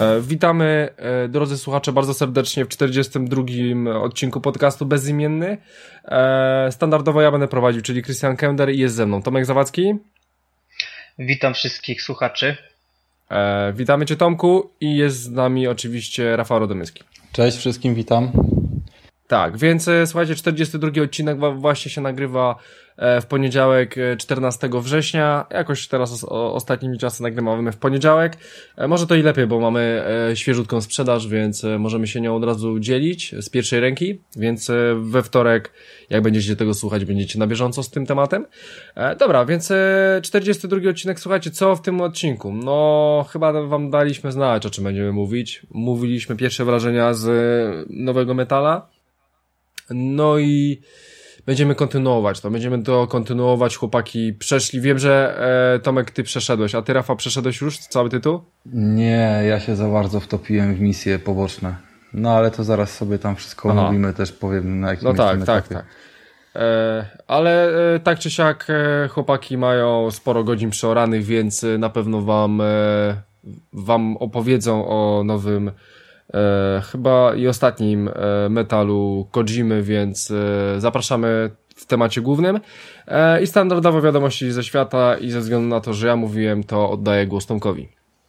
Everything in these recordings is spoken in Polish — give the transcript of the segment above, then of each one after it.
Witamy, drodzy słuchacze, bardzo serdecznie w 42. odcinku podcastu Bezimienny. Standardowo ja będę prowadził, czyli Krystian Kender, i jest ze mną Tomek Zawadzki. Witam wszystkich słuchaczy. Witamy Cię, Tomku, i jest z nami oczywiście Rafał Rodomyski. Cześć wszystkim, witam. Tak, więc słuchajcie, 42. odcinek właśnie się nagrywa w poniedziałek 14 września. Jakoś teraz ostatnimi czasy nagrywamy w poniedziałek. Może to i lepiej, bo mamy świeżutką sprzedaż, więc możemy się nią od razu dzielić z pierwszej ręki. Więc we wtorek, jak będziecie tego słuchać, będziecie na bieżąco z tym tematem. Dobra, więc 42. odcinek. Słuchajcie, co w tym odcinku? No, chyba wam daliśmy znać, o czym będziemy mówić. Mówiliśmy pierwsze wrażenia z nowego Metala. No i będziemy kontynuować to. Będziemy to kontynuować. Chłopaki przeszli. Wiem, że Tomek, ty przeszedłeś, a ty, Rafa, przeszedłeś już cały tytuł? Nie, ja się za bardzo wtopiłem w misje poboczne. No ale to zaraz sobie tam wszystko omówimy, też powiem, na jakim etapie. Tak. Ale tak czy siak chłopaki mają sporo godzin przeoranych, więc na pewno wam opowiedzą o nowym chyba i ostatnim metalu Kojimy, więc zapraszamy w temacie głównym. I standardowo wiadomości ze świata, i ze względu na to, że ja mówiłem, to oddaję głos Tomkowi.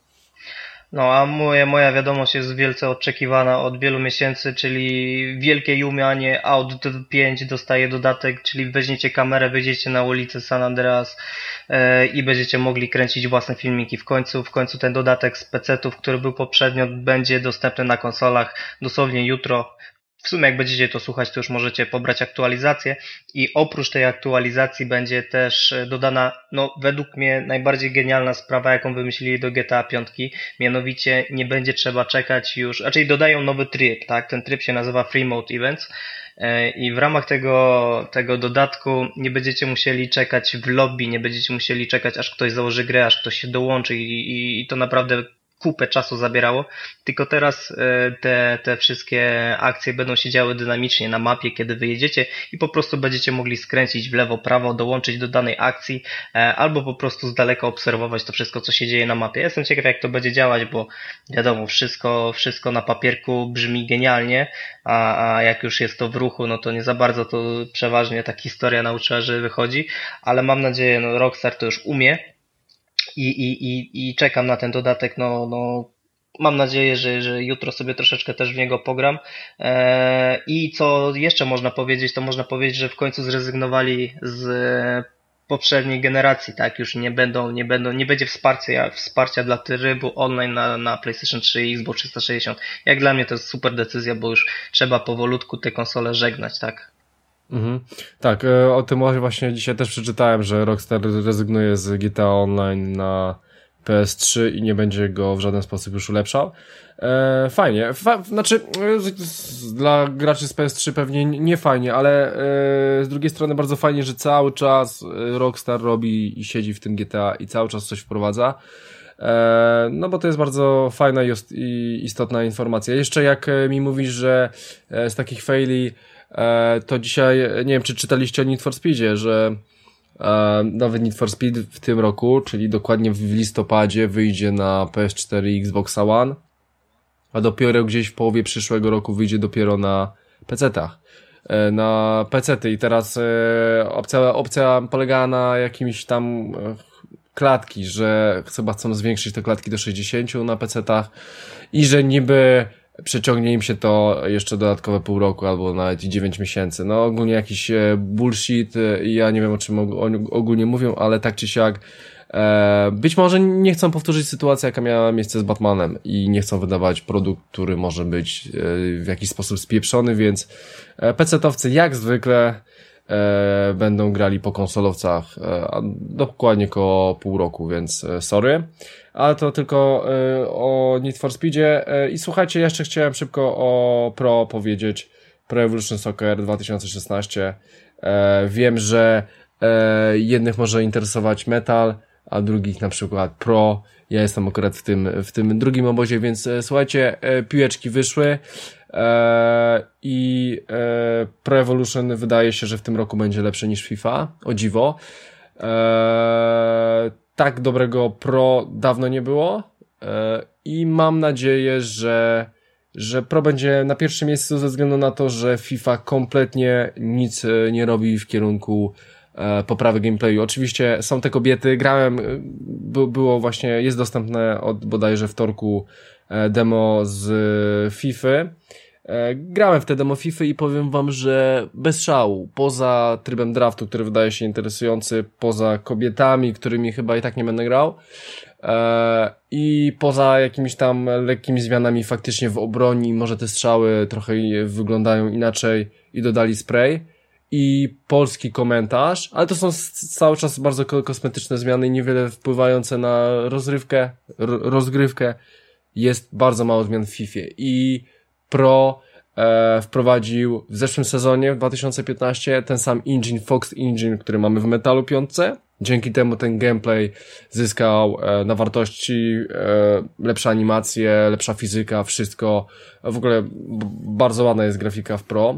No a moja wiadomość jest wielce oczekiwana od wielu miesięcy, czyli wielkie Yumianie Audi 5 dostaje dodatek, czyli weźmiecie kamerę, wyjdziecie na ulicę San Andreas i będziecie mogli kręcić własne filmiki. W końcu ten dodatek z PC-ów, który był poprzednio, będzie dostępny na konsolach dosłownie jutro. W sumie jak będziecie to słuchać, to już możecie pobrać aktualizację, i oprócz tej aktualizacji będzie też dodana, no według mnie najbardziej genialna sprawa, jaką wymyślili do GTA 5, mianowicie nie będzie trzeba czekać już, raczej dodają nowy tryb, tak? Ten tryb się nazywa Free Mode Events i w ramach tego dodatku nie będziecie musieli czekać w lobby, nie będziecie musieli czekać, aż ktoś założy grę, aż ktoś się dołączy i to naprawdę kupę czasu zabierało, tylko teraz te wszystkie akcje będą się działy dynamicznie na mapie, kiedy wyjedziecie, i po prostu będziecie mogli skręcić w lewo, prawo, dołączyć do danej akcji, albo po prostu z daleka obserwować to wszystko, co się dzieje na mapie. Jestem ciekaw, jak to będzie działać, bo wiadomo, wszystko na papierku brzmi genialnie, a jak już jest to w ruchu, no to nie za bardzo to przeważnie tak historia nauczyła, że wychodzi, ale mam nadzieję, no Rockstar to już umie, i czekam na ten dodatek. No mam nadzieję, że jutro sobie troszeczkę też w niego pogram. I co jeszcze można powiedzieć, to można powiedzieć, że w końcu zrezygnowali z poprzedniej generacji, tak? Już nie będzie wsparcia dla trybu online na PlayStation 3 i Xbox 360. Jak dla mnie to jest super decyzja, bo już trzeba powolutku te konsole żegnać, tak? Tak, o tym właśnie dzisiaj też przeczytałem, że Rockstar rezygnuje z GTA Online na PS3 i nie będzie go w żaden sposób już ulepszał. Fajnie, znaczy dla graczy z PS3 pewnie nie fajnie, ale z drugiej strony bardzo fajnie, że cały czas Rockstar robi i siedzi w tym GTA i cały czas coś wprowadza. No bo to jest bardzo fajna i istotna informacja. Jeszcze jak mi mówisz, że z takich faili, to dzisiaj, nie wiem, czy czytaliście o Need for Speedzie, że nowy Need for Speed w tym roku, czyli dokładnie w listopadzie, wyjdzie na PS4 i Xbox One, a dopiero gdzieś w połowie przyszłego roku wyjdzie dopiero na PC-tach. Na PC-ty, i teraz opcja polegała na jakimś tam klatki, że chyba chcą zwiększyć te klatki do 60 na PC-tach i że niby przeciągnie im się to jeszcze dodatkowe pół roku albo nawet 9 miesięcy. No ogólnie jakiś bullshit, ja nie wiem, o czym ogólnie mówią, ale tak czy siak być może nie chcą powtórzyć sytuacji, jaka miała miejsce z Batmanem, i nie chcą wydawać produkt, który może być w jakiś sposób spieprzony, więc PC-towcy jak zwykle będą grali po konsolowcach dokładnie koło pół roku, więc sorry. Ale to tylko o Need for Speedzie. I słuchajcie, jeszcze chciałem szybko o Pro powiedzieć. Pro Evolution Soccer 2016. Wiem, że jednych może interesować metal, a drugich na przykład Pro. Ja jestem akurat w tym drugim obozie, więc słuchajcie, piłeczki wyszły. I Pro Evolution wydaje się, że w tym roku będzie lepsze niż FIFA, o dziwo. Tak dobrego Pro dawno nie było. i mam nadzieję, że Pro będzie na pierwszym miejscu ze względu na to, że FIFA kompletnie nic nie robi w kierunku poprawy gameplayu. Oczywiście są te kobiety, grałem, było właśnie, jest dostępne od bodajże wtorku demo z FIFA. Grałem w te demo FIFA i powiem wam, że bez szału, poza trybem draftu, który wydaje się interesujący, poza kobietami, którymi chyba i tak nie będę grał, i poza jakimiś tam lekkimi zmianami faktycznie w obronie, może te strzały trochę wyglądają inaczej i dodali spray i polski komentarz, ale to są cały czas bardzo kosmetyczne zmiany i niewiele wpływające na rozgrywkę. Jest bardzo mało zmian w FIFA i Pro wprowadził w zeszłym sezonie, w 2015, ten sam engine, Fox Engine, który mamy w Metalu 5. Dzięki temu ten gameplay zyskał na wartości, lepsze animacje, lepsza fizyka, wszystko. W ogóle bardzo ładna jest grafika w Pro.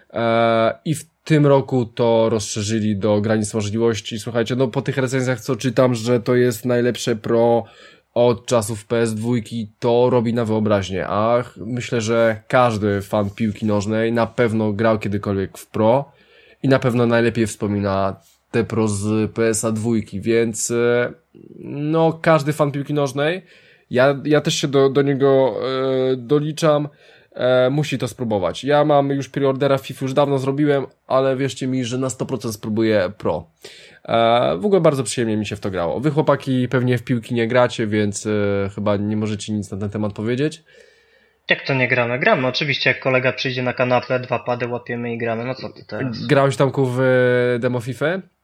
I w tym roku to rozszerzyli do granic możliwości. Słuchajcie, no po tych recenzjach, co czytam, że to jest najlepsze Pro od czasów PS2, to robi na wyobraźnię, a myślę, że każdy fan piłki nożnej na pewno grał kiedykolwiek w Pro i na pewno najlepiej wspomina te Pro z PSA 2, więc no każdy fan piłki nożnej, ja też się do niego doliczam, musi to spróbować. Ja mam już preordera FIFA, już dawno zrobiłem, ale wierzcie mi, że na 100% spróbuję Pro. W ogóle bardzo przyjemnie mi się w to grało. Wy chłopaki pewnie w piłki nie gracie, więc chyba nie możecie nic na ten temat powiedzieć. Jak to nie gramy? Gramy. Oczywiście jak kolega przyjdzie na kanapę, 2 pady łapiemy i gramy. No co ty teraz? Grałeś Tomku w demo FIFA?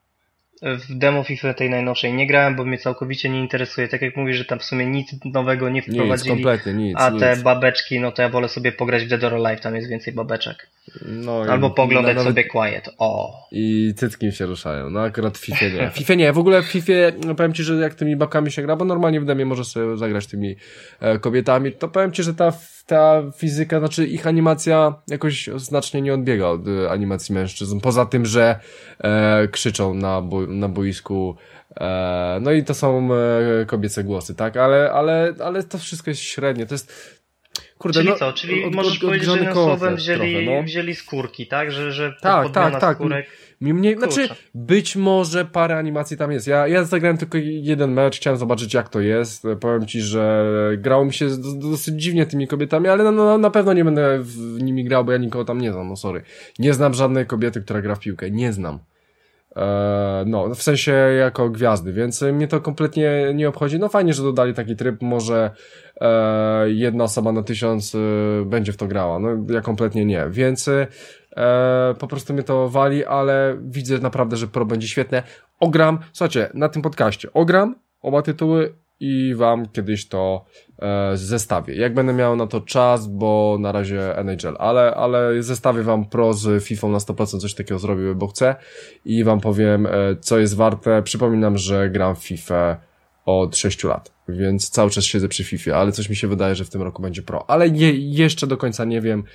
W demo FIFA tej najnowszej nie grałem, bo mnie całkowicie nie interesuje. Tak jak mówisz, że tam w sumie nic nowego nie wprowadzili. Kompletnie nic. A te babeczki, no to ja wolę sobie pograć w Dead or Alive, tam jest więcej babeczek. No albo poglądać sobie Quiet. I cycki mi się ruszają. No akurat w FIFA nie. FIFA nie. W ogóle w FIFA, no powiem ci, że jak tymi babkami się gra, bo normalnie w demie możesz sobie zagrać tymi kobietami, to powiem ci, że ta fizyka, znaczy ich animacja jakoś znacznie nie odbiega od animacji mężczyzn. Poza tym, że krzyczą na boisku. No i to są kobiece głosy, tak? Ale to wszystko jest średnie. To jest... Kurde, czyli co? Czyli możesz powiedzieć, że jednym słowem wzięli skórki, tak? Że tak. skórek... Znaczy, być może parę animacji tam jest. Ja zagrałem tylko jeden mecz, chciałem zobaczyć jak to jest. Powiem ci, że grało mi się dosyć dziwnie tymi kobietami, ale na pewno nie będę w nimi grał, bo ja nikogo tam nie znam, no sorry. Nie znam żadnej kobiety, która gra w piłkę. Nie znam. No, w sensie jako gwiazdy, więc mnie to kompletnie nie obchodzi. No fajnie, że dodali taki tryb, może jedna osoba na 1000 będzie w to grała. No ja kompletnie nie, więc po prostu mnie to wali, ale widzę naprawdę, że Pro będzie świetne. Słuchajcie, na tym podcaście ogram oba tytuły i wam kiedyś to zestawię. Jak będę miał na to czas, bo na razie NHL, ale zestawię wam Pro z FIFA na 100%, coś takiego zrobię, bo chcę i wam powiem, co jest warte. Przypominam, że gram w FIFA od 6 lat, więc cały czas siedzę przy FIFA, ale coś mi się wydaje, że w tym roku będzie Pro, ale jeszcze do końca nie wiem,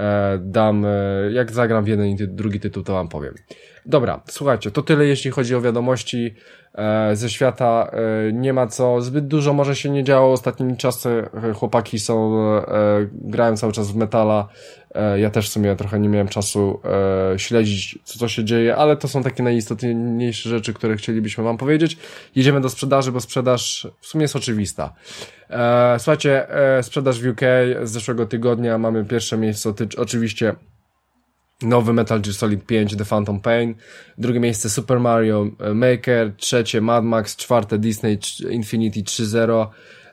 jak zagram w jeden i drugi tytuł, to wam powiem. Dobra, słuchajcie, to tyle jeśli chodzi o wiadomości ze świata. Nie ma co, zbyt dużo może się nie działo ostatnimi czasy, chłopaki grałem cały czas w Metala, ja też w sumie trochę nie miałem czasu śledzić, co się dzieje, ale to są takie najistotniejsze rzeczy, które chcielibyśmy wam powiedzieć. Jedziemy do sprzedaży, bo sprzedaż w sumie jest oczywista. Słuchajcie, sprzedaż w UK z zeszłego tygodnia, mamy pierwsze miejsce, oczywiście nowy Metal Gear Solid 5 The Phantom Pain, drugie miejsce Super Mario Maker, trzecie Mad Max, czwarte Disney Infinity 3.0,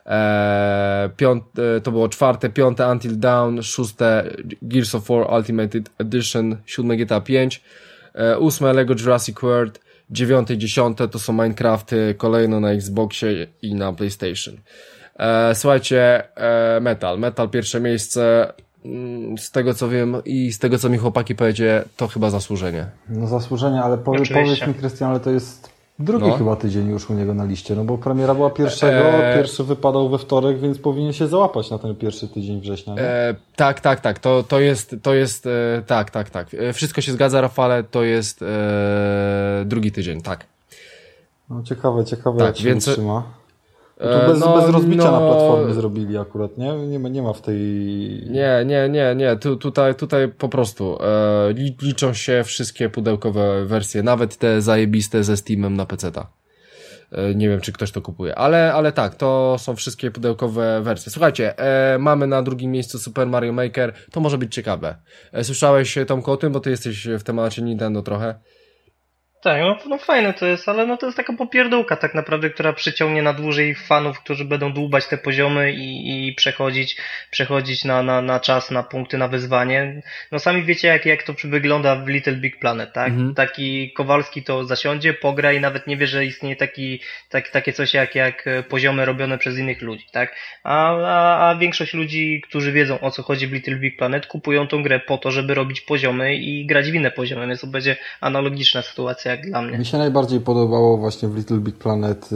to było czwarte, piąte Until Dawn, szóste Gears of War Ultimate Edition, siódme GTA 5, ósme Lego Jurassic World, dziewiąte i dziesiąte to są Minecrafty, kolejno na Xboxie i na PlayStation. Słuchajcie, Metal pierwsze miejsce, z tego co wiem i z tego co mi chłopaki powiedzie, to chyba zasłużenie. No zasłużenie, ale powiedz mi, Krystian, ale to jest drugi chyba tydzień już u niego na liście, no bo premiera była pierwszego, pierwszy wypadał we wtorek, więc powinien się załapać na ten pierwszy tydzień września. Tak, to jest tak. Wszystko się zgadza, Rafale, to jest drugi tydzień, tak. No ciekawe tak, jak się utrzyma. To bez rozbicia na platformy zrobili akurat, nie? Nie ma w tej... Nie. Tutaj po prostu liczą się wszystkie pudełkowe wersje, nawet te zajebiste ze Steamem na PC-ta. Nie wiem, czy ktoś to kupuje, ale tak, to są wszystkie pudełkowe wersje. Słuchajcie, mamy na drugim miejscu Super Mario Maker, to może być ciekawe. Słyszałeś, Tomku, o tym, bo ty jesteś w temacie Nintendo trochę? Tak, no fajne to jest, ale no to jest taka popierdółka tak naprawdę, która przyciągnie na dłużej fanów, którzy będą dłubać te poziomy i przechodzić na czas, na punkty, na wyzwanie. No sami wiecie jak to wygląda w Little Big Planet, tak? Taki Kowalski to zasiądzie, pogra i nawet nie wie, że istnieje takie coś jak poziomy robione przez innych ludzi, tak? A większość ludzi, którzy wiedzą o co chodzi w Little Big Planet, kupują tą grę po to, żeby robić poziomy i grać w inne poziomy, więc to będzie analogiczna sytuacja jak dla mnie. Mi się najbardziej podobało właśnie w Little Big Planet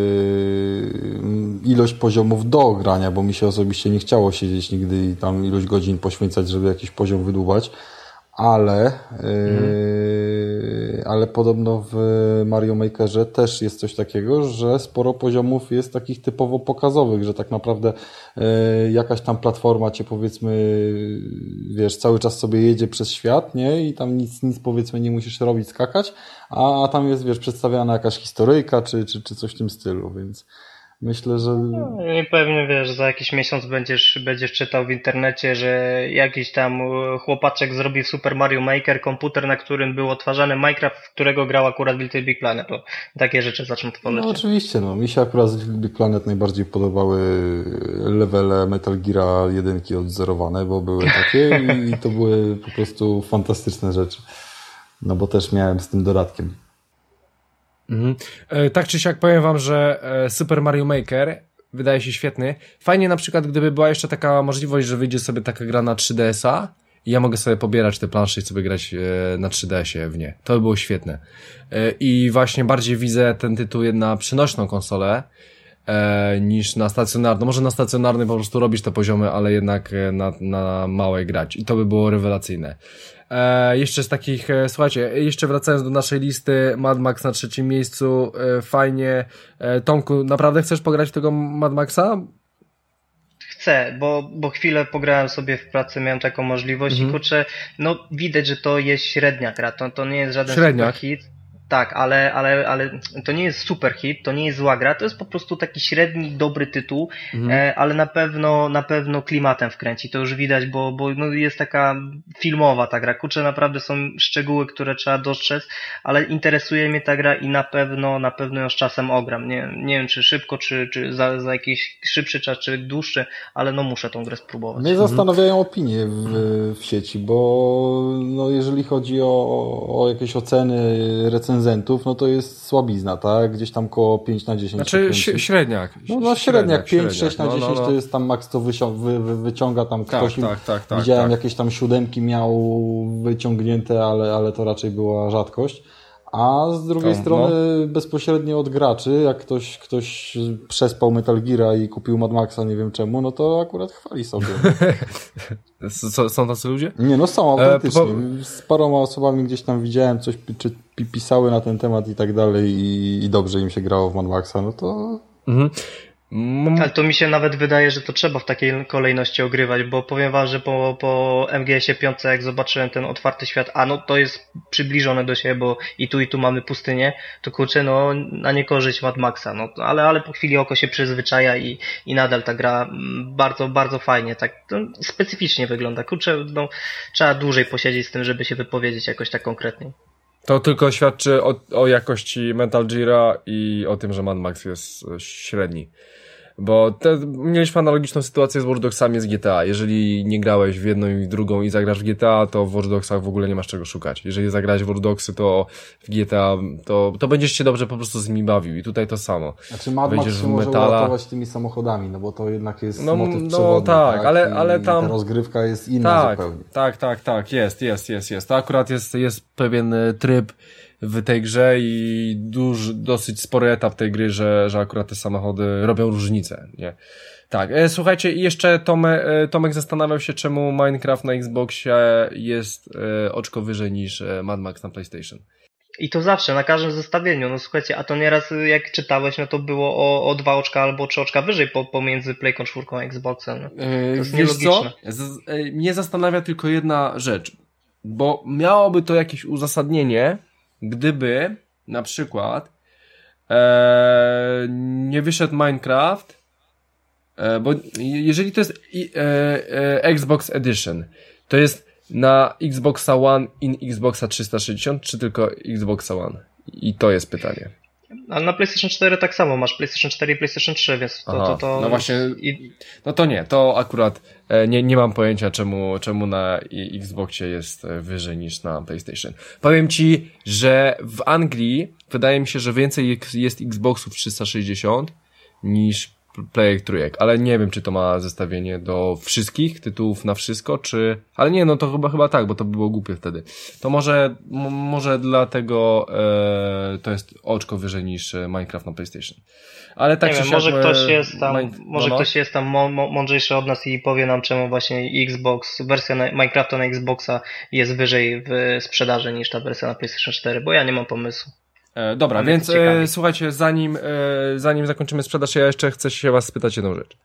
ilość poziomów do grania, bo mi się osobiście nie chciało siedzieć nigdy i tam ilość godzin poświęcać, żeby jakiś poziom wydłubać, ale podobno w Mario Makerze też jest coś takiego, że sporo poziomów jest takich typowo pokazowych, że tak naprawdę jakaś tam platforma cię powiedzmy, wiesz, cały czas sobie jedzie przez świat, nie? I tam nic powiedzmy nie musisz robić, skakać, a tam jest, wiesz, przedstawiana jakaś historyjka czy coś w tym stylu, więc myślę, że... No, i pewnie wiesz, za jakiś miesiąc będziesz czytał w internecie, że jakiś tam chłopaczek zrobił w Super Mario Maker komputer, na którym był odtwarzany Minecraft, w którego grał akurat w Little Big Planet. To takie rzeczy zaczną tworzyć. No oczywiście, mi się akurat z Little Big Planet najbardziej podobały levele Metal Geara 1 odzerowane, bo były takie i to były po prostu fantastyczne rzeczy. No bo też miałem z tym dodatkiem. Tak czy siak powiem wam, że Super Mario Maker wydaje się świetny. Fajnie na przykład, gdyby była jeszcze taka możliwość, że wyjdzie sobie taka gra na 3DS-a i ja mogę sobie pobierać te plansze i sobie grać na 3DS-ie w nie. To by było świetne. I właśnie bardziej widzę ten tytuł na przenośną konsolę niż na stacjonarną. Może na stacjonarny po prostu robisz te poziomy, ale jednak na małej grać. I to by było rewelacyjne. Jeszcze z takich, słuchajcie, jeszcze wracając do naszej listy, Mad Max na 3. miejscu, fajnie. Tomku, naprawdę chcesz pograć w tego Mad Maxa? Chcę, bo chwilę pograłem sobie w pracy, miałem taką możliwość i kurczę, no widać, że to jest średnia gra, to nie jest żaden super hit. Tak, ale to nie jest super hit, to nie jest zła gra, to jest po prostu taki średni, dobry tytuł, ale na pewno klimatem wkręci, to już widać, bo no jest taka filmowa ta gra, kurczę, naprawdę są szczegóły, które trzeba dostrzec, ale interesuje mnie ta gra i na pewno ją z czasem ogram, nie wiem czy szybko, czy za jakiś szybszy czas, czy dłuższy, ale no muszę tą grę spróbować. Mnie zastanawiają opinie w sieci, bo no jeżeli chodzi o jakieś oceny recenzentów, no to jest słabizna, tak? Gdzieś tam koło 5 na 10. Znaczy średniak. No średniak 5, 6 na 10 to jest tam maks to wyciąga tam ktoś. Tak, widziałem jakieś tam 7 miał wyciągnięte, ale to raczej była rzadkość. A z drugiej strony bezpośrednio od graczy, jak ktoś przespał Metal Geara i kupił Mad Maxa, nie wiem czemu, no to akurat chwali sobie. Są tacy ludzie? Nie, no są autentycznie. Z paroma osobami gdzieś tam widziałem coś, czy pisały na ten temat i tak dalej i dobrze im się grało w Mad Maxa, no to... Ale to mi się nawet wydaje, że to trzeba w takiej kolejności ogrywać, bo powiem wam, że po MGS-ie 5, jak zobaczyłem ten otwarty świat, no to jest przybliżone do siebie, bo i tu mamy pustynię, to kurczę, no na niekorzyść Mad Maxa, no ale po chwili oko się przyzwyczaja i nadal ta gra bardzo, bardzo fajnie, tak specyficznie wygląda. Kurczę, no trzeba dłużej posiedzieć z tym, żeby się wypowiedzieć jakoś tak konkretnie. To tylko świadczy o jakości Metal Geara i o tym, że Mad Max jest średni. Bo mieliśmy analogiczną sytuację z Watch Dogsami z GTA. Jeżeli nie grałeś w jedną i w drugą i zagrasz w GTA, to w Watch Dogsach w ogóle nie masz czego szukać. Jeżeli zagrałeś w Watch Dogsy, to w GTA, to będziesz się dobrze po prostu z nimi bawił. I tutaj to samo. Znaczy Mad Max się może uratować tymi samochodami, no bo to jednak jest motyw przewodni. No tak, ale tam... ta rozgrywka jest inna zupełnie. Tak, jest. To akurat jest pewien tryb w tej grze i dosyć spory etap tej gry, że akurat te samochody robią różnicę, nie? Tak, słuchajcie, i jeszcze Tomek zastanawiał się, czemu Minecraft na Xboxie jest oczko wyżej niż Mad Max na PlayStation. I to zawsze, na każdym zestawieniu. No słuchajcie, a to nieraz jak czytałeś, no to było o 2 oczka albo 3 oczka wyżej pomiędzy Playką 4 a Xboxem. No. To jest nielogiczne. Mnie zastanawia tylko jedna rzecz, bo miałoby to jakieś uzasadnienie, gdyby na przykład nie wyszedł Minecraft, bo jeżeli to jest Xbox Edition, to jest na Xboxa One i Xboxa 360, czy tylko Xboxa One? I to jest pytanie. Ale na PlayStation 4 tak samo, masz PlayStation 4 i PlayStation 3, więc to no właśnie, no to nie, to akurat nie mam pojęcia, czemu na Xboxie jest wyżej niż na PlayStation. Powiem Ci, że w Anglii wydaje mi się, że więcej jest Xboxów 360 niż Playek trójek, ale nie wiem, czy to ma zestawienie do wszystkich tytułów na wszystko, czy... Ale nie, no to chyba tak, bo to by było głupie wtedy. To może dlatego to jest oczko wyżej niż Minecraft na PlayStation. Ale tak nie czy wiem, siak... ktoś jest tam mądrzejszy od nas i powie nam, czemu właśnie wersja Minecrafta na Xboxa jest wyżej w sprzedaży niż ta wersja na PlayStation 4, bo ja nie mam pomysłu. Dobra, więc słuchajcie, zanim zakończymy sprzedaż, ja jeszcze chcę się was spytać jedną rzecz.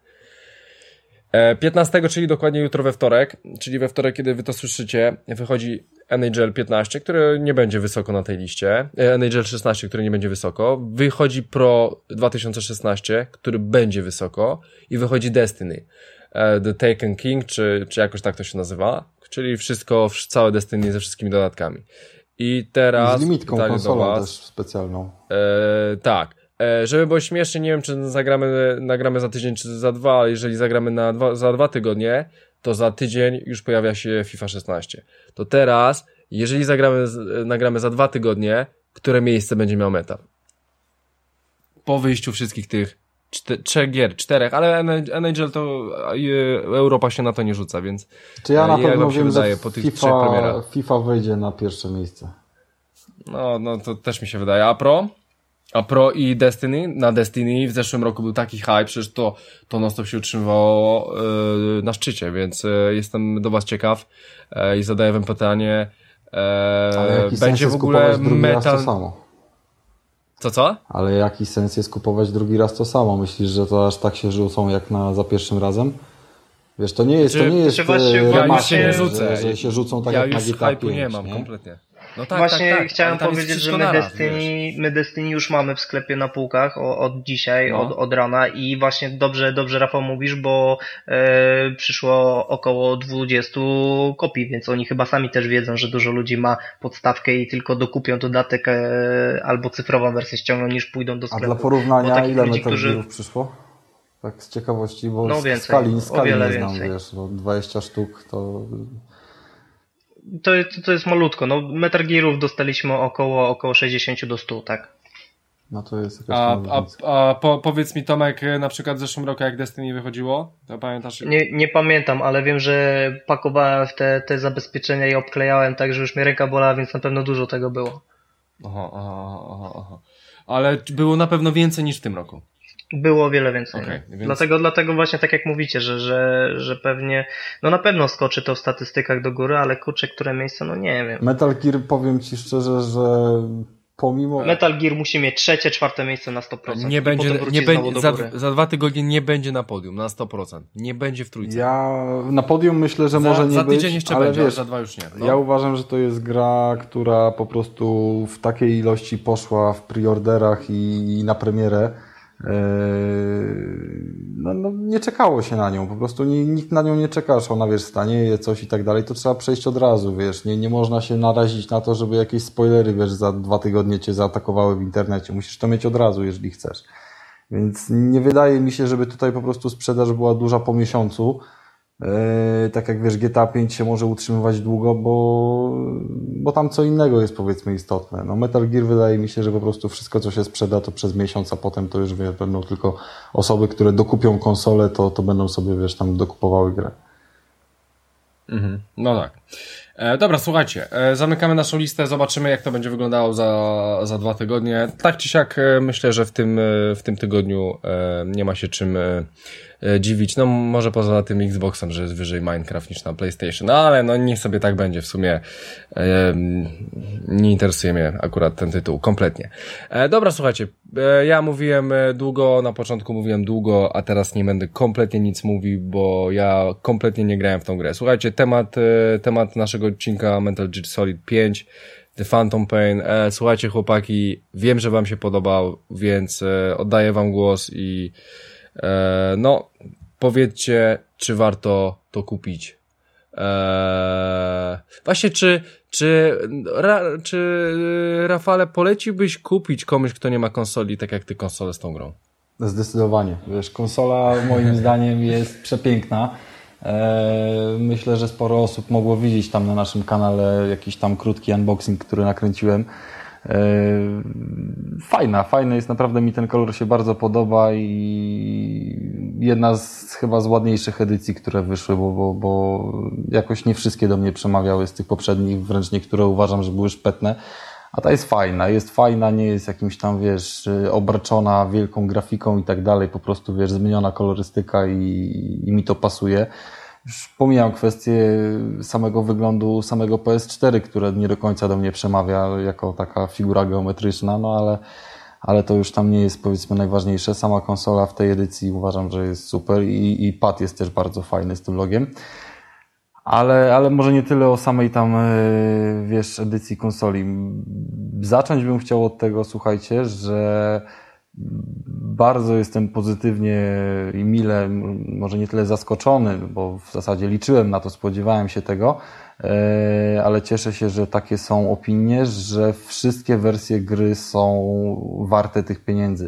15, czyli dokładnie jutro we wtorek, kiedy wy to słyszycie, wychodzi NHL 15, który nie będzie wysoko na tej liście, NHL 16, który nie będzie wysoko, wychodzi Pro 2016, który będzie wysoko i wychodzi Destiny, The Taken King, czy jakoś tak to się nazywa, czyli całe Destiny ze wszystkimi dodatkami. I teraz... Z limitką konsolą też specjalną. Tak. Żeby było śmiesznie, nie wiem, czy nagramy za tydzień, czy za 2, ale jeżeli zagramy za 2 tygodnie, to za tydzień już pojawia się FIFA 16. To teraz, jeżeli nagramy za 2 tygodnie, które miejsce będzie miał metal? Po wyjściu wszystkich tych 4, ale NHL to Europa się na to nie rzuca, więc czy ja na pewno wiem, wydaje, po tych 3 premierach. FIFA wejdzie na pierwsze miejsce. No to też mi się wydaje. A Pro i Destiny? Na Destiny w zeszłym roku był taki hype, przecież to non-stop się utrzymywało na szczycie, więc jestem do was ciekaw i zadaję wam pytanie, będzie w ogóle metal... To samo. Co? Ale jaki sens jest kupować drugi raz to samo? Myślisz, że to aż tak się rzucą jak za pierwszym razem? Wiesz, to nie jest że się rzucą tak jak na GTA 5. Ja już nie mam kompletnie. No tak, właśnie tak. Chciałem powiedzieć, że my Destiny już mamy w sklepie na półkach od dzisiaj, od rana i właśnie dobrze Rafał mówisz, bo przyszło około 20 kopii, więc oni chyba sami też wiedzą, że dużo ludzi ma podstawkę i tylko dokupią dodatek albo cyfrową wersję ściągną, niż pójdą do sklepu. A dla porównania ile Metal Gearów przyszło? Tak z ciekawości, bo no więcej, skali nie znam, więcej. Wiesz, bo 20 sztuk to... To jest malutko. No, Metal Gearów dostaliśmy około 60 do 100, tak? No to jest jakaś powiedz mi, Tomek, na przykład w zeszłym roku jak Destiny wychodziło, to pamiętasz? Nie pamiętam, ale wiem, że pakowałem w te zabezpieczenia i obklejałem tak, że już mnie ręka bolała, więc na pewno dużo tego było. Aha. Ale było na pewno więcej niż w tym roku. Było o wiele więcej. Okay, więc... Dlatego właśnie tak jak mówicie, że pewnie, no na pewno skoczy to w statystykach do góry, ale kurczę, które miejsce, no nie wiem. Metal Gear, powiem ci szczerze, że pomimo... Metal Gear musi mieć 3., 4 miejsce na 100%. Nie będzie za 2 tygodnie nie będzie na podium, na 100%. Nie będzie w trójce. Ja na podium myślę, że może nie za być, tydzień jeszcze ale będzie, wiesz, za 2 już nie. No. Ja uważam, że to jest gra, która po prostu w takiej ilości poszła w preorderach i na premierę. No, nie czekało się na nią, po prostu nikt na nią nie czeka, że ona, wiesz, stanieje coś i tak dalej, to trzeba przejść od razu, wiesz, nie można się narazić na to, żeby jakieś spoilery, wiesz, za 2 tygodnie cię zaatakowały w internecie, musisz to mieć od razu, jeżeli chcesz, więc nie wydaje mi się, żeby tutaj po prostu sprzedaż była duża po miesiącu, tak jak wiesz, GTA 5 się może utrzymywać długo, bo tam co innego jest, powiedzmy, istotne. No Metal Gear wydaje mi się, że po prostu wszystko, co się sprzeda, to przez miesiąc, a potem to już, wiesz, będą tylko osoby, które dokupią konsolę, to będą sobie, wiesz, tam dokupowały grę. No tak. Dobra, słuchajcie, zamykamy naszą listę, zobaczymy jak to będzie wyglądało za 2 tygodnie. Tak czy siak myślę, że w tym tygodniu nie ma się czym dziwić. No może poza tym Xboxem, że jest wyżej Minecraft niż na PlayStation, no ale no niech sobie tak będzie w sumie. Nie interesuje mnie akurat ten tytuł kompletnie. Dobra, słuchajcie, ja mówiłem długo, na początku mówiłem długo, a teraz nie będę kompletnie nic mówił, bo ja kompletnie nie grałem w tą grę. Słuchajcie, temat naszego odcinka Metal Gear Solid 5, The Phantom Pain. Słuchajcie chłopaki, wiem, że wam się podobał, więc oddaję wam głos i no, powiedzcie, czy warto to kupić. Właśnie, czy Rafale poleciłbyś kupić komuś, kto nie ma konsoli, tak jak ty konsolę z tą grą? Zdecydowanie. Wiesz, konsola moim zdaniem jest przepiękna. Myślę, że sporo osób mogło widzieć tam na naszym kanale jakiś tam krótki unboxing, który nakręciłem. Fajna jest, naprawdę mi ten kolor się bardzo podoba i jedna z chyba z ładniejszych edycji, które wyszły, bo jakoś nie wszystkie do mnie przemawiały z tych poprzednich, wręcz niektóre uważam, że były szpetne, a ta jest fajna, nie jest jakimś tam, wiesz, obarczona wielką grafiką i tak dalej, po prostu, wiesz, zmieniona kolorystyka i mi to pasuje. Już pomijam kwestię samego wyglądu samego PS4, które nie do końca do mnie przemawia jako taka figura geometryczna, no ale to już tam nie jest, powiedzmy, najważniejsze. Sama konsola w tej edycji uważam, że jest super i pad jest też bardzo fajny z tym logiem. Ale może nie tyle o samej tam, wiesz, edycji konsoli. Zacząć bym chciał od tego, słuchajcie, że bardzo jestem pozytywnie i mile, może nie tyle zaskoczony, bo w zasadzie liczyłem na to, spodziewałem się tego, ale cieszę się, że takie są opinie, że wszystkie wersje gry są warte tych pieniędzy.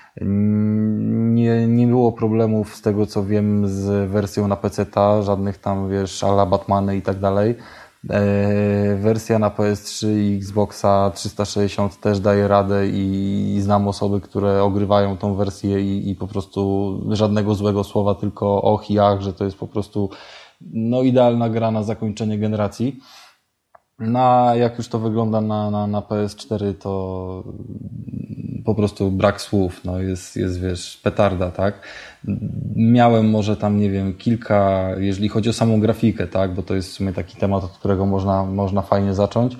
Nie było problemów z tego, co wiem, z wersją na PC-ta, żadnych tam, wiesz, a la Batmany i tak dalej. Wersja na PS3 i Xboxa 360 też daje radę i znam osoby, które ogrywają tą wersję i po prostu żadnego złego słowa, tylko och i ach, że to jest po prostu no idealna gra na zakończenie generacji. Jak już to wygląda na PS4, to po prostu brak słów, no jest wiesz, petarda, tak? Miałem może tam, nie wiem, kilka, jeżeli chodzi o samą grafikę, tak? Bo to jest w sumie taki temat, od którego można fajnie zacząć.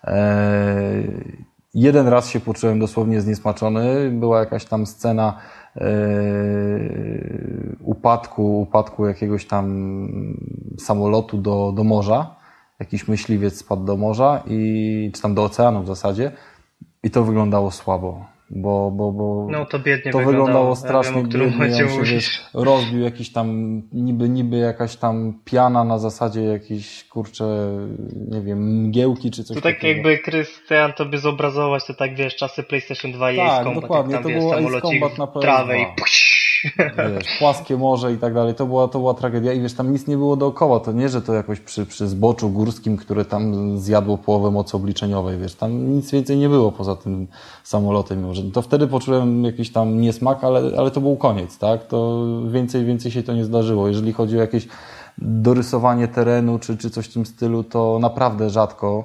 Jeden raz się poczułem dosłownie zniesmaczony, była jakaś tam scena upadku jakiegoś tam samolotu do morza. Jakiś myśliwiec spadł do morza czy tam do oceanu w zasadzie i to wyglądało słabo, bo no to biednie to wyglądało strasznie biednie, on się rozbił jakiś tam niby jakaś tam piana na zasadzie jakiejś, kurczę, nie wiem, mgiełki czy coś to tak takiego. Jakby Krystian tobie zobrazować, to tak wiesz, czasy PlayStation 2 i Ace Combat, dokładnie, tam to wiesz, było samolocik Ace Combat na w trawę i wiesz, płaskie morze i tak dalej, to była tragedia i wiesz, tam nic nie było dookoła, to nie, że to jakoś przy zboczu górskim, które tam zjadło połowę mocy obliczeniowej, wiesz, tam nic więcej nie było poza tym samolotem, może to wtedy poczułem jakiś tam niesmak, ale to był koniec, tak, to więcej się to nie zdarzyło, jeżeli chodzi o jakieś dorysowanie terenu, czy coś w tym stylu, to naprawdę rzadko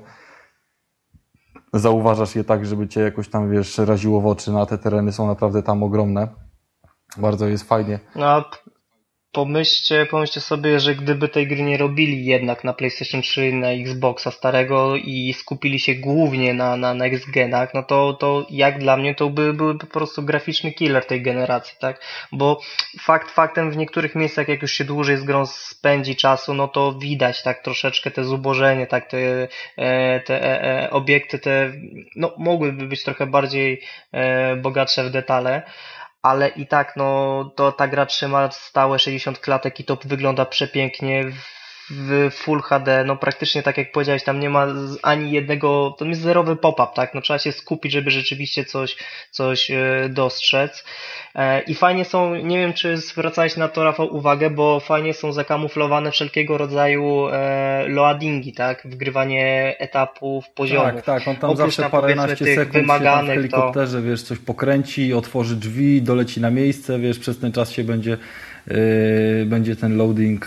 zauważasz je tak, żeby cię jakoś tam, wiesz, raziło w oczy, a te tereny są naprawdę tam ogromne. Bardzo jest fajnie. No, pomyślcie sobie, że gdyby tej gry nie robili jednak na PlayStation 3, na Xboxa starego i skupili się głównie na next genach, no to jak dla mnie to byłby po prostu graficzny killer tej generacji, tak? Bo faktem w niektórych miejscach, jak już się dłużej z grą spędzi czasu, no to widać tak troszeczkę te zubożenie, tak te obiekty, no mogłyby być trochę bardziej bogatsze w detale. Ale i tak, no, to ta gra trzyma stałe 60 klatek i to wygląda przepięknie w Full HD, no praktycznie tak jak powiedziałeś, tam nie ma ani jednego, to jest zerowy pop-up, tak, no trzeba się skupić, żeby rzeczywiście coś dostrzec. I fajnie są, nie wiem czy zwracałeś na to, Rafał, uwagę, bo fajnie są zakamuflowane wszelkiego rodzaju loadingi, tak, wgrywanie etapów, poziomów. Tak, on tam zawsze paręnaście sekund wymaganych, się tam w helikopterze, wiesz, coś pokręci, otworzy drzwi, doleci na miejsce, wiesz, przez ten czas się będzie będzie ten loading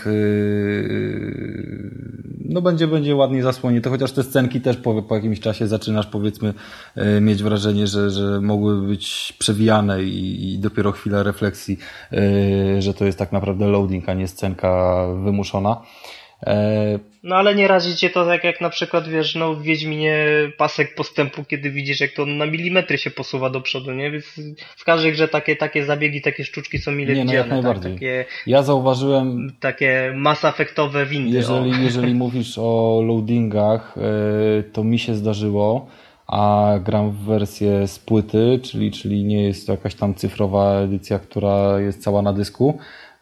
no będzie ładniej zasłonięty, chociaż te scenki też po jakimś czasie zaczynasz powiedzmy mieć wrażenie, że mogły być przewijane i dopiero chwila refleksji, że to jest tak naprawdę loading, a nie scenka wymuszona. No ale nie razi cię to tak jak na przykład, wiesz, no w Wiedźminie pasek postępu, kiedy widzisz jak to na milimetry się posuwa do przodu, nie? Więc w każdej grze takie zabiegi, takie sztuczki są mile widziane. Jak najbardziej. Tak? Ja zauważyłem... Takie mass effektowe windy. Jeżeli mówisz o loadingach, to mi się zdarzyło, a gram w wersję z płyty, czyli nie jest to jakaś tam cyfrowa edycja, która jest cała na dysku.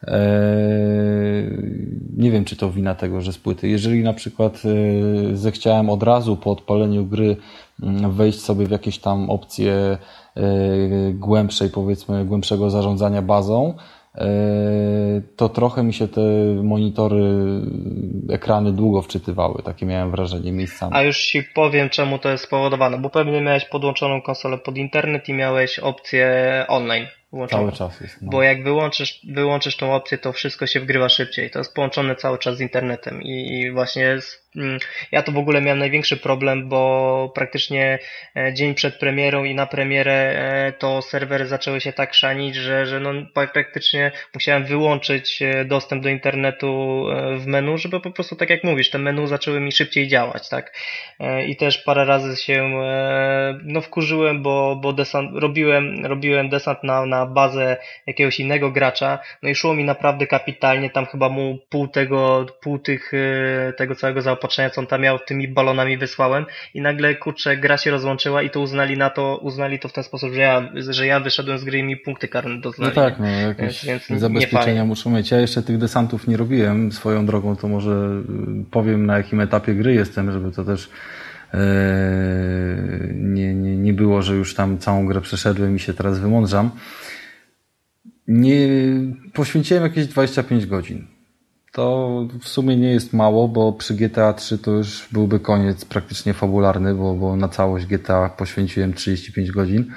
Nie wiem, czy to wina tego, że z płyty. Jeżeli na przykład zechciałem od razu po odpaleniu gry wejść sobie w jakieś tam opcje głębszej, powiedzmy, głębszego zarządzania bazą, to trochę mi się te monitory, ekrany długo wczytywały. Takie miałem wrażenie miejscami. A już ci powiem, czemu to jest spowodowane, bo pewnie miałeś podłączoną konsolę pod internet i miałeś opcję online. Cały czas jest. No. Bo jak wyłączysz tą opcję, to wszystko się wgrywa szybciej. To jest połączone cały czas z internetem i właśnie ja to w ogóle miałem największy problem, bo praktycznie dzień przed premierą i na premierę to serwery zaczęły się tak szanić, że no praktycznie musiałem wyłączyć dostęp do internetu w menu, żeby po prostu, tak jak mówisz, te menu zaczęły mi szybciej działać, tak? I też parę razy się wkurzyłem, bo robiłem desant na bazę jakiegoś innego gracza, no i szło mi naprawdę kapitalnie, tam chyba mu pół tego całego zaopatrzenia, co on tam miał, tymi balonami wysłałem i nagle, kurczę, gra się rozłączyła i to uznali to w ten sposób, że ja wyszedłem z gry i mi punkty karne doznali. No tak, no jakieś zabezpieczenia muszą mieć. Ja jeszcze tych desantów nie robiłem swoją drogą, to może powiem, na jakim etapie gry jestem, żeby to też nie było, że już tam całą grę przeszedłem i się teraz wymądrzam. Poświęciłem jakieś 25 godzin. To w sumie nie jest mało, bo przy GTA 3 to już byłby koniec praktycznie fabularny, bo na całość GTA poświęciłem 35 godzin.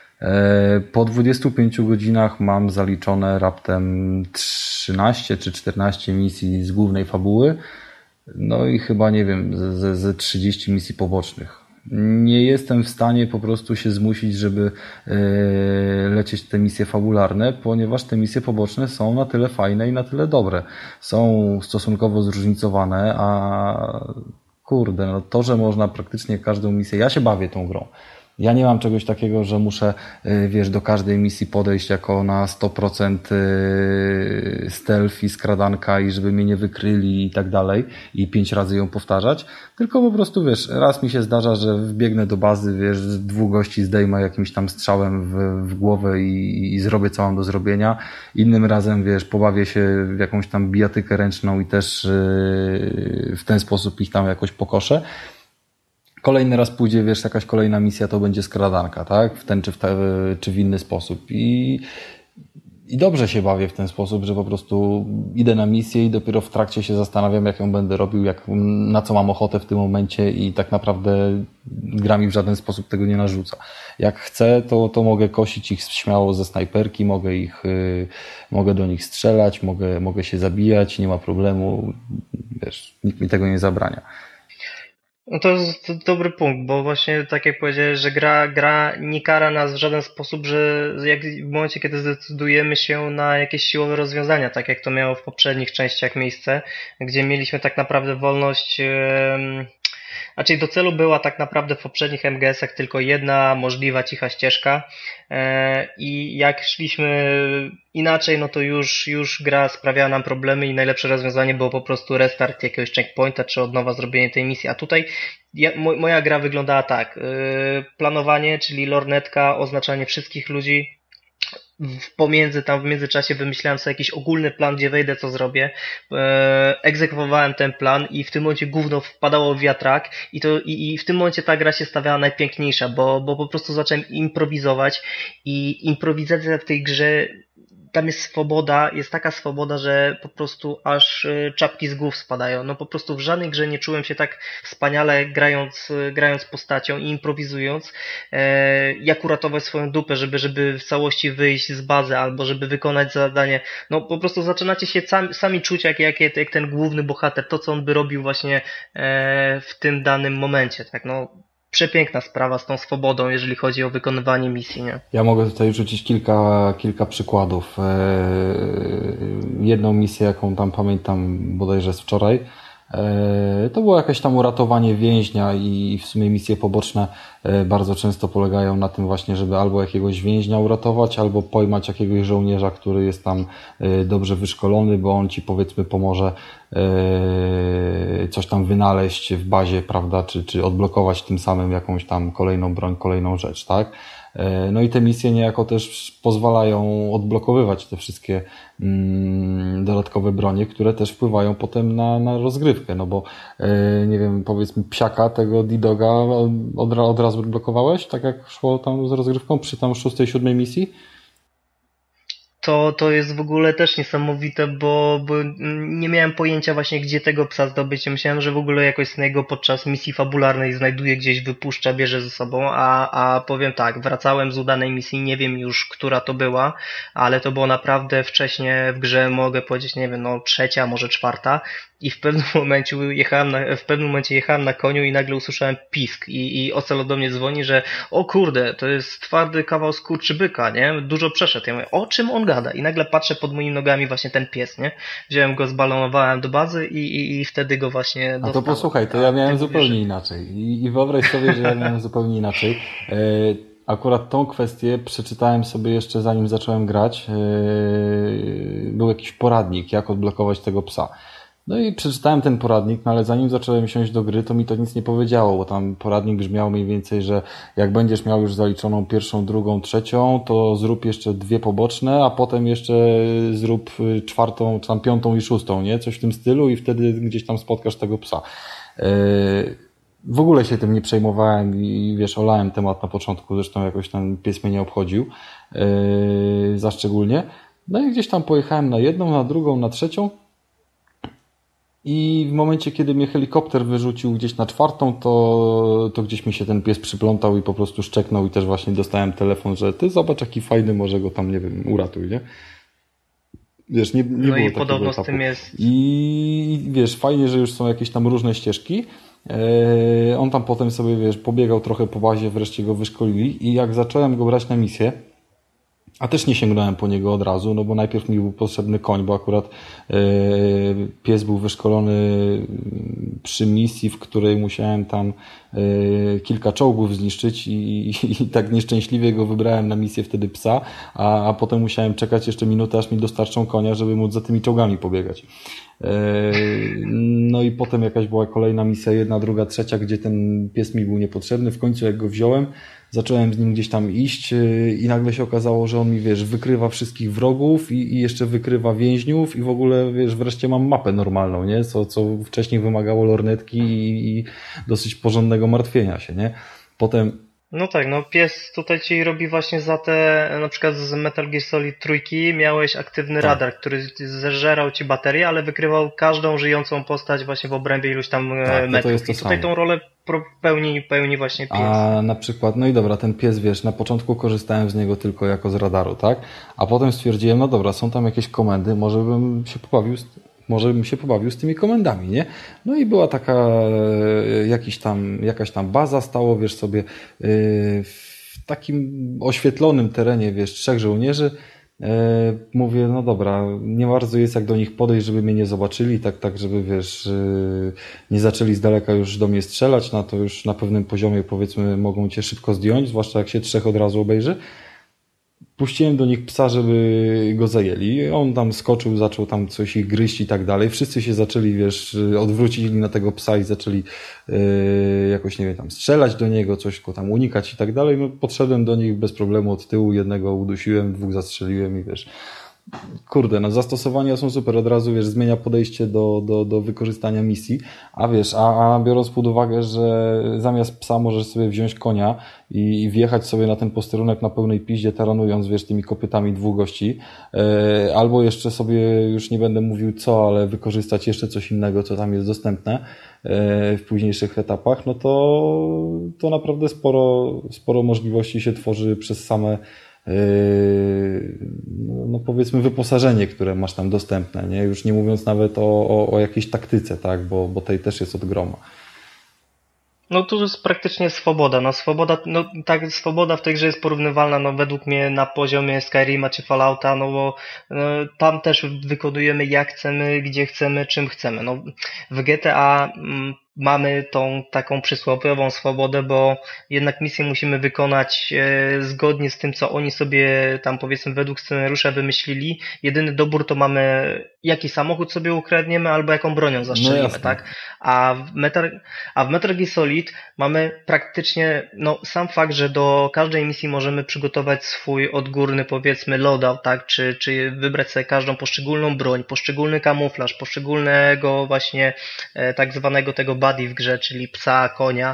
Po 25 godzinach mam zaliczone raptem 13 czy 14 misji z głównej fabuły. No i chyba, nie wiem, ze 30 misji pobocznych. Nie jestem w stanie po prostu się zmusić, żeby lecieć te misje fabularne, ponieważ te misje poboczne są na tyle fajne i na tyle dobre. Są stosunkowo zróżnicowane, a kurde, no to, że można praktycznie każdą misję... Ja się bawię tą grą. Ja nie mam czegoś takiego, że muszę, wiesz, do każdej misji podejść jako na 100% stealth i skradanka i żeby mnie nie wykryli i tak dalej i 5 razy ją powtarzać, tylko po prostu, wiesz, raz mi się zdarza, że wbiegnę do bazy, wiesz, 2 gości zdejmę jakimś tam strzałem w głowę i zrobię co mam do zrobienia. Innym razem, wiesz, pobawię się w jakąś tam bijatykę ręczną i też w ten sposób ich tam jakoś pokoszę. Kolejny raz pójdzie, wiesz, jakaś kolejna misja, to będzie skradanka, tak? W ten czy w inny sposób. I dobrze się bawię w ten sposób, że po prostu idę na misję i dopiero w trakcie się zastanawiam, jak ją będę robił, na co mam ochotę w tym momencie i tak naprawdę gra mi w żaden sposób tego nie narzuca. Jak chcę, to mogę kosić ich śmiało ze snajperki, mogę do nich strzelać, mogę się zabijać, nie ma problemu, wiesz, nikt mi tego nie zabrania. No to jest dobry punkt, bo właśnie tak jak powiedziałeś, że gra nie kara nas w żaden sposób, że w momencie, kiedy zdecydujemy się na jakieś siłowe rozwiązania, tak jak to miało w poprzednich częściach miejsce, gdzie mieliśmy tak naprawdę wolność, raczej do celu była tak naprawdę w poprzednich MGS-ach tylko jedna możliwa cicha ścieżka i jak szliśmy inaczej, no to już gra sprawiała nam problemy i najlepsze rozwiązanie było po prostu restart jakiegoś checkpointa czy od nowa zrobienie tej misji, a tutaj moja gra wyglądała tak, planowanie, czyli lornetka, oznaczanie wszystkich ludzi, w międzyczasie wymyślałem sobie jakiś ogólny plan, gdzie wejdę, co zrobię, egzekwowałem ten plan i w tym momencie gówno wpadało w wiatrak i w tym momencie ta gra się stawiała najpiękniejsza, bo po prostu zacząłem improwizować i improwizacja w tej grze tam jest taka swoboda, że po prostu aż czapki z głów spadają. No po prostu w żadnej grze nie czułem się tak wspaniale grając postacią i improwizując, jak uratować swoją dupę, żeby w całości wyjść z bazy albo żeby wykonać zadanie. No po prostu zaczynacie się sami czuć jak ten główny bohater, to co on by robił właśnie w tym danym momencie, tak no. Przepiękna sprawa z tą swobodą, jeżeli chodzi o wykonywanie misji, nie? Ja mogę tutaj rzucić kilka przykładów. Jedną misję, jaką tam pamiętam bodajże z wczoraj, to było jakieś tam uratowanie więźnia i w sumie misje poboczne bardzo często polegają na tym właśnie, żeby albo jakiegoś więźnia uratować, albo pojmać jakiegoś żołnierza, który jest tam dobrze wyszkolony, bo on ci powiedzmy pomoże coś tam wynaleźć w bazie, prawda, czy odblokować tym samym jakąś tam kolejną broń, kolejną rzecz, tak? No i te misje niejako też pozwalają odblokowywać te wszystkie dodatkowe bronie, które też wpływają potem na rozgrywkę, no bo nie wiem, powiedzmy psiaka, tego D-Doga od razu odblokowałeś, tak jak szło tam z rozgrywką przy tam 6-7 misji? To jest w ogóle też niesamowite, bo nie miałem pojęcia właśnie, gdzie tego psa zdobyć. Myślałem, że w ogóle jakoś Snake'go podczas misji fabularnej znajduje gdzieś, wypuszcza, bierze ze sobą, a powiem tak, wracałem z udanej misji, nie wiem już, która to była, ale to było naprawdę wcześnie w grze, mogę powiedzieć, nie wiem, no trzecia, może czwarta. I w pewnym momencie jechałem na koniu i nagle usłyszałem pisk i Ocelot do mnie dzwoni, że o kurde, to jest twardy kawał skurczybyka, nie? Dużo przeszedł. Ja mówię, o czym on gada? I nagle patrzę pod moimi nogami właśnie ten pies, nie? Wziąłem go, zbalonowałem do bazy i wtedy go właśnie dostałem. A to posłuchaj, to ja miałem zupełnie inaczej. I wyobraź sobie, że ja miałem zupełnie inaczej. Akurat tą kwestię przeczytałem sobie jeszcze zanim zacząłem grać. Był jakiś poradnik, jak odblokować tego psa. No i przeczytałem ten poradnik, no ale zanim zacząłem siąść do gry, to mi to nic nie powiedziało, bo tam poradnik brzmiał mniej więcej, że jak będziesz miał już zaliczoną pierwszą, drugą, trzecią, to zrób jeszcze 2 poboczne, a potem jeszcze zrób 4., czy tam 5. i 6., nie? Coś w tym stylu i wtedy gdzieś tam spotkasz tego psa. W ogóle się tym nie przejmowałem i wiesz, olałem temat na początku, zresztą jakoś ten pies mnie nie obchodził za szczególnie. No i gdzieś tam pojechałem na 1., na 2., na 3. I w momencie, kiedy mnie helikopter wyrzucił gdzieś na 4., to gdzieś mi się ten pies przyplątał i po prostu szczeknął i też właśnie dostałem telefon, że ty zobacz jaki fajny, może go tam, nie wiem, uratuj, nie? Wiesz, nie no było i takiego podobno etapu. z tym jest. I wiesz, fajnie, że już są jakieś tam różne ścieżki. On tam potem sobie, wiesz, pobiegał trochę po bazie, wreszcie go wyszkolili i jak zacząłem go brać na misję, a też nie sięgnąłem po niego od razu, no bo najpierw mi był potrzebny koń, bo akurat pies był wyszkolony przy misji, w której musiałem tam kilka czołgów zniszczyć i tak nieszczęśliwie go wybrałem na misję wtedy psa, a potem musiałem czekać jeszcze minutę, aż mi dostarczą konia, żeby móc za tymi czołgami pobiegać. No i potem jakaś była kolejna misja, 1., 2., 3., gdzie ten pies mi był niepotrzebny. W końcu jak go wziąłem, zacząłem z nim gdzieś tam iść i nagle się okazało, że on mi, wiesz, wykrywa wszystkich wrogów i jeszcze wykrywa więźniów i w ogóle, wiesz, wreszcie mam mapę normalną, nie? Co wcześniej wymagało lornetki i dosyć porządnego martwienia się, nie? Potem No tak, no pies tutaj ci robi właśnie za te, na przykład z Metal Gear Solid 3 miałeś aktywny radar, który zeżerał ci baterię, ale wykrywał każdą żyjącą postać właśnie w obrębie iluś tam metrów. To jest to I tutaj samo. tą rolę pełni właśnie pies. A na przykład, no i dobra, ten pies, wiesz, na początku korzystałem z niego tylko jako z radaru, tak? A potem stwierdziłem, no dobra, są tam jakieś komendy, może bym się pobawił z tymi komendami, nie? No i była taka jakaś tam baza, stało, wiesz, sobie w takim oświetlonym terenie, wiesz, 3 żołnierzy. Mówię, no dobra, nie bardzo jest jak do nich podejść, żeby mnie nie zobaczyli, tak żeby, wiesz, nie zaczęli z daleka już do mnie strzelać, to już na pewnym poziomie, powiedzmy, mogą cię szybko zdjąć, zwłaszcza jak się 3 od razu obejrzy. Puściłem do nich psa, żeby go zajęli. On tam skoczył, zaczął tam coś ich gryźć i tak dalej. Wszyscy się zaczęli, wiesz, odwrócili na tego psa i zaczęli jakoś, nie wiem, tam strzelać do niego, coś go tam unikać i tak dalej. No, podszedłem do nich bez problemu od tyłu, 1 udusiłem, 2 zastrzeliłem i wiesz. kurde, no zastosowania są super, od razu wiesz, zmienia podejście do wykorzystania misji, a wiesz, a biorąc pod uwagę, że zamiast psa możesz sobie wziąć konia i wjechać sobie na ten posterunek na pełnej piździe, taranując, wiesz, tymi kopytami 2 gości, albo jeszcze sobie, już nie będę mówił co, ale wykorzystać jeszcze coś innego, co tam jest dostępne w późniejszych etapach, no to naprawdę sporo możliwości się tworzy przez same no powiedzmy wyposażenie, które masz tam dostępne, nie? Już nie mówiąc nawet o jakiejś taktyce, tak? Bo tej też jest od groma. No tu jest praktycznie swoboda. Swoboda w tej grze jest porównywalna, no według mnie na poziomie Skyrima czy Fallouta, no bo tam też wykonujemy jak chcemy, gdzie chcemy, czym chcemy. No w GTA mamy tą taką przysłowiową swobodę, bo jednak misję musimy wykonać zgodnie z tym, co oni sobie tam powiedzmy według scenariusza wymyślili. Jedyny dobór to mamy jaki samochód sobie ukradniemy albo jaką bronią zastrzelimy, No tak? A w Metal Gear Solid mamy praktycznie, no sam fakt, że do każdej misji możemy przygotować swój odgórny powiedzmy loadout, tak? Czy wybrać sobie każdą poszczególną broń, poszczególny kamuflaż, poszczególnego właśnie tak zwanego tego buddy w grze, czyli psa, konia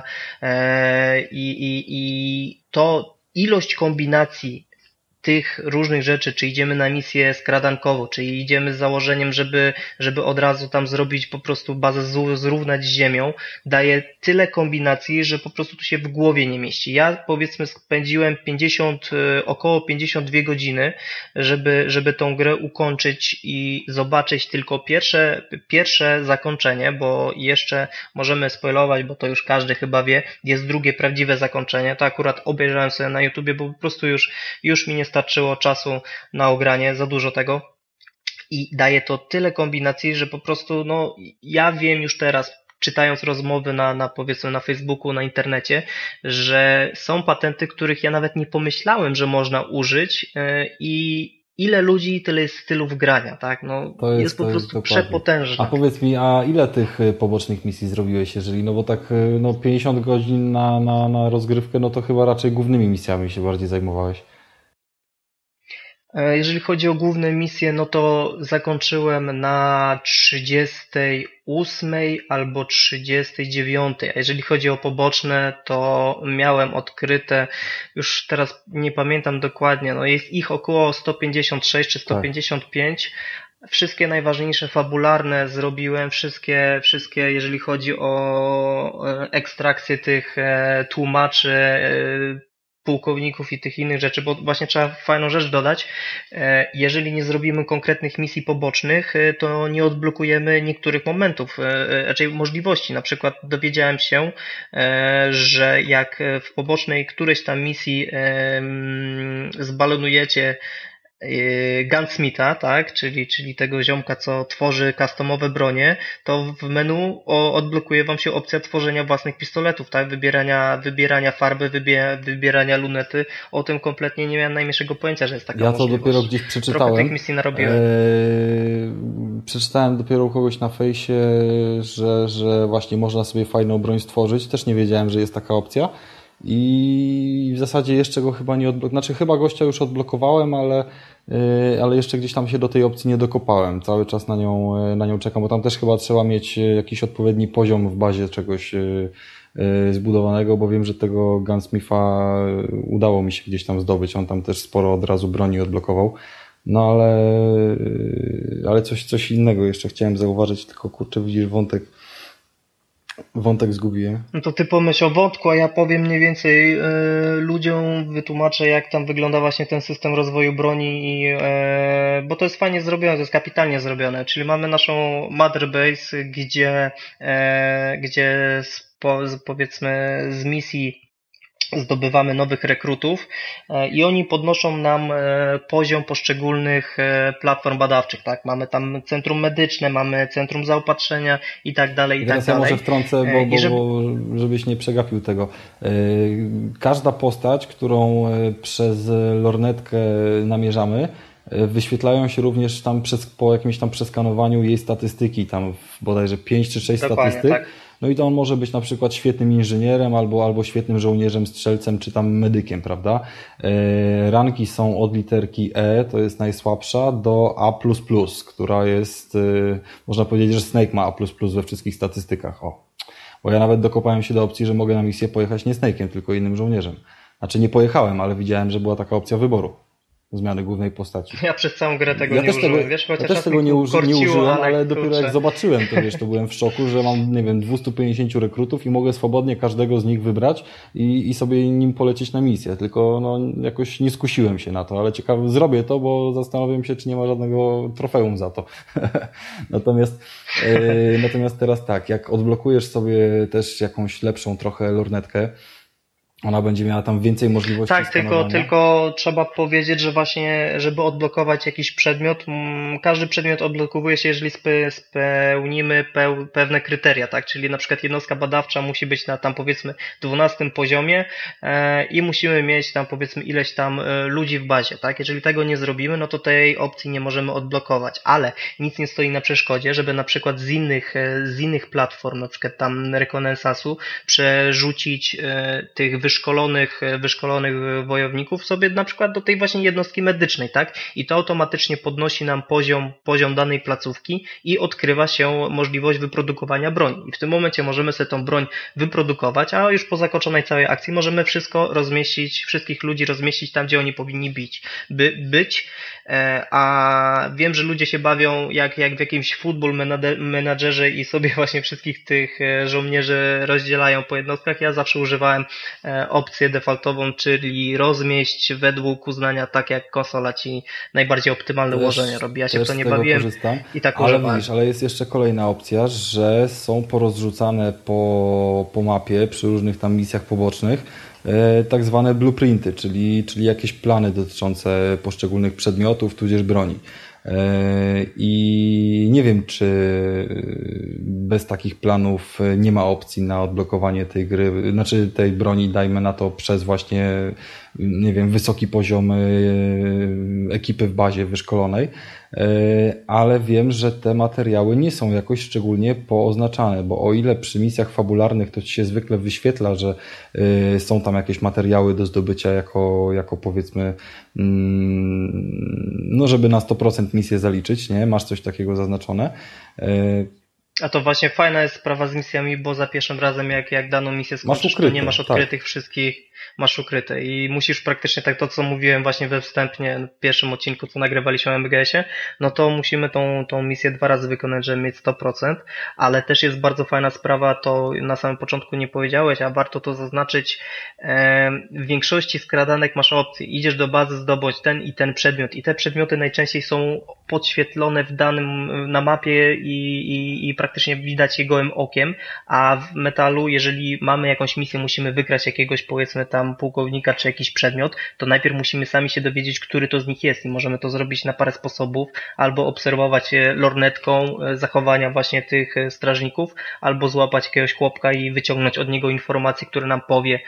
i to ilość kombinacji tych różnych rzeczy, czy idziemy na misję skradankowo, czy idziemy z założeniem, żeby od razu tam zrobić po prostu bazę, zrównać z ziemią, daje tyle kombinacji, że po prostu tu się w głowie nie mieści. Ja powiedzmy spędziłem około 52 godziny, żeby tą grę ukończyć i zobaczyć tylko pierwsze zakończenie, bo jeszcze możemy spoilować, bo to już każdy chyba wie, jest drugie prawdziwe zakończenie. To akurat obejrzałem sobie na YouTubie, bo po prostu już mi nie starczyło czasu na ogranie, za dużo tego i daje to tyle kombinacji, że po prostu no ja wiem już teraz, czytając rozmowy powiedzmy na Facebooku, na internecie, że są patenty, których ja nawet nie pomyślałem, że można użyć i ile ludzi, tyle jest stylów grania, tak? No jest po prostu przepotężne. A powiedz mi, a ile tych pobocznych misji zrobiłeś, jeżeli, no bo tak 50 godzin na rozgrywkę, no to chyba raczej głównymi misjami się bardziej zajmowałeś. Jeżeli chodzi o główne misje, no to zakończyłem na 38 albo 39. A jeżeli chodzi o poboczne, to miałem odkryte, już teraz nie pamiętam dokładnie, no jest ich około 156 czy 155. Tak. Wszystkie najważniejsze fabularne zrobiłem, wszystkie jeżeli chodzi o ekstrakcję tych tłumaczy, pułkowników i tych innych rzeczy, bo właśnie trzeba fajną rzecz dodać. Jeżeli nie zrobimy konkretnych misji pobocznych, to nie odblokujemy niektórych momentów, raczej możliwości. Na przykład dowiedziałem się, że jak w pobocznej którejś tam misji zbalonujecie Gunsmitha, tak, czyli tego ziomka, co tworzy customowe bronie, to w menu odblokuje wam się opcja tworzenia własnych pistoletów, tak, wybierania farby, wybierania lunety. O tym kompletnie nie miałem najmniejszego pojęcia, że jest taka możliwość. Ja to dopiero gdzieś przeczytałem. Trochę tych misji narobiłem. Przeczytałem dopiero u kogoś na fejsie, że właśnie można sobie fajną broń stworzyć. Też nie wiedziałem, że jest taka opcja. I w zasadzie jeszcze go chyba nie odblokowałem. Znaczy chyba gościa już odblokowałem, ale jeszcze gdzieś tam się do tej opcji nie dokopałem. Cały czas na nią czekam, bo tam też chyba trzeba mieć jakiś odpowiedni poziom w bazie czegoś zbudowanego, bo wiem, że tego Gunsmitha udało mi się gdzieś tam zdobyć. On tam też sporo od razu broni odblokował. No ale coś innego jeszcze chciałem zauważyć, tylko kurczę, widzisz, wątek zgubiłem. No to ty pomyśl o wątku, a ja powiem mniej więcej ludziom, wytłumaczę jak tam wygląda właśnie ten system rozwoju broni, bo to jest fajnie zrobione, to jest kapitalnie zrobione, czyli mamy naszą Mother Base, gdzie powiedzmy z misji zdobywamy nowych rekrutów i oni podnoszą nam poziom poszczególnych platform badawczych, tak? Mamy tam centrum medyczne, mamy centrum zaopatrzenia i tak dalej, i tak dalej. Ja może wtrącę, bo żebyś nie przegapił tego. Każda postać, którą przez lornetkę namierzamy, wyświetlają się również tam po jakimś tam przeskanowaniu jej statystyki, tam bodajże 5 czy 6 dokładnie, statystyk. Tak. no i to on może być na przykład świetnym inżynierem albo świetnym żołnierzem, strzelcem czy tam medykiem, prawda? Ranki są od literki E, to jest najsłabsza, do A++, która jest, można powiedzieć, że Snake ma A++ we wszystkich statystykach. Bo ja nawet dokopałem się do opcji, że mogę na misję pojechać nie Snake'iem, tylko innym żołnierzem. Znaczy nie pojechałem, ale widziałem, że była taka opcja wyboru. Zmiany głównej postaci. Ja przez całą grę tego nie użyłem, wiesz? Ja też tego nie użyłem, ale dopiero jak zobaczyłem, to wiesz, to byłem w szoku, że mam, nie wiem, 250 rekrutów i mogę swobodnie każdego z nich wybrać i sobie nim polecieć na misję. Tylko no, jakoś nie skusiłem się na to, ale ciekawe, zrobię to, bo zastanawiam się, czy nie ma żadnego trofeum za to. Natomiast teraz tak, jak odblokujesz sobie też jakąś lepszą trochę lornetkę, ona będzie miała tam więcej możliwości. Tak, tylko trzeba powiedzieć, że właśnie, żeby odblokować jakiś przedmiot, każdy przedmiot odblokowuje się, jeżeli spełnimy pewne kryteria, tak? Czyli na przykład jednostka badawcza musi być na tam powiedzmy 12 poziomie i musimy mieć tam powiedzmy ileś tam ludzi w bazie, tak? Jeżeli tego nie zrobimy, no to tej opcji nie możemy odblokować, ale nic nie stoi na przeszkodzie, żeby na przykład z innych platform, na przykład tam Reconnaissance'u przerzucić tych wyszkolonych wojowników sobie na przykład do tej właśnie jednostki medycznej, tak? I to automatycznie podnosi nam poziom danej placówki i odkrywa się możliwość wyprodukowania broni. I w tym momencie możemy sobie tą broń wyprodukować, a już po zakończonej całej akcji możemy wszystkich ludzi rozmieścić tam, gdzie oni powinni być. A wiem, że ludzie się bawią jak w jakimś football menadżerze i sobie właśnie wszystkich tych żołnierzy rozdzielają po jednostkach. Ja zawsze używałem opcję defaultową, czyli rozmieść według uznania, tak jak konsola ci najbardziej optymalne ułożenie robi. Ja się w to nie bawiłem i tak używałem. Ale jest jeszcze kolejna opcja, że są porozrzucane po mapie przy różnych tam misjach pobocznych tak zwane blueprinty, czyli jakieś plany dotyczące poszczególnych przedmiotów, tudzież broni. I nie wiem, czy bez takich planów nie ma opcji na odblokowanie tej gry, znaczy tej broni, dajmy na to, przez właśnie, nie wiem, wysoki poziom ekipy w bazie wyszkolonej, ale wiem, że te materiały nie są jakoś szczególnie pooznaczane, bo o ile przy misjach fabularnych to ci się zwykle wyświetla, że są tam jakieś materiały do zdobycia jako powiedzmy, no żeby na 100% misję zaliczyć, nie? Masz coś takiego zaznaczone. A to właśnie fajna jest sprawa z misjami, bo za pierwszym razem jak daną misję skończysz, to nie masz odkrytych wszystkich, masz ukryte i musisz praktycznie tak to, co mówiłem właśnie we wstępnie w pierwszym odcinku, co nagrywaliśmy o MGS-ie, no to musimy tą misję 2 razy wykonać, żeby mieć 100%, ale też jest bardzo fajna sprawa, to na samym początku nie powiedziałeś, a warto to zaznaczyć, w większości skradanek masz opcję, idziesz do bazy, zdobądź ten i ten przedmiot i te przedmioty najczęściej są podświetlone na mapie i praktycznie widać je gołym okiem, a w Metalu, jeżeli mamy jakąś misję, musimy wygrać jakiegoś powiedzmy tam pułkownika czy jakiś przedmiot, to najpierw musimy sami się dowiedzieć, który to z nich jest i możemy to zrobić na parę sposobów, albo obserwować lornetką zachowania właśnie tych strażników, albo złapać jakiegoś chłopka i wyciągnąć od niego informacje, które nam powie,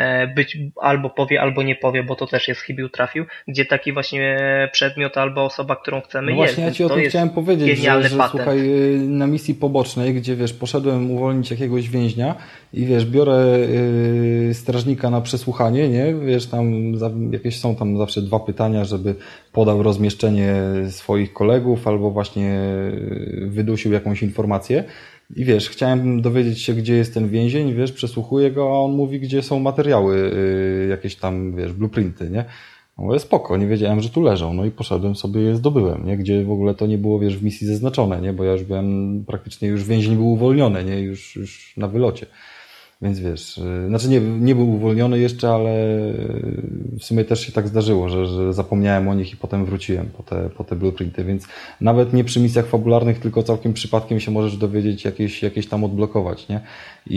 albo nie powie, bo to też jest chybił trafił, gdzie taki właśnie przedmiot albo osoba, którą chcemy jest. Właśnie ja ci o tym chciałem powiedzieć, że słuchaj, na misji pobocznej, gdzie wiesz, poszedłem uwolnić jakiegoś więźnia i wiesz, biorę strażnika na przesłuchanie, nie? Wiesz, tam jakieś są tam zawsze 2 pytania, żeby podał rozmieszczenie swoich kolegów albo właśnie wydusił jakąś informację. I wiesz, chciałem dowiedzieć się, gdzie jest ten więzień, wiesz, przesłuchuję go, a on mówi, gdzie są materiały, jakieś tam, wiesz, blueprinty, nie? No spoko, nie wiedziałem, że tu leżą, no i poszedłem sobie je zdobyłem, nie? Gdzie w ogóle to nie było, wiesz, w misji zaznaczone, nie? Bo ja już byłem, praktycznie już więzień był uwolniony, nie? Już na wylocie. Więc wiesz, znaczy nie był uwolniony jeszcze, ale w sumie też się tak zdarzyło, że zapomniałem o nich i potem wróciłem po te blueprinty, więc nawet nie przy misjach fabularnych, tylko całkiem przypadkiem się możesz dowiedzieć jakieś tam odblokować, nie?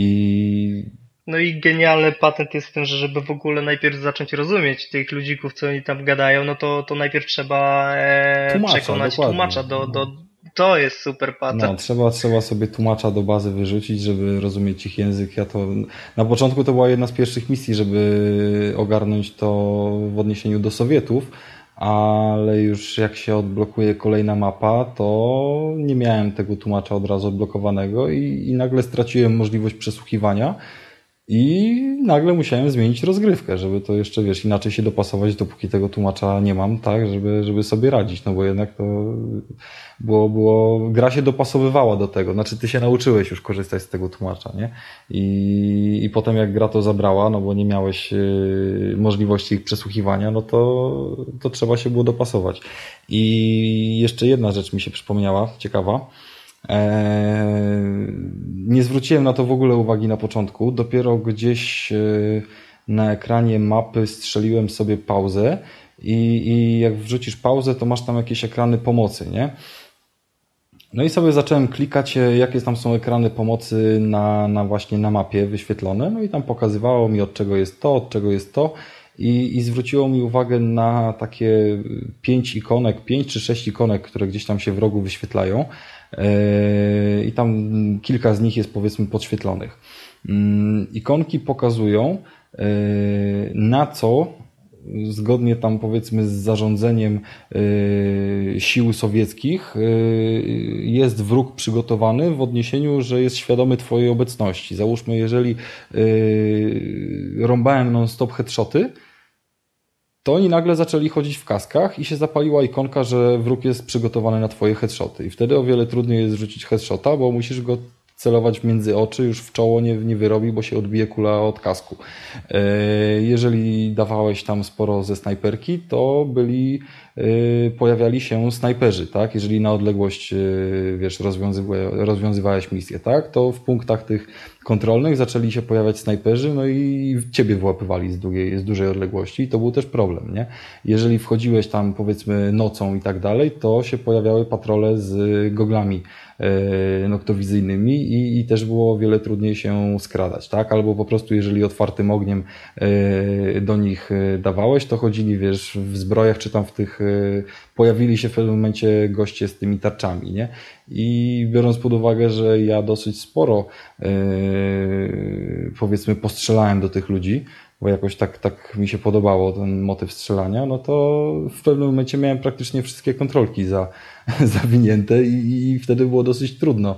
No i genialny patent jest w tym, że żeby w ogóle najpierw zacząć rozumieć tych ludzików, co oni tam gadają, no to najpierw trzeba przekonać tłumacza to jest super patent. No, trzeba sobie tłumacza do bazy wyrzucić, żeby rozumieć ich język. Na początku to była jedna z pierwszych misji, żeby ogarnąć to w odniesieniu do Sowietów, ale już jak się odblokuje kolejna mapa, to nie miałem tego tłumacza od razu odblokowanego i nagle straciłem możliwość przesłuchiwania i nagle musiałem zmienić rozgrywkę, żeby to jeszcze, wiesz, inaczej się dopasować, dopóki tego tłumacza nie mam, tak, żeby sobie radzić, no bo jednak to gra się dopasowywała do tego, znaczy ty się nauczyłeś już korzystać z tego tłumacza, nie? I potem jak gra to zabrała, no bo nie miałeś możliwości ich przesłuchiwania, no to trzeba się było dopasować. I jeszcze jedna rzecz mi się przypomniała, ciekawa. Nie zwróciłem na to w ogóle uwagi na początku. Dopiero gdzieś na ekranie mapy strzeliłem sobie pauzę i jak wrzucisz pauzę, to masz tam jakieś ekrany pomocy, nie? No i sobie zacząłem klikać, jakie tam są ekrany pomocy właśnie na mapie wyświetlone. No i tam pokazywało mi, od czego jest to. I zwróciło mi uwagę na takie 5 czy 6 ikonek, które gdzieś tam się w rogu wyświetlają. I tam kilka z nich jest, powiedzmy, podświetlonych. Ikonki pokazują, na co zgodnie tam, powiedzmy, z zarządzeniem sił sowieckich jest wróg przygotowany w odniesieniu, że jest świadomy twojej obecności. Załóżmy, jeżeli rąbałem non-stop headshoty, to oni nagle zaczęli chodzić w kaskach i się zapaliła ikonka, że wróg jest przygotowany na twoje headshoty. I wtedy o wiele trudniej jest rzucić headshota, bo musisz go celować między oczy, już w czoło nie wyrobi, bo się odbije kula od kasku. Jeżeli dawałeś tam sporo ze snajperki, to pojawiali się snajperzy, tak? Jeżeli na odległość, wiesz, rozwiązywałeś misję, tak? To w punktach tych kontrolnych zaczęli się pojawiać snajperzy, no i ciebie wyłapywali z dużej odległości i to był też problem, nie? Jeżeli wchodziłeś tam, powiedzmy, nocą i tak dalej, to się pojawiały patrole z goglami noktowizyjnymi i też było o wiele trudniej się skradać, tak? Albo po prostu jeżeli otwartym ogniem do nich dawałeś, to chodzili, wiesz, w zbrojach czy tam w tych, pojawili się w pewnym momencie goście z tymi tarczami, nie? I biorąc pod uwagę, że ja dosyć sporo powiedzmy postrzelałem do tych ludzi, bo jakoś tak mi się podobało ten motyw strzelania, no to w pewnym momencie miałem praktycznie wszystkie kontrolki zawinięte i wtedy było dosyć trudno.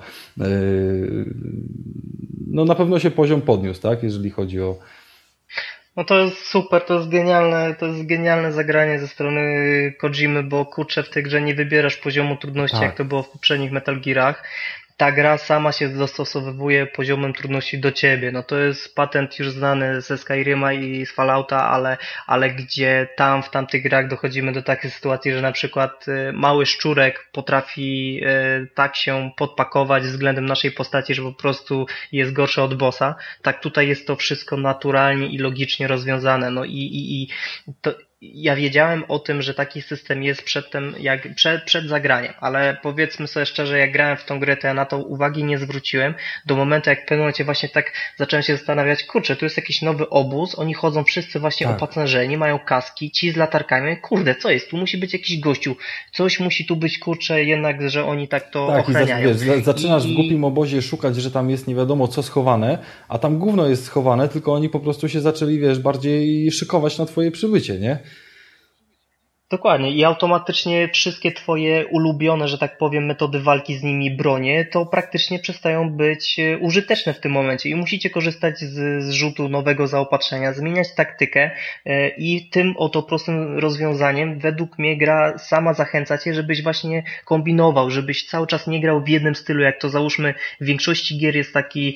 No na pewno się poziom podniósł, tak, jeżeli chodzi o... No to jest super, to jest genialne zagranie ze strony Kojimy, bo kurczę, w tej grze nie wybierasz poziomu trudności, tak, jak to było w poprzednich Metal Gearach. Ta gra sama się dostosowuje poziomem trudności do ciebie. No to jest patent już znany ze Skyrima i z Fallouta, ale gdzie w tamtych grach dochodzimy do takiej sytuacji, że na przykład mały szczurek potrafi tak się podpakować względem naszej postaci, że po prostu jest gorszy od bossa. Tak tutaj jest to wszystko naturalnie i logicznie rozwiązane. No i to ja wiedziałem o tym, że taki system jest przed zagraniem, ale powiedzmy sobie szczerze, jak grałem w tą grę, to ja na to uwagi nie zwróciłem do momentu, jak w pewnym momencie właśnie tak zacząłem się zastanawiać, kurczę, tu jest jakiś nowy obóz, oni chodzą wszyscy właśnie opacerzeni, mają kaski, ci z latarkami, kurde, co jest? Tu musi być jakiś gościu, coś musi tu być, kurczę, jednak, że oni tak to ochraniają. Wiesz, zaczynasz w głupim obozie szukać, że tam jest nie wiadomo co schowane, a tam gówno jest schowane, tylko oni po prostu się zaczęli, wiesz, bardziej szykować na twoje przybycie, nie? Dokładnie i automatycznie wszystkie twoje ulubione, że tak powiem, metody walki z nimi, bronie, to praktycznie przestają być użyteczne w tym momencie i musicie korzystać z rzutu nowego zaopatrzenia, zmieniać taktykę i tym oto prostym rozwiązaniem według mnie gra sama zachęca cię, żebyś właśnie kombinował, żebyś cały czas nie grał w jednym stylu, jak to załóżmy w większości gier jest taki,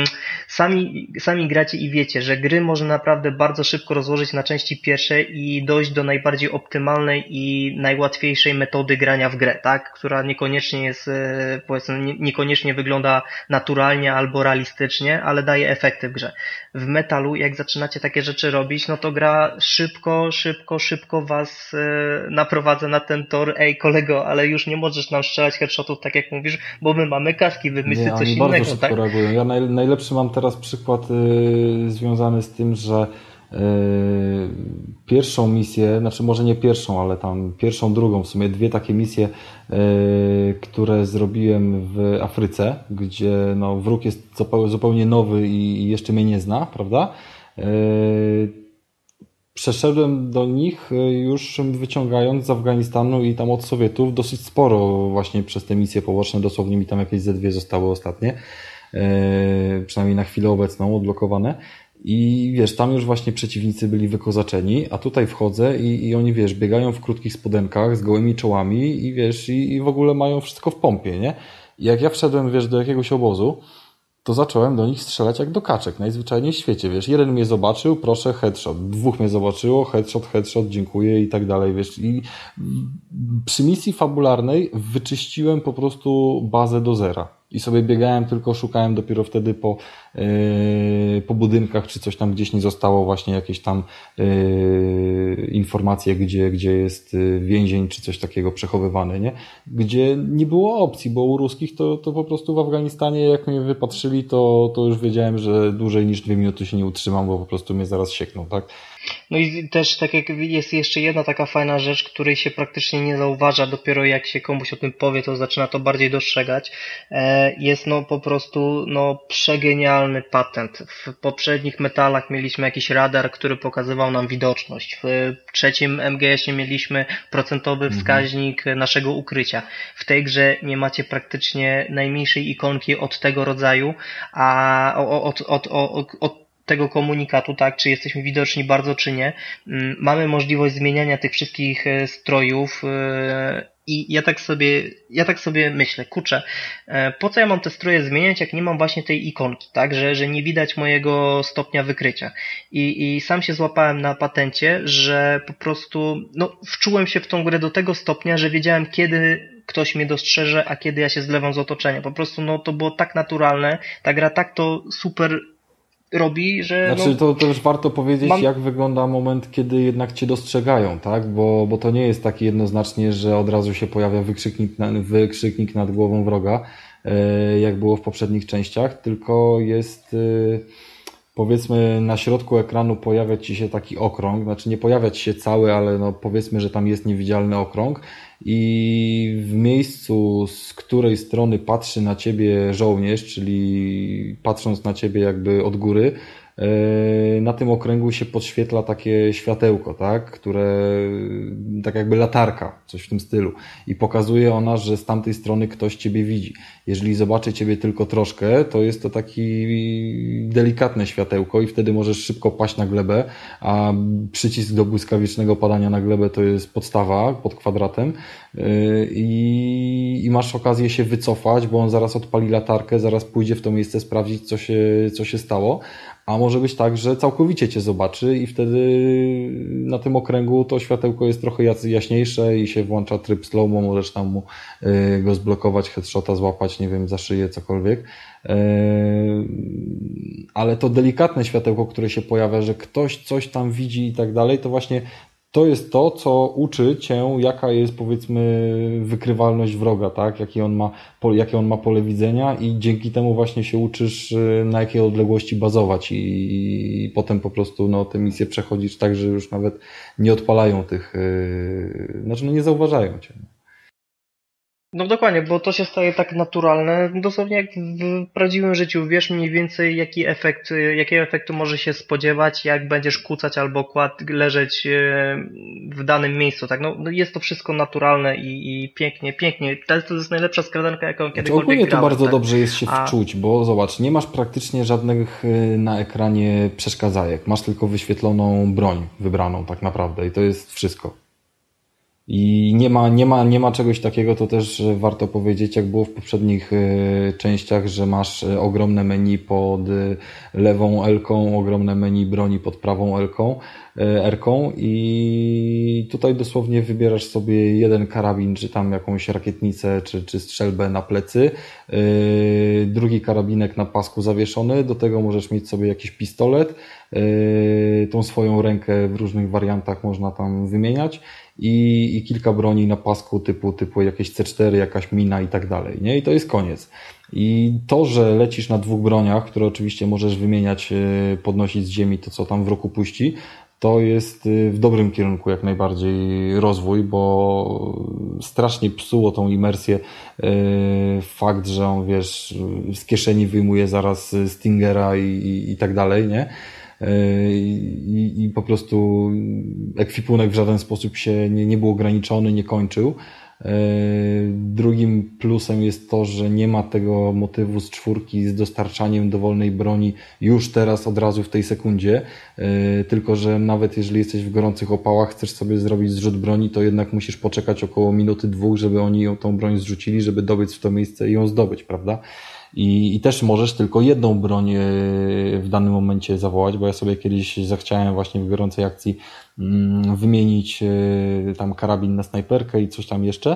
sami gracie i wiecie, że gry można naprawdę bardzo szybko rozłożyć na części pierwsze i dojść do najbardziej optymalnej i najłatwiejszej metody grania w grę, tak? Która niekoniecznie jest, powiedzmy, niekoniecznie wygląda naturalnie albo realistycznie, ale daje efekty w grze. W Metalu, jak zaczynacie takie rzeczy robić, no to gra szybko was naprowadza na ten tor, ej kolego, ale już nie możesz nam strzelać headshotów tak jak mówisz, bo my mamy kaski, wymyślcie coś innego, bardzo szybko reagują. Ja najlepszy mam teraz przykład związany z tym, że pierwszą misję, znaczy może nie pierwszą, ale tam pierwszą, drugą, w sumie dwie takie misje, które zrobiłem w Afryce, gdzie no, wróg jest zupełnie nowy i jeszcze mnie nie zna, prawda? przeszedłem do nich już wyciągając z Afganistanu i tam od Sowietów dosyć sporo właśnie przez te misje poboczne, dosłownie mi tam jakieś ze 2 zostały ostatnie, przynajmniej na chwilę obecną odblokowane. I wiesz, tam już właśnie przeciwnicy byli wykozaczeni, a tutaj wchodzę i oni, wiesz, biegają w krótkich spodenkach z gołymi czołami i wiesz, i w ogóle mają wszystko w pompie, nie? I jak ja wszedłem, wiesz, do jakiegoś obozu, to zacząłem do nich strzelać jak do kaczek, najzwyczajniej w świecie, wiesz. Jeden mnie zobaczył, proszę, headshot. 2 mnie zobaczyło, headshot, dziękuję i tak dalej, wiesz. I przy misji fabularnej wyczyściłem po prostu bazę do zera. I sobie biegałem, tylko szukałem dopiero wtedy po budynkach, czy coś tam gdzieś nie zostało, właśnie jakieś tam informacje, gdzie jest więzień, czy coś takiego przechowywany, nie? Gdzie nie było opcji, bo u ruskich to po prostu w Afganistanie, jak mnie wypatrzyli, to już wiedziałem, że dłużej niż 2 minuty się nie utrzymam, bo po prostu mnie zaraz siekną, tak? No i też tak jak jest jeszcze jedna taka fajna rzecz, której się praktycznie nie zauważa, dopiero jak się komuś o tym powie, to zaczyna to bardziej dostrzegać. Jest no po prostu przegenialny patent. W poprzednich metalach mieliśmy jakiś radar, który pokazywał nam widoczność. W trzecim MGS-ie mieliśmy procentowy wskaźnik naszego ukrycia. W tej grze nie macie praktycznie najmniejszej ikonki od tego rodzaju, a od tego komunikatu, tak, czy jesteśmy widoczni bardzo, czy nie. Mamy możliwość zmieniania tych wszystkich strojów i ja tak sobie myślę, kurczę, po co ja mam te stroje zmieniać, jak nie mam właśnie tej ikonki, tak, że nie widać mojego stopnia wykrycia. I sam się złapałem na patencie, że po prostu, wczułem się w tą grę do tego stopnia, że wiedziałem, kiedy ktoś mnie dostrzeże, a kiedy ja się zlewam z otoczenia. Po prostu, to było tak naturalne, ta gra tak to super robi, że... Znaczy to też warto powiedzieć, jak wygląda moment, kiedy jednak cię dostrzegają, tak? Bo to nie jest tak jednoznacznie, że od razu się pojawia wykrzyknik nad głową wroga, jak było w poprzednich częściach, tylko jest... Powiedzmy na środku ekranu pojawia ci się taki okrąg, znaczy nie pojawia ci się cały, ale powiedzmy, że tam jest niewidzialny okrąg i w miejscu, z której strony patrzy na ciebie żołnierz, czyli patrząc na ciebie jakby od góry, na tym okręgu się podświetla takie światełko, tak, które tak jakby latarka, coś w tym stylu i pokazuje ona, że z tamtej strony ktoś ciebie widzi. Jeżeli zobaczy ciebie tylko troszkę, to jest to taki delikatne światełko i wtedy możesz szybko paść na glebę, a przycisk do błyskawicznego padania na glebę to jest podstawa pod kwadratem i masz okazję się wycofać, bo on zaraz odpali latarkę, zaraz pójdzie w to miejsce sprawdzić, co się stało. A może być tak, że całkowicie cię zobaczy i wtedy na tym okręgu to światełko jest trochę jaśniejsze i się włącza tryb slow-mo, możesz tam mu go zblokować, headshota złapać, nie wiem, za szyję, cokolwiek. Ale to delikatne światełko, które się pojawia, że ktoś coś tam widzi i tak dalej, to właśnie to jest to, co uczy cię, jaka jest, powiedzmy, wykrywalność wroga, tak? Jakie on ma pole widzenia i dzięki temu właśnie się uczysz, na jakiej odległości bazować i potem po prostu te misje przechodzisz tak, że już nawet nie odpalają tych, nie zauważają cię. No dokładnie, bo to się staje tak naturalne, dosłownie jak w prawdziwym życiu. Wiesz mniej więcej jakiego efektu może się spodziewać, jak będziesz kucać albo leżeć w danym miejscu, tak? Jest to wszystko naturalne i pięknie. To jest najlepsza skradanka, jaką kiedykolwiek ogólnie grałem. To bardzo tak? dobrze jest się wczuć, bo zobacz, nie masz praktycznie żadnych na ekranie przeszkadzajek. Masz tylko wyświetloną broń wybraną tak naprawdę i to jest wszystko. I nie ma czegoś takiego, to też warto powiedzieć, jak było w poprzednich częściach, że masz ogromne menu pod lewą L-ką, ogromne menu broni pod prawą R-ką i tutaj dosłownie wybierasz sobie jeden karabin, czy tam jakąś rakietnicę, czy strzelbę na plecy, drugi karabinek na pasku zawieszony, do tego możesz mieć sobie jakiś pistolet, tą swoją rękę w różnych wariantach można tam wymieniać i kilka broni na pasku typu jakieś C4, jakaś mina i tak dalej, nie? I to jest koniec. I to, że lecisz na 2 broniach, które oczywiście możesz wymieniać, podnosić z ziemi to, co tam w roku puści, to jest w dobrym kierunku jak najbardziej rozwój, bo strasznie psuło tą imersję fakt, że on, wiesz, z kieszeni wyjmuje zaraz Stingera i tak dalej, nie? i po prostu ekwipunek w żaden sposób się nie był ograniczony, nie kończył. Drugim plusem jest to, że nie ma tego motywu z 4 z dostarczaniem dowolnej broni już teraz, od razu w tej sekundzie, tylko że nawet jeżeli jesteś w gorących opałach, chcesz sobie zrobić zrzut broni, to jednak musisz poczekać około minuty, 2, żeby oni tą broń zrzucili, żeby dobiec w to miejsce i ją zdobyć, prawda? I też możesz tylko jedną broń w danym momencie zawołać, bo ja sobie kiedyś zachciałem właśnie w gorącej akcji wymienić tam karabin na snajperkę i coś tam jeszcze.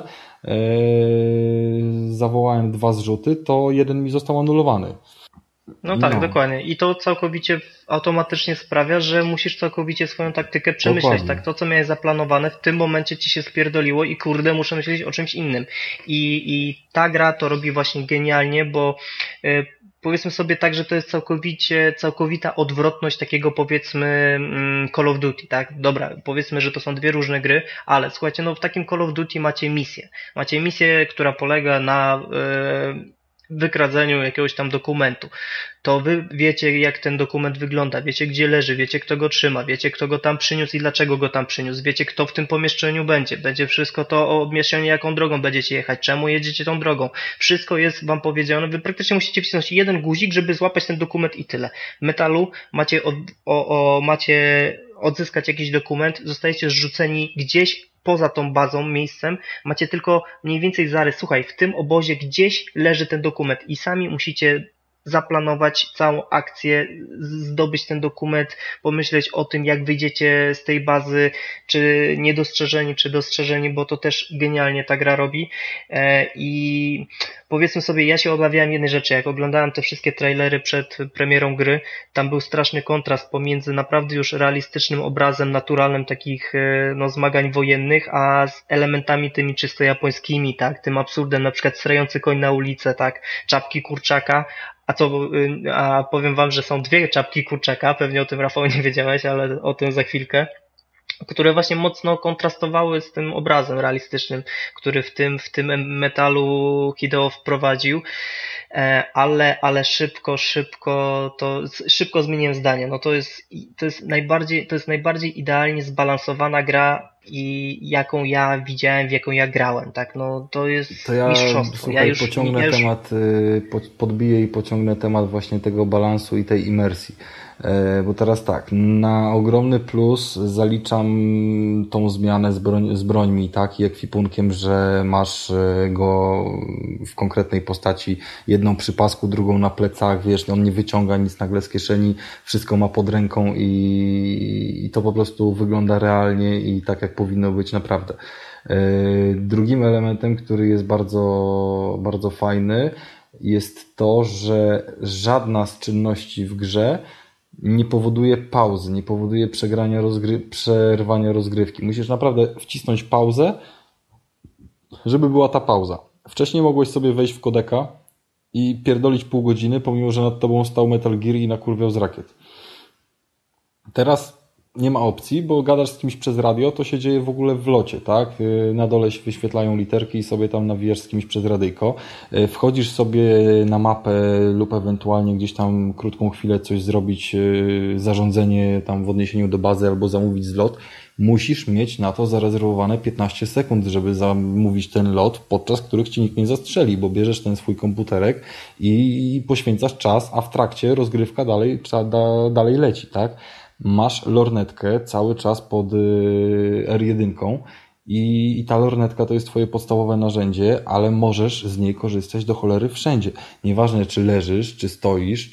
Zawołałem 2 zrzuty, to jeden mi został anulowany. No tak, dokładnie. I to całkowicie automatycznie sprawia, że musisz całkowicie swoją taktykę przemyśleć. Dokładnie. Tak, to co miałeś zaplanowane, w tym momencie ci się spierdoliło i kurde, muszę myśleć o czymś innym. I ta gra to robi właśnie genialnie, bo powiedzmy sobie tak, że to jest całkowita odwrotność takiego, powiedzmy, Call of Duty, tak? Dobra, powiedzmy, że to są 2 różne gry, ale słuchajcie, no w takim Call of Duty macie misję. Macie misję, która polega na wykradzeniu jakiegoś tam dokumentu. To wy wiecie, jak ten dokument wygląda, wiecie, gdzie leży, wiecie, kto go trzyma, wiecie, kto go tam przyniósł i dlaczego go tam przyniósł, wiecie, kto w tym pomieszczeniu będzie wszystko to o mieszczeniu, jaką drogą będziecie jechać, czemu jedziecie tą drogą. Wszystko jest wam powiedziane, wy praktycznie musicie wcisnąć jeden guzik, żeby złapać ten dokument i tyle. W Metalu macie macie odzyskać jakiś dokument, zostajecie zrzuceni gdzieś poza tą bazą, miejscem, macie tylko mniej więcej zarys, słuchaj, w tym obozie gdzieś leży ten dokument i sami musicie zaplanować całą akcję, zdobyć ten dokument, pomyśleć o tym, jak wyjdziecie z tej bazy, czy niedostrzeżeni, czy dostrzeżeni, bo to też genialnie ta gra robi. I powiedzmy sobie, ja się obawiałem jednej rzeczy, jak oglądałem te wszystkie trailery przed premierą gry, tam był straszny kontrast pomiędzy naprawdę już realistycznym obrazem, naturalnym takich zmagań wojennych, a z elementami tymi czysto japońskimi, tak, tym absurdem, na przykład strający koń na ulicę, tak, czapki kurczaka. A powiem wam, że są 2 czapki kurczaka, pewnie o tym, Rafał, nie wiedziałeś, ale o tym za chwilkę, które właśnie mocno kontrastowały z tym obrazem realistycznym, który w tym Metalu Hideo wprowadził, ale szybko zmieniłem zdanie. No to jest najbardziej idealnie zbalansowana gra, i jaką ja widziałem, w jaką ja grałem, tak, no to jest mistrzostwo. Słuchaj, podbiję i pociągnę temat właśnie tego balansu i tej imersji. Bo teraz tak, na ogromny plus zaliczam tą zmianę z brońmi, tak, i ekwipunkiem, że masz go w konkretnej postaci, jedną przy pasku, drugą na plecach, wiesz, on nie wyciąga nic nagle z kieszeni, wszystko ma pod ręką i to po prostu wygląda realnie i tak jak powinno być naprawdę. Drugim elementem, który jest bardzo, bardzo fajny, jest to, że żadna z czynności w grze nie powoduje pauzy, nie powoduje przerwania rozgrywki. Musisz naprawdę wcisnąć pauzę, żeby była ta pauza. Wcześniej mogłeś sobie wejść w kodeka i pierdolić pół godziny, pomimo że nad tobą stał Metal Gear i nakurwiał z rakiet. Teraz nie ma opcji, bo gadasz z kimś przez radio, to się dzieje w ogóle w locie, tak? Na dole się wyświetlają literki i sobie tam nawijasz z kimś przez radyjko. Wchodzisz sobie na mapę lub ewentualnie gdzieś tam krótką chwilę coś zrobić, zarządzenie tam w odniesieniu do bazy albo zamówić zlot. Musisz mieć na to zarezerwowane 15 sekund, żeby zamówić ten lot, podczas których ci nikt nie zastrzeli, bo bierzesz ten swój komputerek i poświęcasz czas, a w trakcie rozgrywka dalej leci, tak? Masz lornetkę cały czas pod R1 i ta lornetka to jest twoje podstawowe narzędzie, ale możesz z niej korzystać do cholery wszędzie. Nieważne, czy leżysz, czy stoisz,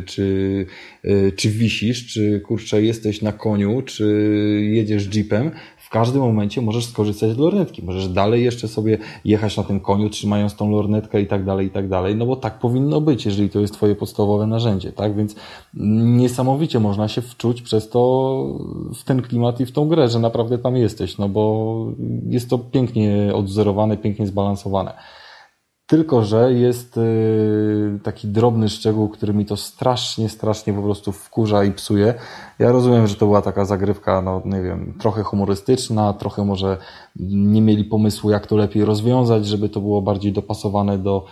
czy wisisz, czy kurczę jesteś na koniu, czy jedziesz jeepem. W każdym momencie możesz skorzystać z lornetki. Możesz dalej jeszcze sobie jechać na tym koniu, trzymając tą lornetkę i tak dalej, no bo tak powinno być, jeżeli to jest twoje podstawowe narzędzie, tak? Więc niesamowicie można się wczuć przez to w ten klimat i w tą grę, że naprawdę tam jesteś, no bo jest to pięknie odwzorowane, pięknie zbalansowane. Tylko że jest taki drobny szczegół, który mi to strasznie po prostu wkurza i psuje. Ja rozumiem, że to była taka zagrywka, no nie wiem, trochę humorystyczna, trochę może nie mieli pomysłu, jak to lepiej rozwiązać, żeby to było bardziej dopasowane do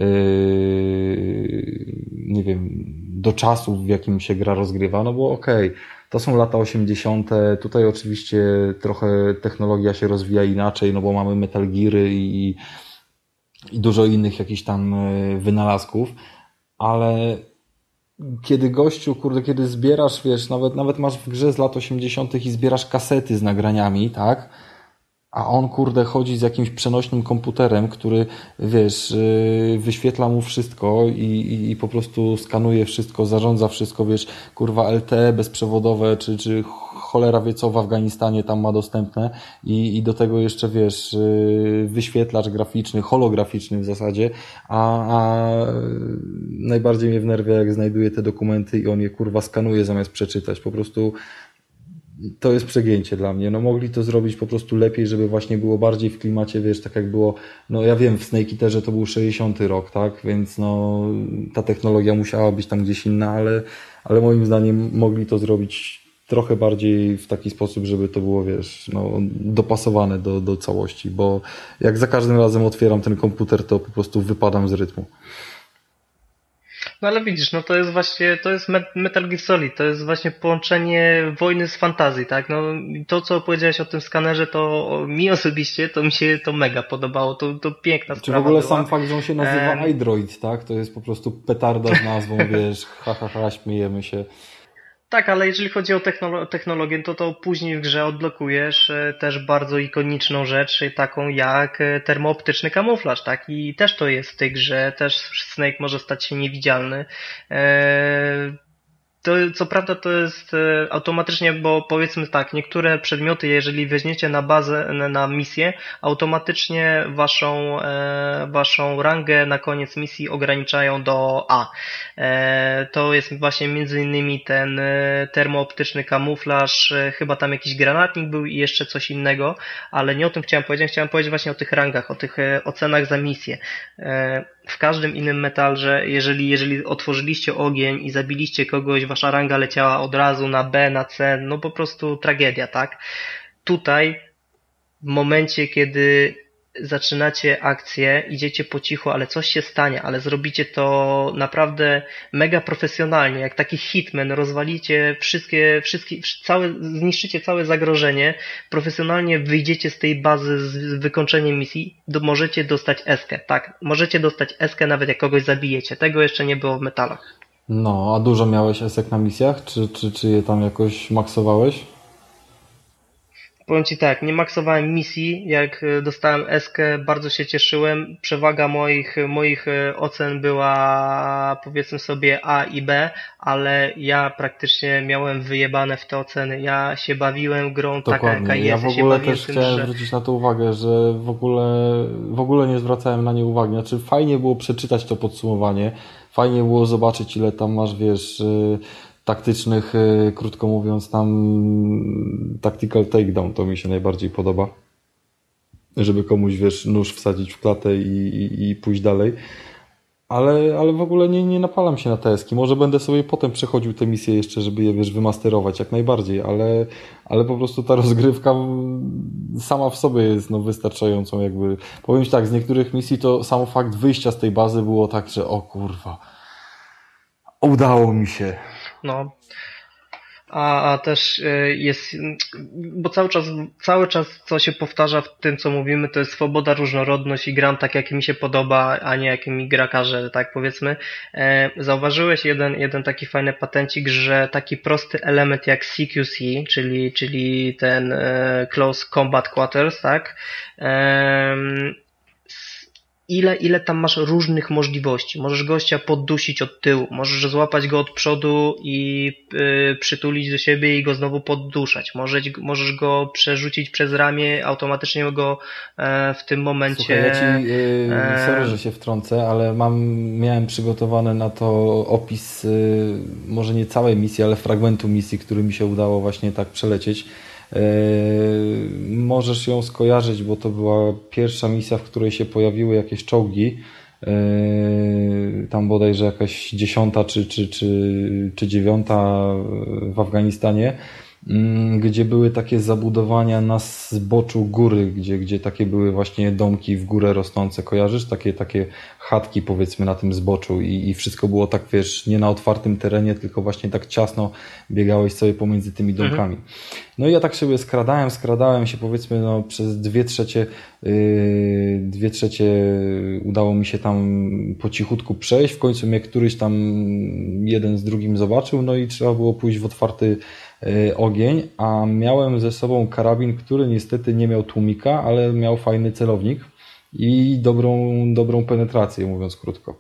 nie wiem, do czasu, w jakim się gra rozgrywa, no bo okej, to są lata 80. Tutaj oczywiście trochę technologia się rozwija inaczej, no bo mamy Metal Geary i dużo innych jakichś tam wynalazków, ale kiedy gościu, kurde, kiedy zbierasz, wiesz, nawet masz w grze z lat 80. i zbierasz kasety z nagraniami, tak? A on, kurde, chodzi z jakimś przenośnym komputerem, który, wiesz, wyświetla mu wszystko i po prostu skanuje wszystko, zarządza wszystko, wiesz, kurwa LTE bezprzewodowe, czy cholera wie co w Afganistanie tam ma dostępne i do tego jeszcze, wiesz, wyświetlacz graficzny, holograficzny w zasadzie, a najbardziej mnie wnerwia, jak znajduje te dokumenty i on je, kurwa, skanuje zamiast przeczytać. Po prostu to jest przegięcie dla mnie. No mogli to zrobić po prostu lepiej, żeby właśnie było bardziej w klimacie, wiesz, tak jak było, no ja wiem, w Snake Eaterze to był 60 rok, tak, więc no ta technologia musiała być tam gdzieś inna, ale moim zdaniem mogli to zrobić trochę bardziej w taki sposób, żeby to było, wiesz, no dopasowane do całości, bo jak za każdym razem otwieram ten komputer, to po prostu wypadam z rytmu. No ale widzisz, no to jest właśnie, to jest Metal Gear Solid, to jest właśnie połączenie wojny z fantazji, tak? No to, co powiedziałeś o tym skanerze, to mi osobiście, to mi się to mega podobało, to piękna sprawa Czy w ogóle była. sam fakt, że on się nazywa iDroid, tak? To jest po prostu petarda z nazwą, wiesz, śmiejemy się. Tak, ale jeżeli chodzi o technologię, to później w grze odblokujesz też bardzo ikoniczną rzecz, taką jak termooptyczny kamuflaż, tak? I też to jest w tej grze, też Snake może stać się niewidzialny. To, co prawda to jest automatycznie, bo powiedzmy tak, niektóre przedmioty, jeżeli weźmiecie na bazę, na misję, automatycznie waszą rangę na koniec misji ograniczają do A. To jest właśnie między innymi ten termooptyczny kamuflaż, chyba tam jakiś granatnik był i jeszcze coś innego, ale nie o tym chciałem powiedzieć właśnie o tych rangach, o tych ocenach za misję. W każdym innym metalże, jeżeli otworzyliście ogień i zabiliście kogoś, wasza ranga leciała od razu na B, na C, no po prostu tragedia, tak? Tutaj, w momencie, kiedy zaczynacie akcję, idziecie po cichu, ale coś się stanie, ale zrobicie to naprawdę mega profesjonalnie, jak taki hitman, rozwalicie zniszczycie całe zagrożenie, profesjonalnie wyjdziecie z tej bazy z wykończeniem misji, możecie dostać eskę, tak, możecie dostać eskę nawet jak kogoś zabijecie, tego jeszcze nie było w metalach. No, a dużo miałeś esek na misjach? Czy je tam jakoś maksowałeś? Powiem Ci tak, nie maksowałem misji, jak dostałem eskę, bardzo się cieszyłem. Przewaga moich ocen była, powiedzmy sobie, A i B, ale ja praktycznie miałem wyjebane w te oceny. Ja się bawiłem grą taka jaka jest. Ja w ogóle też chciałem zwrócić na to uwagę, że w ogóle nie zwracałem na nie uwagi. Znaczy fajnie było przeczytać to podsumowanie, fajnie było zobaczyć, ile tam masz, wiesz, taktycznych, krótko mówiąc, tam tactical takedown, to mi się najbardziej podoba. Żeby komuś, wiesz, nóż wsadzić w klatę i pójść dalej. Ale w ogóle nie napalam się na te eski. Może będę sobie potem przechodził te misje jeszcze, żeby je, wiesz, wymasterować jak najbardziej, ale po prostu ta rozgrywka sama w sobie jest, no, wystarczającą jakby. Powiem Ci tak, z niektórych misji to sam fakt wyjścia z tej bazy było tak, że o kurwa, udało mi się. No. A też jest, bo cały czas co się powtarza w tym, co mówimy, to jest swoboda, różnorodność i gram tak, jak mi się podoba, a nie jak mi gra każe, tak powiedzmy. Zauważyłeś jeden taki fajny patencik, że taki prosty element jak CQC, czyli ten Close Combat Quarters, tak? Ile tam masz różnych możliwości. Możesz gościa poddusić od tyłu, możesz złapać go od przodu i przytulić do siebie i go znowu podduszać. Możesz go przerzucić przez ramię, automatycznie go w tym momencie... Słuchaj, ja Ci, sorry, że się wtrącę, ale miałem przygotowane na to opis, może nie całej misji, ale fragmentu misji, który mi się udało właśnie tak przelecieć. Możesz ją skojarzyć, bo to była pierwsza misja, w której się pojawiły jakieś czołgi tam bodajże jakaś 10. czy 9. w Afganistanie, gdzie były takie zabudowania na zboczu góry, gdzie takie były właśnie domki w górę rosnące, kojarzysz? Takie chatki powiedzmy na tym zboczu i wszystko było tak, wiesz, nie na otwartym terenie, tylko właśnie tak ciasno biegałeś sobie pomiędzy tymi domkami. No i ja tak sobie skradałem się powiedzmy no, przez 2/3 udało mi się tam po cichutku przejść, w końcu mnie któryś tam jeden z drugim zobaczył, no i trzeba było pójść w otwarty ogień, a miałem ze sobą karabin, który niestety nie miał tłumika, ale miał fajny celownik i dobrą penetrację, mówiąc krótko.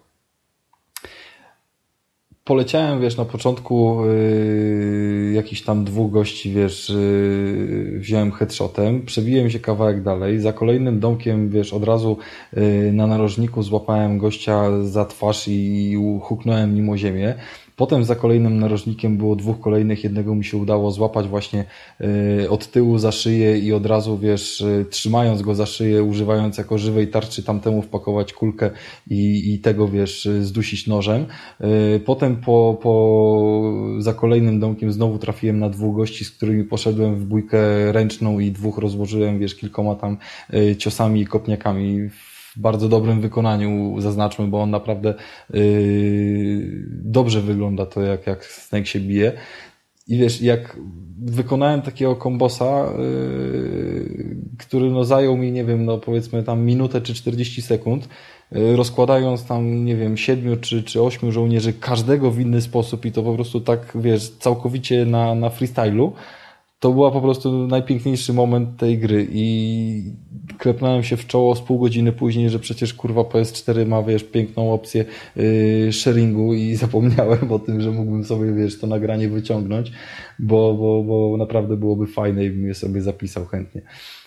Poleciałem, wiesz, na początku jakichś tam 2 gości, wiesz, wziąłem headshotem, przebiłem się kawałek dalej, za kolejnym domkiem, wiesz, od razu na narożniku złapałem gościa za twarz i huknąłem nim o ziemię. Potem za kolejnym narożnikiem było 2 kolejnych, jednego mi się udało złapać właśnie od tyłu za szyję i od razu, wiesz, trzymając go za szyję, używając jako żywej tarczy tamtemu wpakować kulkę i tego, wiesz, zdusić nożem. Potem za kolejnym domkiem znowu trafiłem na 2 gości, z którymi poszedłem w bójkę ręczną i 2 rozłożyłem, wiesz, kilkoma tam ciosami i kopniakami. W bardzo dobrym wykonaniu zaznaczmy, bo on naprawdę dobrze wygląda to, jak Snake się bije. I wiesz, jak wykonałem takiego kombosa, który no zajął mi, nie wiem, no powiedzmy tam minutę czy 40 sekund, rozkładając tam, nie wiem, 7 czy 8 żołnierzy, każdego w inny sposób i to po prostu tak, wiesz, całkowicie na freestylu, to była po prostu najpiękniejszy moment tej gry i klepnąłem się w czoło z pół godziny później, że przecież kurwa PS4 ma, wiesz, piękną opcję sharingu i zapomniałem o tym, że mógłbym sobie, wiesz, to nagranie wyciągnąć, bo naprawdę byłoby fajne i bym je sobie zapisał chętnie.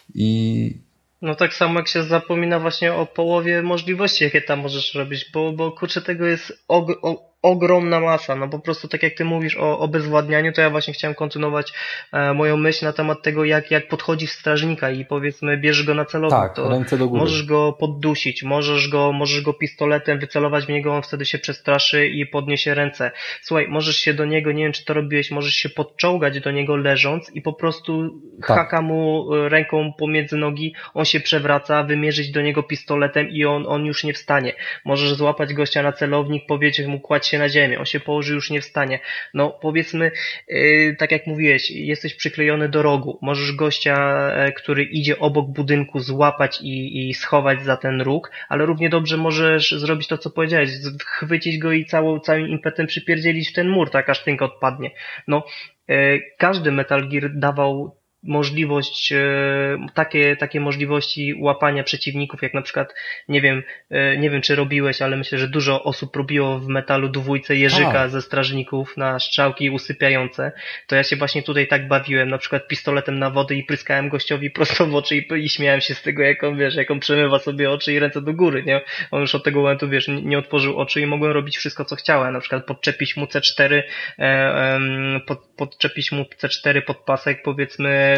No tak samo jak się zapomina właśnie o połowie możliwości, jakie tam możesz robić, bo kurczę, tego jest ogromna masa, no po prostu tak jak ty mówisz o obezwładnianiu, to ja właśnie chciałem kontynuować moją myśl na temat tego, jak podchodzisz strażnika i powiedzmy bierzesz go na celownik, tak, to ręce do góry. możesz go poddusić, możesz go pistoletem wycelować w niego, on wtedy się przestraszy i podniesie ręce. Słuchaj, możesz się do niego, nie wiem czy to robiłeś, możesz się podczołgać do niego leżąc i po prostu haka mu ręką pomiędzy nogi, on się przewraca, wymierzyć do niego pistoletem i on już nie wstanie. Możesz złapać gościa na celownik, powiedzieć mu kładź się na ziemię, on się położy, już nie wstanie. No powiedzmy, tak jak mówiłeś, jesteś przyklejony do rogu, możesz gościa, który idzie obok budynku złapać i schować za ten róg, ale równie dobrze możesz zrobić to, co powiedziałeś, chwycić go i całym impetem przypierdzielić w ten mur, tak aż tynk odpadnie. No, każdy Metal Gear dawał możliwość, takie możliwości łapania przeciwników, jak na przykład, nie wiem czy robiłeś, ale myślę, że dużo osób robiło w Metalu 2 jeżyka ze strażników na strzałki usypiające, to ja się właśnie tutaj tak bawiłem, na przykład pistoletem na wodę i pryskałem gościowi prosto w oczy i śmiałem się z tego, jak on przemywa sobie oczy i ręce do góry, nie? On już od tego momentu, wiesz, nie otworzył oczu i mogłem robić wszystko, co chciałem, na przykład podczepić mu C4, pod pasek, powiedzmy,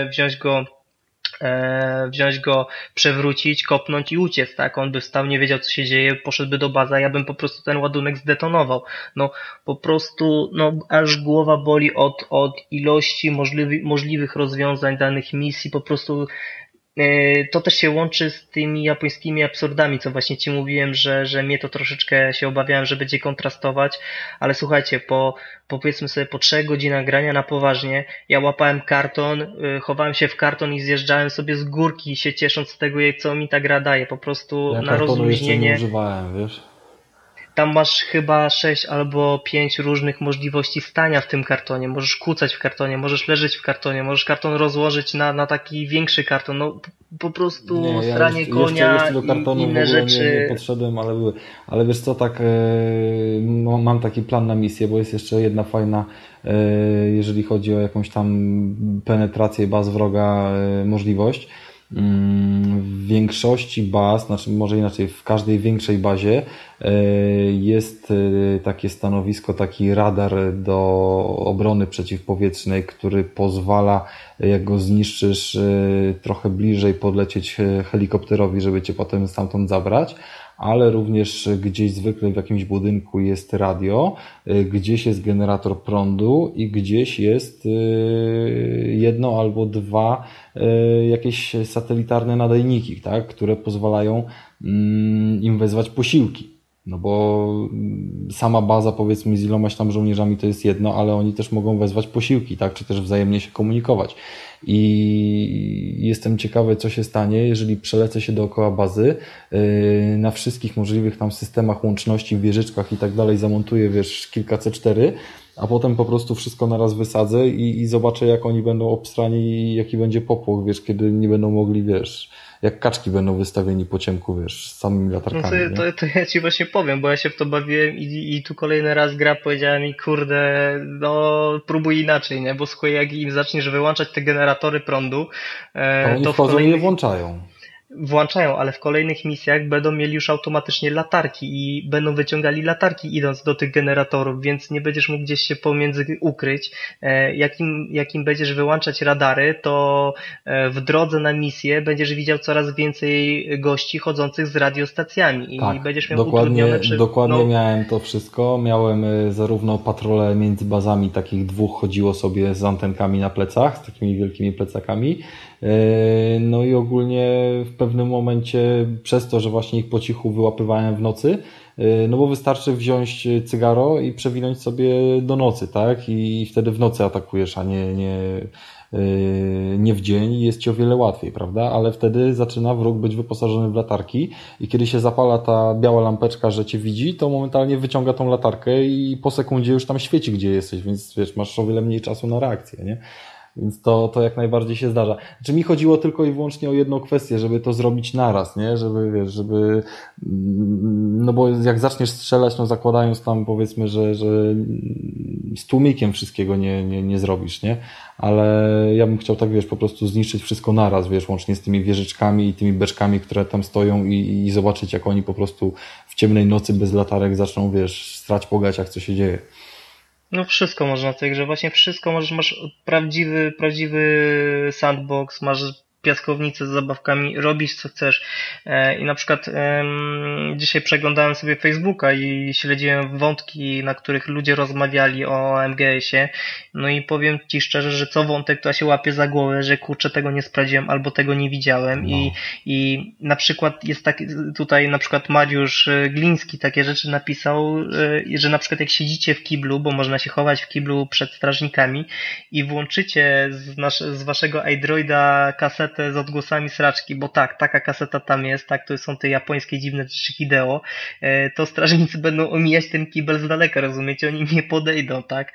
wziąć go, przewrócić, kopnąć i uciec, tak? On by wstał, nie wiedział co się dzieje, poszedłby do bazy, a ja bym po prostu ten ładunek zdetonował. No, po prostu, no, aż głowa boli od ilości możliwych rozwiązań danych misji, po prostu to też się łączy z tymi japońskimi absurdami, co właśnie ci mówiłem, że mnie to troszeczkę się obawiałem, że będzie kontrastować, ale słuchajcie, powiedzmy sobie po 3 godzinach grania na poważnie, ja łapałem karton, chowałem się w karton i zjeżdżałem sobie z górki, się ciesząc z tego, co mi ta gra daje, po prostu ja na rozluźnienie. Nie używałem, wiesz? Tam masz chyba 6 albo 5 różnych możliwości stania w tym kartonie. Możesz kucać w kartonie, możesz leżeć w kartonie, możesz karton rozłożyć na taki większy karton. No po prostu stranie konia jeszcze do kartonu i inne rzeczy. Nie podszedłem, ale były. Ale wiesz co, tak mam taki plan na misję, bo jest jeszcze jedna fajna, jeżeli chodzi o jakąś tam penetrację baz wroga możliwość. W większości baz, znaczy może inaczej, w każdej większej bazie jest takie stanowisko, taki radar do obrony przeciwpowietrznej, który pozwala, jak go zniszczysz, trochę bliżej podlecieć helikopterowi, żeby cię potem stamtąd zabrać. ale również gdzieś zwykle w jakimś budynku jest radio, gdzieś jest generator prądu i gdzieś jest jedno albo dwa jakieś satelitarne nadajniki, tak, które pozwalają im wezwać posiłki. No bo sama baza, powiedzmy, z ilomaś tam żołnierzami to jest jedno, ale oni też mogą wezwać posiłki, tak, czy też wzajemnie się komunikować. I jestem ciekawy, co się stanie, jeżeli przelecę się dookoła bazy, na wszystkich możliwych tam systemach łączności, wieżyczkach i tak dalej zamontuję, wiesz, kilka C4, a potem po prostu wszystko naraz wysadzę i zobaczę, jak oni będą obstrani i jaki będzie popłoch, wiesz, kiedy nie będą mogli, wiesz, jak kaczki będą wystawieni po ciemku, wiesz, z samymi latarkami. No to ja ci właśnie powiem, bo ja się w to bawiłem i tu kolejny raz gra powiedziała mi, kurde, no próbuj inaczej, nie? Bo słuchaj, jak im zaczniesz wyłączać te generatory prądu, to oni wchodzą i je włączają. Włączają, ale w kolejnych misjach będą mieli już automatycznie latarki i będą wyciągali latarki idąc do tych generatorów, więc nie będziesz mógł gdzieś się pomiędzy ukryć. Jak im będziesz wyłączać radary, to w drodze na misję będziesz widział coraz więcej gości chodzących z radiostacjami i tak, będziesz miał utrudnione... Dokładnie miałem to wszystko. Miałem zarówno patrole między bazami, takich dwóch chodziło sobie z antenkami na plecach, z takimi wielkimi plecakami. No i ogólnie w pewnym momencie przez to, że właśnie ich po cichu wyłapywałem w nocy, no bo wystarczy wziąć cygaro i przewinąć sobie do nocy, tak? I wtedy w nocy atakujesz, a nie w dzień i jest ci o wiele łatwiej, prawda? Ale wtedy zaczyna wróg być wyposażony w latarki i kiedy się zapala ta biała lampeczka, że cię widzi, to momentalnie wyciąga tą latarkę i po sekundzie już tam świeci, gdzie jesteś, więc wiesz, masz o wiele mniej czasu na reakcję, nie? Więc to jak najbardziej się zdarza. Znaczy mi chodziło tylko i wyłącznie o jedną kwestię, żeby to zrobić naraz, nie? Żeby, no bo jak zaczniesz strzelać, no zakładając tam powiedzmy, że z tłumikiem wszystkiego nie zrobisz, nie? Ale ja bym chciał tak, wiesz, po prostu zniszczyć wszystko naraz, wiesz, łącznie z tymi wieżyczkami i tymi beczkami, które tam stoją i zobaczyć, jak oni po prostu w ciemnej nocy bez latarek zaczną, wiesz, strać po gaciach, co się dzieje. No wszystko można w tej grze, właśnie wszystko masz prawdziwy sandbox, masz piaskownicę z zabawkami, robisz co chcesz. I na przykład dzisiaj przeglądałem sobie Facebooka i śledziłem wątki, na których ludzie rozmawiali o MGS-ie. No i powiem ci szczerze, że co wątek to ja się łapię za głowę, że kurczę, tego nie sprawdziłem albo tego nie widziałem. No. I na przykład jest tak, tutaj na przykład Mariusz Gliński takie rzeczy napisał, że na przykład jak siedzicie w kiblu, bo można się chować w kiblu przed strażnikami i włączycie z waszego iDroida kasetę z odgłosami sraczki, bo tak, taka kaseta tam jest, tak, to są te japońskie dziwne rzeczy wideo, to strażnicy będą omijać ten kibel z daleka, rozumiecie? Oni nie podejdą, tak?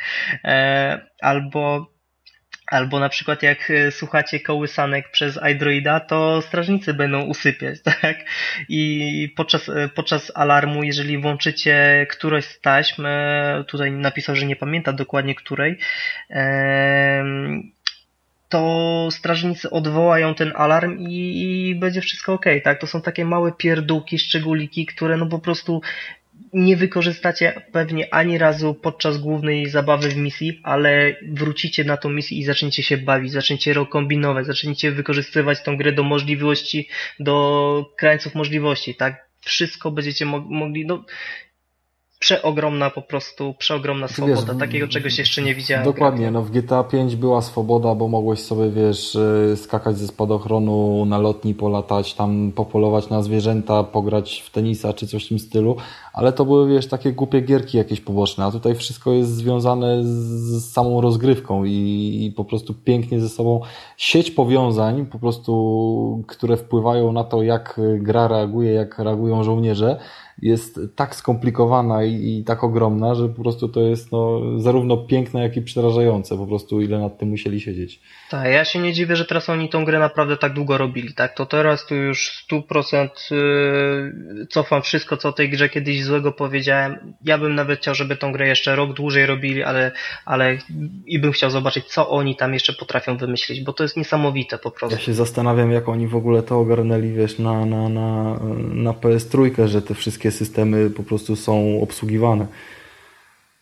Albo na przykład jak słuchacie kołysanek przez iDroida, to strażnicy będą usypiać, tak? I podczas alarmu, jeżeli włączycie którąś z taśm, tutaj napisał, że nie pamięta dokładnie której, to strażnicy odwołają ten alarm i będzie wszystko okej, tak? To są takie małe pierdółki, szczególiki, które no po prostu nie wykorzystacie pewnie ani razu podczas głównej zabawy w misji, ale wrócicie na tą misję i zaczniecie się bawić, zaczniecie kombinować, zaczniecie wykorzystywać tą grę do możliwości, do krańców możliwości, tak? Wszystko będziecie mogli, no przeogromna swoboda, wiesz, takiego czegoś jeszcze nie widziałem. Dokładnie, no w GTA 5 była swoboda, bo mogłeś sobie, wiesz, skakać ze spadochronu na lotni, polatać, tam popolować na zwierzęta, pograć w tenisa czy coś w tym stylu, ale to były, wiesz, takie głupie gierki jakieś poboczne, a tutaj wszystko jest związane z samą rozgrywką i po prostu pięknie ze sobą sieć powiązań, po prostu, które wpływają na to, jak gra reaguje, jak reagują żołnierze, jest tak skomplikowana i tak ogromna, że po prostu to jest no, zarówno piękne, jak i przerażające, po prostu ile nad tym musieli siedzieć. Tak, ja się nie dziwię, że teraz oni tą grę naprawdę tak długo robili, tak, to teraz tu już 100% cofam wszystko, co o tej grze kiedyś złego powiedziałem. Ja bym nawet chciał, żeby tą grę jeszcze rok dłużej robili, ale i bym chciał zobaczyć, co oni tam jeszcze potrafią wymyślić, bo to jest niesamowite po prostu. Ja się zastanawiam, jak oni w ogóle to ogarnęli, wiesz, na PS3, że te wszystkie systemy po prostu są obsługiwane.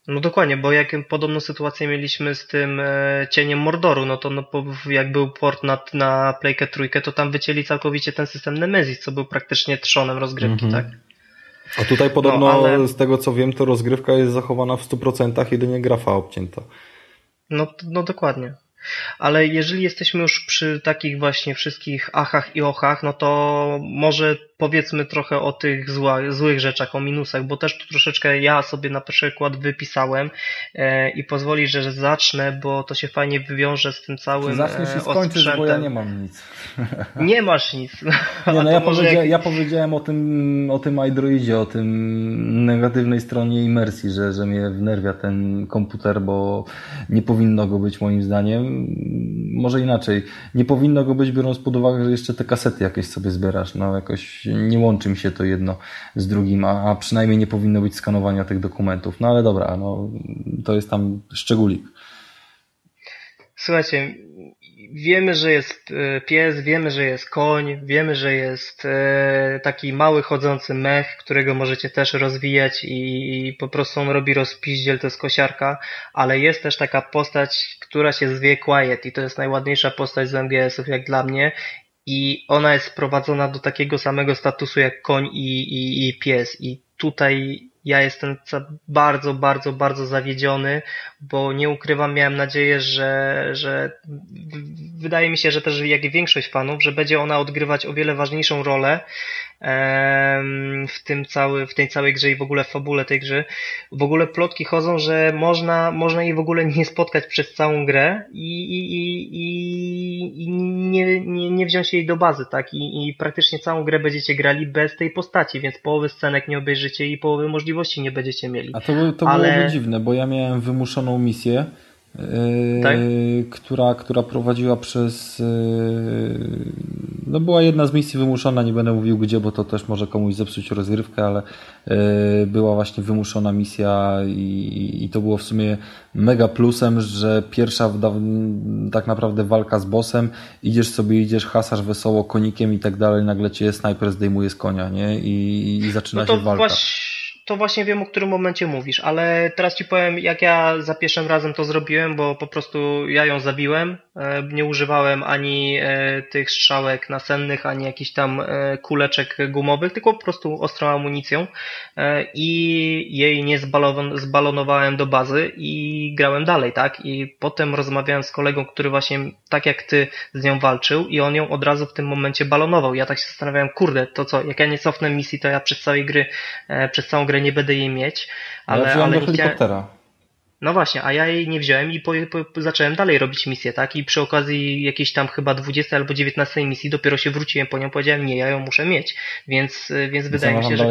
No dokładnie, bo jak podobną sytuację mieliśmy z tym Cieniem Mordoru, no to jak był port na Playkę trójkę, to tam wycięli całkowicie ten system Nemesis, co był praktycznie trzonem rozgrywki, tak? A tutaj podobno z tego co wiem, to rozgrywka jest zachowana w 100%, jedynie grafa obcięta. No dokładnie. Ale jeżeli jesteśmy już przy takich właśnie wszystkich achach i ochach, no to może powiedzmy trochę o tych złych rzeczach, o minusach, bo też tu troszeczkę ja sobie na przykład wypisałem i pozwoli, że zacznę, bo to się fajnie wywiąże z tym całym zaczniesz i skończysz, bo ja nie mam nic. Nie masz nic. Nie, no ja powiedziałem o tym iDroidzie, o tym negatywnej stronie imersji, że mnie wnerwia ten komputer, bo nie powinno go być moim zdaniem. Może inaczej. Nie powinno go być, biorąc pod uwagę, że jeszcze te kasety jakieś sobie zbierasz. No jakoś nie łączy mi się to jedno z drugim, a przynajmniej nie powinno być skanowania tych dokumentów. No ale dobra, no to jest tam szczególik. Słuchajcie, wiemy, że jest pies, wiemy, że jest koń, wiemy, że jest taki mały chodzący mech, którego możecie też rozwijać i po prostu on robi rozpiździel, to jest kosiarka, ale jest też taka postać, która się zwie Quiet i to jest najładniejsza postać z MGS-ów jak dla mnie i ona jest sprowadzona do takiego samego statusu jak koń i pies i tutaj ja jestem bardzo, bardzo, bardzo zawiedziony, bo nie ukrywam, miałem nadzieję, że wydaje mi się, że też jak i większość fanów, że będzie ona odgrywać o wiele ważniejszą rolę w tej całej grze i w ogóle w fabule tej gry. W ogóle plotki chodzą, że można jej w ogóle nie spotkać przez całą grę i nie wziąć jej do bazy, tak? I praktycznie całą grę będziecie grali bez tej postaci, więc połowy scenek nie obejrzycie i połowy możliwości nie będziecie mieli. A to byłoby dziwne, bo ja miałem wymuszoną misję, tak? która prowadziła przez... No była jedna z misji wymuszona, nie będę mówił gdzie, bo to też może komuś zepsuć rozgrywkę, ale była właśnie wymuszona misja i to było w sumie mega plusem, że pierwsza tak naprawdę walka z bossem, idziesz, hasasz wesoło konikiem i tak dalej, nagle cię snajper zdejmuje z konia, nie? I zaczyna się walka. To właśnie wiem, o którym momencie mówisz, ale teraz ci powiem, jak ja za pierwszym razem to zrobiłem, bo po prostu ja ją zabiłem, nie używałem ani tych strzałek nasennych, ani jakichś tam kuleczek gumowych, tylko po prostu ostrą amunicją i jej nie zbalonowałem do bazy i grałem dalej, tak? I potem rozmawiałem z kolegą, który właśnie tak jak ty z nią walczył i on ją od razu w tym momencie balonował. Ja tak się zastanawiałem, kurde, to co, jak ja nie cofnę misji, to ja przez całą grę nie będę jej mieć, ale do helikoptera. No właśnie, a ja jej nie wziąłem i zacząłem dalej robić misję, tak? I przy okazji jakiejś tam chyba 20 albo 19 misji dopiero się wróciłem po nią, powiedziałem, nie, ja ją muszę mieć. Więc wydaje mi się, że...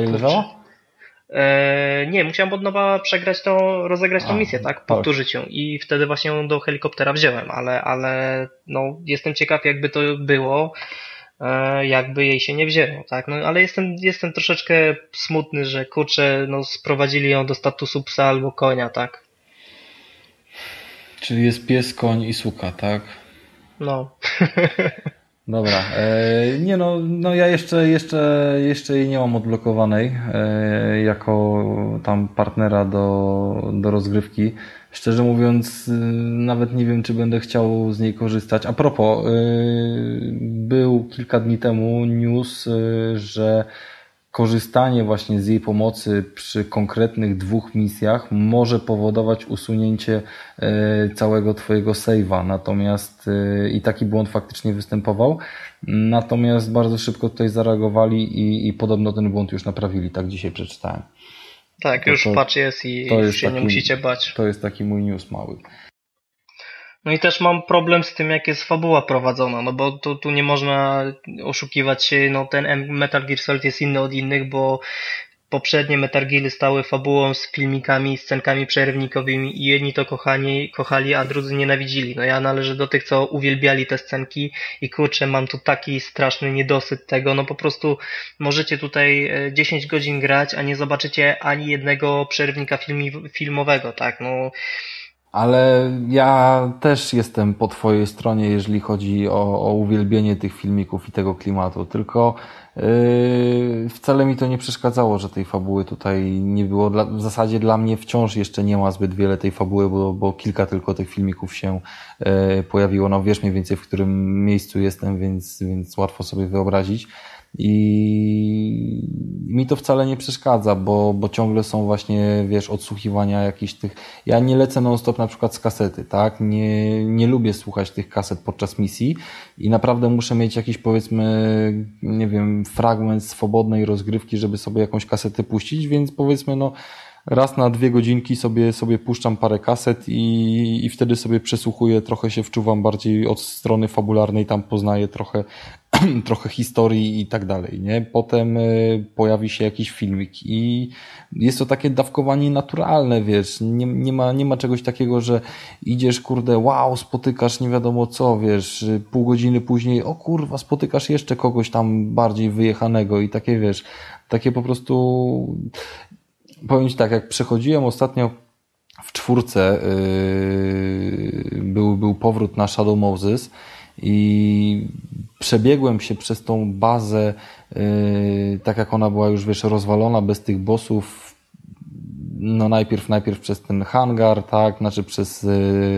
Nie, musiałem od nowa rozegrać tą misję, tak? Powtórzyć ją i wtedy właśnie ją do helikoptera wziąłem, ale no jestem ciekaw jakby to było, jakby jej się nie wzięło, tak? No ale jestem troszeczkę smutny, że kurczę, no sprowadzili ją do statusu psa albo konia, tak? Czyli jest pies, koń i suka, tak? No. Dobra. Nie no ja jeszcze jej nie mam odblokowanej jako tam partnera do rozgrywki. Szczerze mówiąc, nawet nie wiem, czy będę chciał z niej korzystać. A propos, był kilka dni temu news, że korzystanie właśnie z jej pomocy przy konkretnych 2 misjach może powodować usunięcie całego twojego save'a. Natomiast i taki błąd faktycznie występował. Natomiast bardzo szybko tutaj zareagowali i podobno ten błąd już naprawili. Tak dzisiaj przeczytałem. Tak, już patch jest i już się nie musicie bać. To jest taki mój news mały. No i też mam problem z tym, jak jest fabuła prowadzona, no bo tu nie można oszukiwać się, no ten Metal Gear Solid jest inny od innych, bo poprzednie Metal Geary stały fabułą z filmikami, scenkami przerywnikowymi i jedni to kochali, a drudzy nienawidzili. No ja należę do tych, co uwielbiali te scenki i kurczę, mam tu taki straszny niedosyt tego, no po prostu możecie tutaj 10 godzin grać, a nie zobaczycie ani jednego przerywnika filmowego, tak, no Ale ja też jestem po twojej stronie, jeżeli chodzi o uwielbienie tych filmików i tego klimatu, tylko wcale mi to nie przeszkadzało, że tej fabuły tutaj nie było. W zasadzie dla mnie wciąż jeszcze nie ma zbyt wiele tej fabuły, bo kilka tylko tych filmików się pojawiło. No wiesz mniej więcej, w którym miejscu jestem, więc łatwo sobie wyobrazić. I mi to wcale nie przeszkadza, bo ciągle są właśnie, wiesz, odsłuchiwania jakichś tych... Ja nie lecę non-stop na przykład z kasety, tak? Nie lubię słuchać tych kaset podczas misji i naprawdę muszę mieć jakiś, powiedzmy, nie wiem, fragment swobodnej rozgrywki, żeby sobie jakąś kasetę puścić, więc powiedzmy, no raz na 2 godzinki sobie puszczam parę kaset i wtedy sobie przesłuchuję, trochę się wczuwam bardziej od strony fabularnej, tam poznaję trochę historii i tak dalej, nie? Potem pojawi się jakiś filmik i jest to takie dawkowanie naturalne, wiesz, nie ma czegoś takiego, że idziesz, kurde, wow, spotykasz nie wiadomo co, wiesz, pół godziny później, o kurwa, spotykasz jeszcze kogoś tam bardziej wyjechanego i takie, wiesz, takie po prostu... Powiem ci tak, jak przechodziłem ostatnio w 4, był powrót na Shadow Moses i przebiegłem się przez tą bazę, tak jak ona była już, wiesz, rozwalona, bez tych bossów, no najpierw przez ten hangar, tak, znaczy przez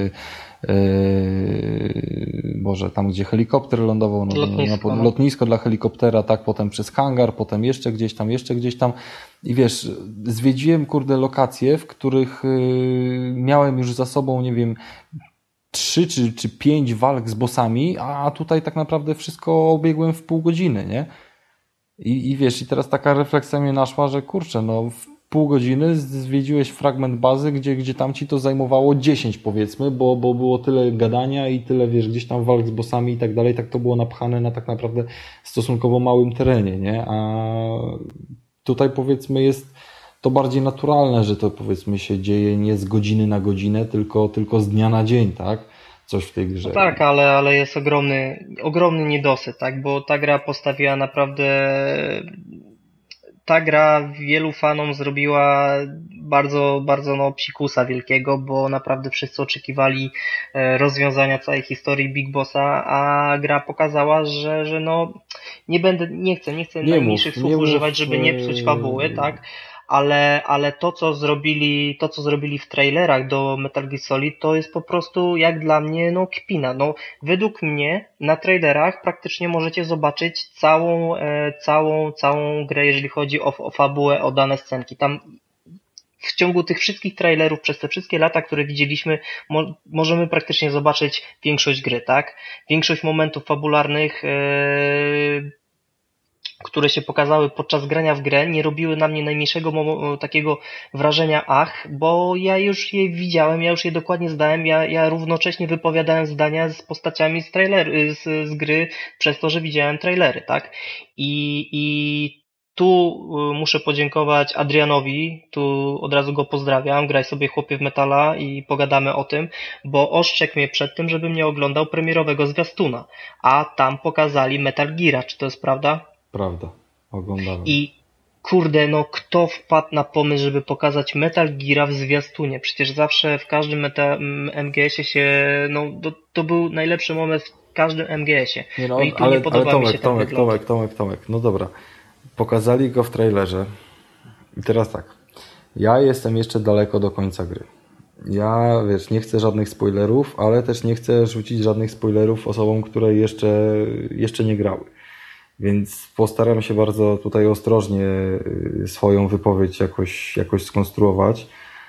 Boże, tam gdzie helikopter lądował, lotnisko dla helikoptera, tak, potem przez hangar, potem jeszcze gdzieś tam i wiesz, zwiedziłem, kurde, lokacje, w których miałem już za sobą, nie wiem, 3 czy 5 walk z bossami, a tutaj tak naprawdę wszystko obiegłem w pół godziny, nie? I wiesz, i teraz taka refleksja mnie naszła, że kurczę, no w pół godziny zwiedziłeś fragment bazy, gdzie tam ci to zajmowało 10 powiedzmy, bo było tyle gadania i tyle, wiesz, gdzieś tam walk z bossami i tak dalej, tak to było napchane na tak naprawdę stosunkowo małym terenie, nie? A tutaj powiedzmy jest to bardziej naturalne, że to powiedzmy się dzieje nie z godziny na godzinę, tylko z dnia na dzień, tak? Coś w tej grze. No tak, ale jest ogromny niedosyt, tak? Bo ta gra postawiła naprawdę... Ta gra wielu fanom zrobiła bardzo no psikusa wielkiego, bo naprawdę wszyscy oczekiwali rozwiązania całej historii Big Bossa, a gra pokazała, że no nie chcę najmniejszych słów używać, żeby nie psuć fabuły, tak? Ale to co zrobili w trailerach do Metal Gear Solid, to jest po prostu jak dla mnie no kpina. No według mnie na trailerach praktycznie możecie zobaczyć całą grę, jeżeli chodzi o fabułę, o dane scenki. Tam w ciągu tych wszystkich trailerów przez te wszystkie lata, które widzieliśmy, możemy praktycznie zobaczyć większość gry, tak? Większość momentów fabularnych które się pokazały podczas grania w grę, nie robiły na mnie najmniejszego takiego wrażenia bo ja już je widziałem, ja już je dokładnie zdałem, ja równocześnie wypowiadałem zdania z postaciami z gry przez to, że widziałem trailery, tak? I tu muszę podziękować Adrianowi, tu od razu go pozdrawiam, graj sobie chłopie w metala i pogadamy o tym, bo ostrzegł mnie przed tym, żebym nie oglądał premierowego zwiastuna, a tam pokazali Metal Geara, czy to jest prawda? Prawda, oglądałem. I kurde, no kto wpadł na pomysł, żeby pokazać Metal Geara w zwiastunie? Przecież zawsze w każdym MGS-ie się, no to był najlepszy moment w każdym MGS-ie. No i tu nie podoba mi się ten wygląd. Tomek, no dobra. Pokazali go w trailerze i teraz tak, ja jestem jeszcze daleko do końca gry. Ja, wiesz, nie chcę żadnych spoilerów, ale też nie chcę rzucić żadnych spoilerów osobom, które jeszcze nie grały. Więc postaram się bardzo tutaj ostrożnie swoją wypowiedź jakoś skonstruować.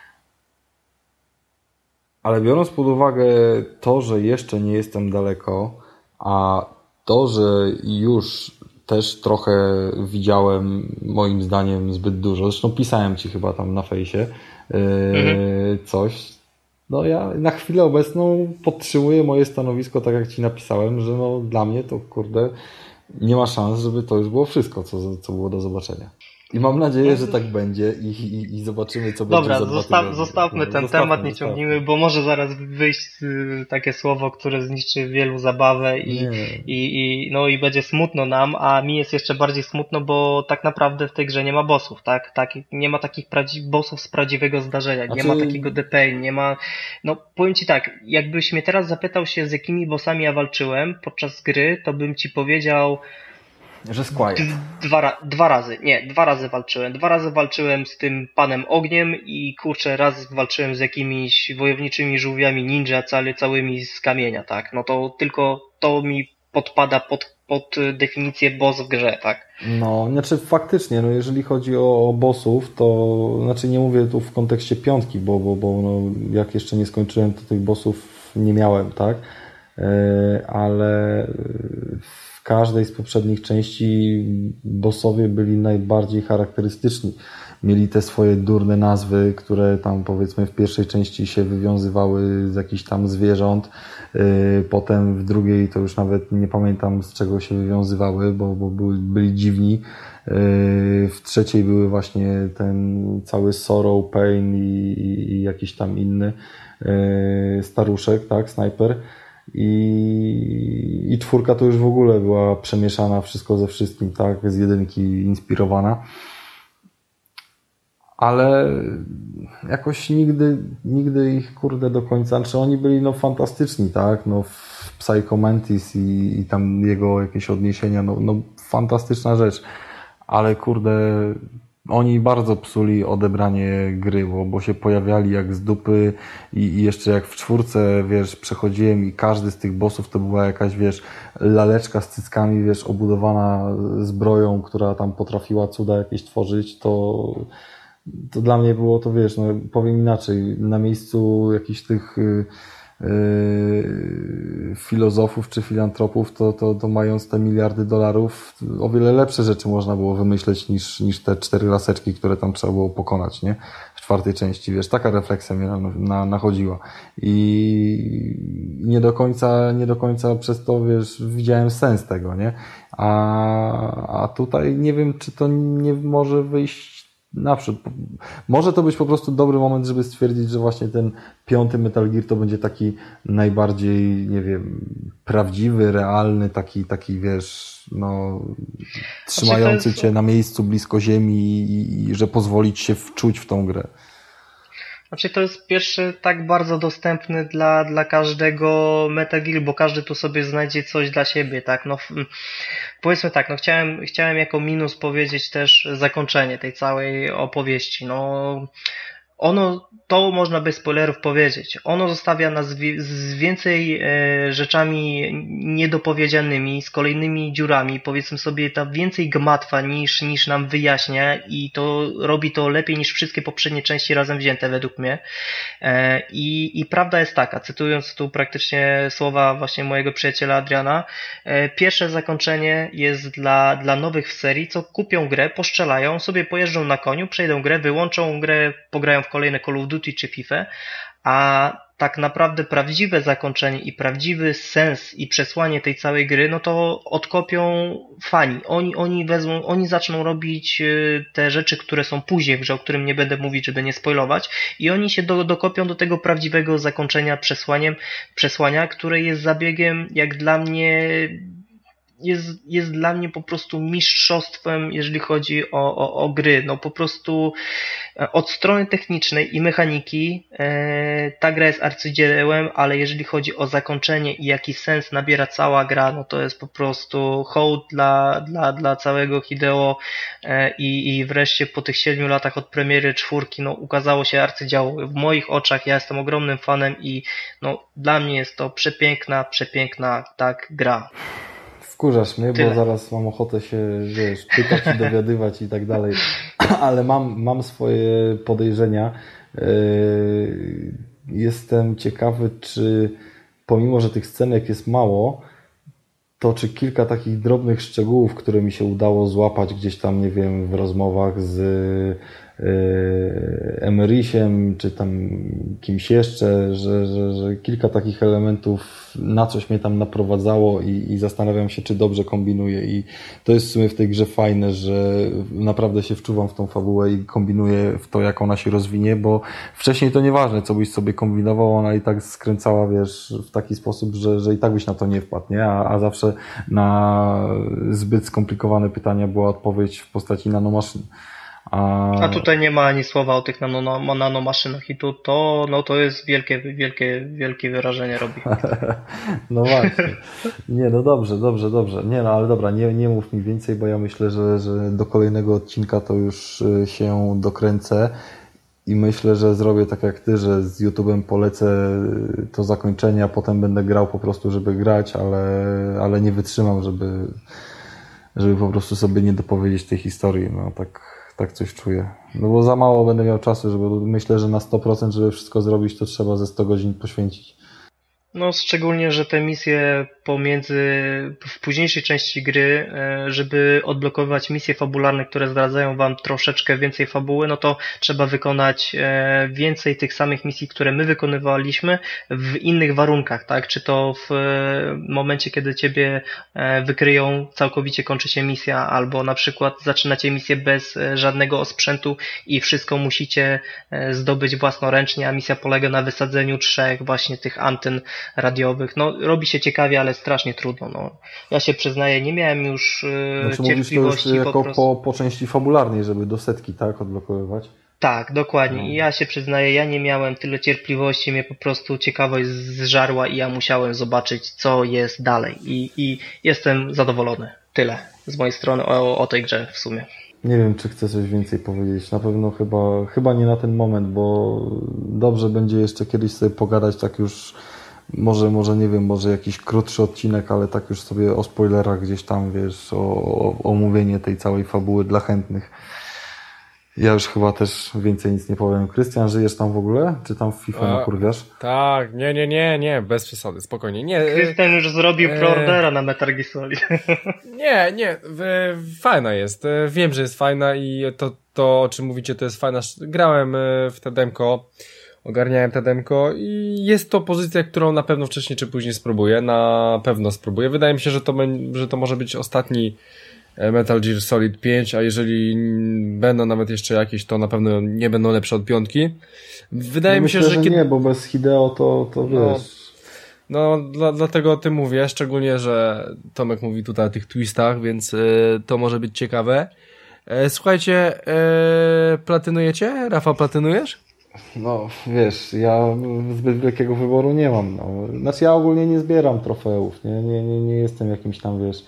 Ale biorąc pod uwagę to, że jeszcze nie jestem daleko, a to, że już też trochę widziałem, moim zdaniem, zbyt dużo. Zresztą pisałem ci chyba tam na fejsie coś. No ja na chwilę obecną podtrzymuję moje stanowisko, tak jak ci napisałem, że no dla mnie to kurde nie ma szans, żeby to już było wszystko, co było do zobaczenia. I mam nadzieję, że tak będzie i zobaczymy, co będzie za 2 tygodnie. Zostawmy ten temat, nie ciągnijmy, bo może zaraz wyjść takie słowo, które zniszczy wielu zabawę no i będzie smutno nam, a mi jest jeszcze bardziej smutno, bo tak naprawdę w tej grze nie ma bossów, tak? Nie ma takich bossów z prawdziwego zdarzenia, nie ma takiego DPI, nie ma... No powiem Ci tak, jakbyś mnie teraz zapytał się, z jakimi bossami ja walczyłem podczas gry, to bym Ci powiedział... Że Squire. Dwa razy walczyłem. 2 razy walczyłem z tym panem ogniem i kurczę, raz walczyłem z jakimiś wojowniczymi żółwiami ninja całymi z kamienia, tak? No to tylko to mi podpada pod definicję boss w grze, tak? No, znaczy faktycznie, no jeżeli chodzi o bossów, to znaczy nie mówię tu w kontekście 5, bo no, jak jeszcze nie skończyłem, to tych bossów nie miałem, tak? Ale w każdej z poprzednich części bossowie byli najbardziej charakterystyczni. Mieli te swoje durne nazwy, które tam powiedzmy w pierwszej części się wywiązywały z jakichś tam zwierząt, potem w drugiej to już nawet nie pamiętam z czego się wywiązywały, bo byli dziwni. W trzeciej były właśnie ten cały Sorrow, Pain i jakiś tam inny staruszek, tak, snajper. I 4 to już w ogóle była przemieszana wszystko ze wszystkim, tak, z 1 inspirowana. Ale jakoś nigdy ich kurde do końca, znaczy oni byli no fantastyczni, tak, no w Psycho Mantis i tam jego jakieś odniesienia, no fantastyczna rzecz, ale kurde oni bardzo psuli odebranie gry, bo się pojawiali jak z dupy i jeszcze jak w 4, wiesz, przechodziłem i każdy z tych bossów to była jakaś, wiesz, laleczka z cyckami, wiesz, obudowana zbroją, która tam potrafiła cuda jakieś tworzyć, to dla mnie było to, wiesz, no powiem inaczej, na miejscu jakichś tych filozofów czy filantropów, to mając te miliardy dolarów, o wiele lepsze rzeczy można było wymyśleć niż te 4 laseczki, które tam trzeba było pokonać, nie? W 4 części, wiesz, taka refleksja mnie nachodziła. I nie do końca przez to, wiesz, widziałem sens tego, nie? A tutaj nie wiem, czy to nie może wyjść naprzód. Może to być po prostu dobry moment, żeby stwierdzić, że właśnie ten 5 Metal Gear to będzie taki najbardziej, nie wiem, prawdziwy, realny, taki wiesz, no trzymający cię na miejscu blisko ziemi i że pozwolić się wczuć w tą grę. Znaczy to jest pierwszy tak bardzo dostępny dla każdego Metal Gear, bo każdy tu sobie znajdzie coś dla siebie, tak? No powiedzmy tak, no chciałem jako minus powiedzieć też zakończenie tej całej opowieści. No to można bez spoilerów powiedzieć. Ono zostawia nas z więcej rzeczami niedopowiedzianymi, z kolejnymi dziurami, powiedzmy sobie, tam więcej gmatwa niż nam wyjaśnia i to robi to lepiej niż wszystkie poprzednie części razem wzięte według mnie. I prawda jest taka, cytując tu praktycznie słowa właśnie mojego przyjaciela Adriana, pierwsze zakończenie jest dla nowych w serii, co kupią grę, poszczelają, sobie pojeżdżą na koniu, przejdą grę, wyłączą grę, pograją w kolejne Call of Duty czy FIFA, a tak naprawdę prawdziwe zakończenie i prawdziwy sens i przesłanie tej całej gry, no to odkopią fani. Oni zaczną robić te rzeczy, które są później w grze, o którym nie będę mówić, żeby nie spoilować, i oni się dokopią do tego prawdziwego zakończenia przesłania, które jest zabiegiem, jak dla mnie, jest dla mnie po prostu mistrzostwem, jeżeli chodzi o gry. No po prostu od strony technicznej i mechaniki ta gra jest arcydziełem, ale jeżeli chodzi o zakończenie i jaki sens nabiera cała gra, no to jest po prostu hołd dla całego Hideo i wreszcie po tych 7 latach od premiery 4 no ukazało się arcydzieło. W moich oczach ja jestem ogromnym fanem i no dla mnie jest to przepiękna tak gra. Wkurzasz mnie, bo zaraz mam ochotę się, wiesz, pytać i dowiadywać i tak dalej, ale mam swoje podejrzenia. Jestem ciekawy, czy pomimo, że tych scenek jest mało, to czy kilka takich drobnych szczegółów, które mi się udało złapać gdzieś tam, nie wiem, w rozmowach z Emerysiem, czy tam kimś jeszcze, że kilka takich elementów na coś mnie tam naprowadzało i zastanawiam się, czy dobrze kombinuję i to jest w sumie w tej grze fajne, że naprawdę się wczuwam w tą fabułę i kombinuję w to, jak ona się rozwinie, bo wcześniej to nieważne, co byś sobie kombinował, ona i tak skręcała, wiesz, w taki sposób, że i tak byś na to nie wpadł, nie? A zawsze na zbyt skomplikowane pytania była odpowiedź w postaci nanomaszyn. A tutaj nie ma ani słowa o tych nanomaszynach i to jest wielkie wyrażenie robi. No właśnie. Nie, no dobrze. Nie, no ale dobra, nie mów mi więcej, bo ja myślę, że do kolejnego odcinka to już się dokręcę i myślę, że zrobię tak jak ty, że z YouTube'em polecę to zakończenie, a potem będę grał po prostu, żeby grać, ale nie wytrzymam, żeby po prostu sobie nie dopowiedzieć tej historii. No tak coś czuję. No bo za mało będę miał czasu, myślę, że na 100%, żeby wszystko zrobić, to trzeba ze 100 godzin poświęcić. No szczególnie, że te misje w późniejszej części gry, żeby odblokować misje fabularne, które zdradzają wam troszeczkę więcej fabuły, no to trzeba wykonać więcej tych samych misji, które my wykonywaliśmy w innych warunkach, tak? Czy to w momencie, kiedy ciebie wykryją, całkowicie kończy się misja, albo na przykład zaczynacie misję bez żadnego osprzętu i wszystko musicie zdobyć własnoręcznie, a misja polega na wysadzeniu 3 właśnie tych antyn radiowych. No, robi się ciekawie, ale strasznie trudno. No. Ja się przyznaję, nie miałem już cierpliwości. To już jako po części fabularnej, żeby do 100, tak, odblokowywać? Tak, dokładnie. I ja się przyznaję, ja nie miałem tyle cierpliwości, mnie po prostu ciekawość zżarła i ja musiałem zobaczyć, co jest dalej. I jestem zadowolony. Tyle z mojej strony o tej grze w sumie. Nie wiem, czy chcę coś więcej powiedzieć. Na pewno chyba nie na ten moment, bo dobrze będzie jeszcze kiedyś sobie pogadać tak już. Może nie wiem, może jakiś krótszy odcinek, ale tak już sobie o spoilerach gdzieś tam, wiesz, o omówienie tej całej fabuły dla chętnych. Ja już chyba też więcej nic nie powiem. Krystian, żyjesz tam w ogóle? Czy tam w FIFA nakurwiasz? Tak, nie, bez przesady, spokojnie. Nie. Krystian już zrobił preordera na Metal Gear Solid. Nie, fajna jest. Wiem, że jest fajna i to o czym mówicie, to jest fajna. Grałem w te demko. Ogarniałem te demko i jest to pozycja, którą na pewno wcześniej czy później spróbuję. Na pewno spróbuję. Wydaje mi się, że to może być ostatni Metal Gear Solid 5, a jeżeli będą nawet jeszcze jakieś, to na pewno nie będą lepsze od 5. Wydaje mi się, że nie, bo bez Hideo to wiesz. No, dlatego o tym mówię, szczególnie, że Tomek mówi tutaj o tych twistach, więc to może być ciekawe. Słuchajcie, platynujecie? Rafał, platynujesz? No, wiesz, ja zbyt wielkiego wyboru nie mam. No. Znaczy ja ogólnie nie zbieram trofeów, nie jestem jakimś tam, wiesz,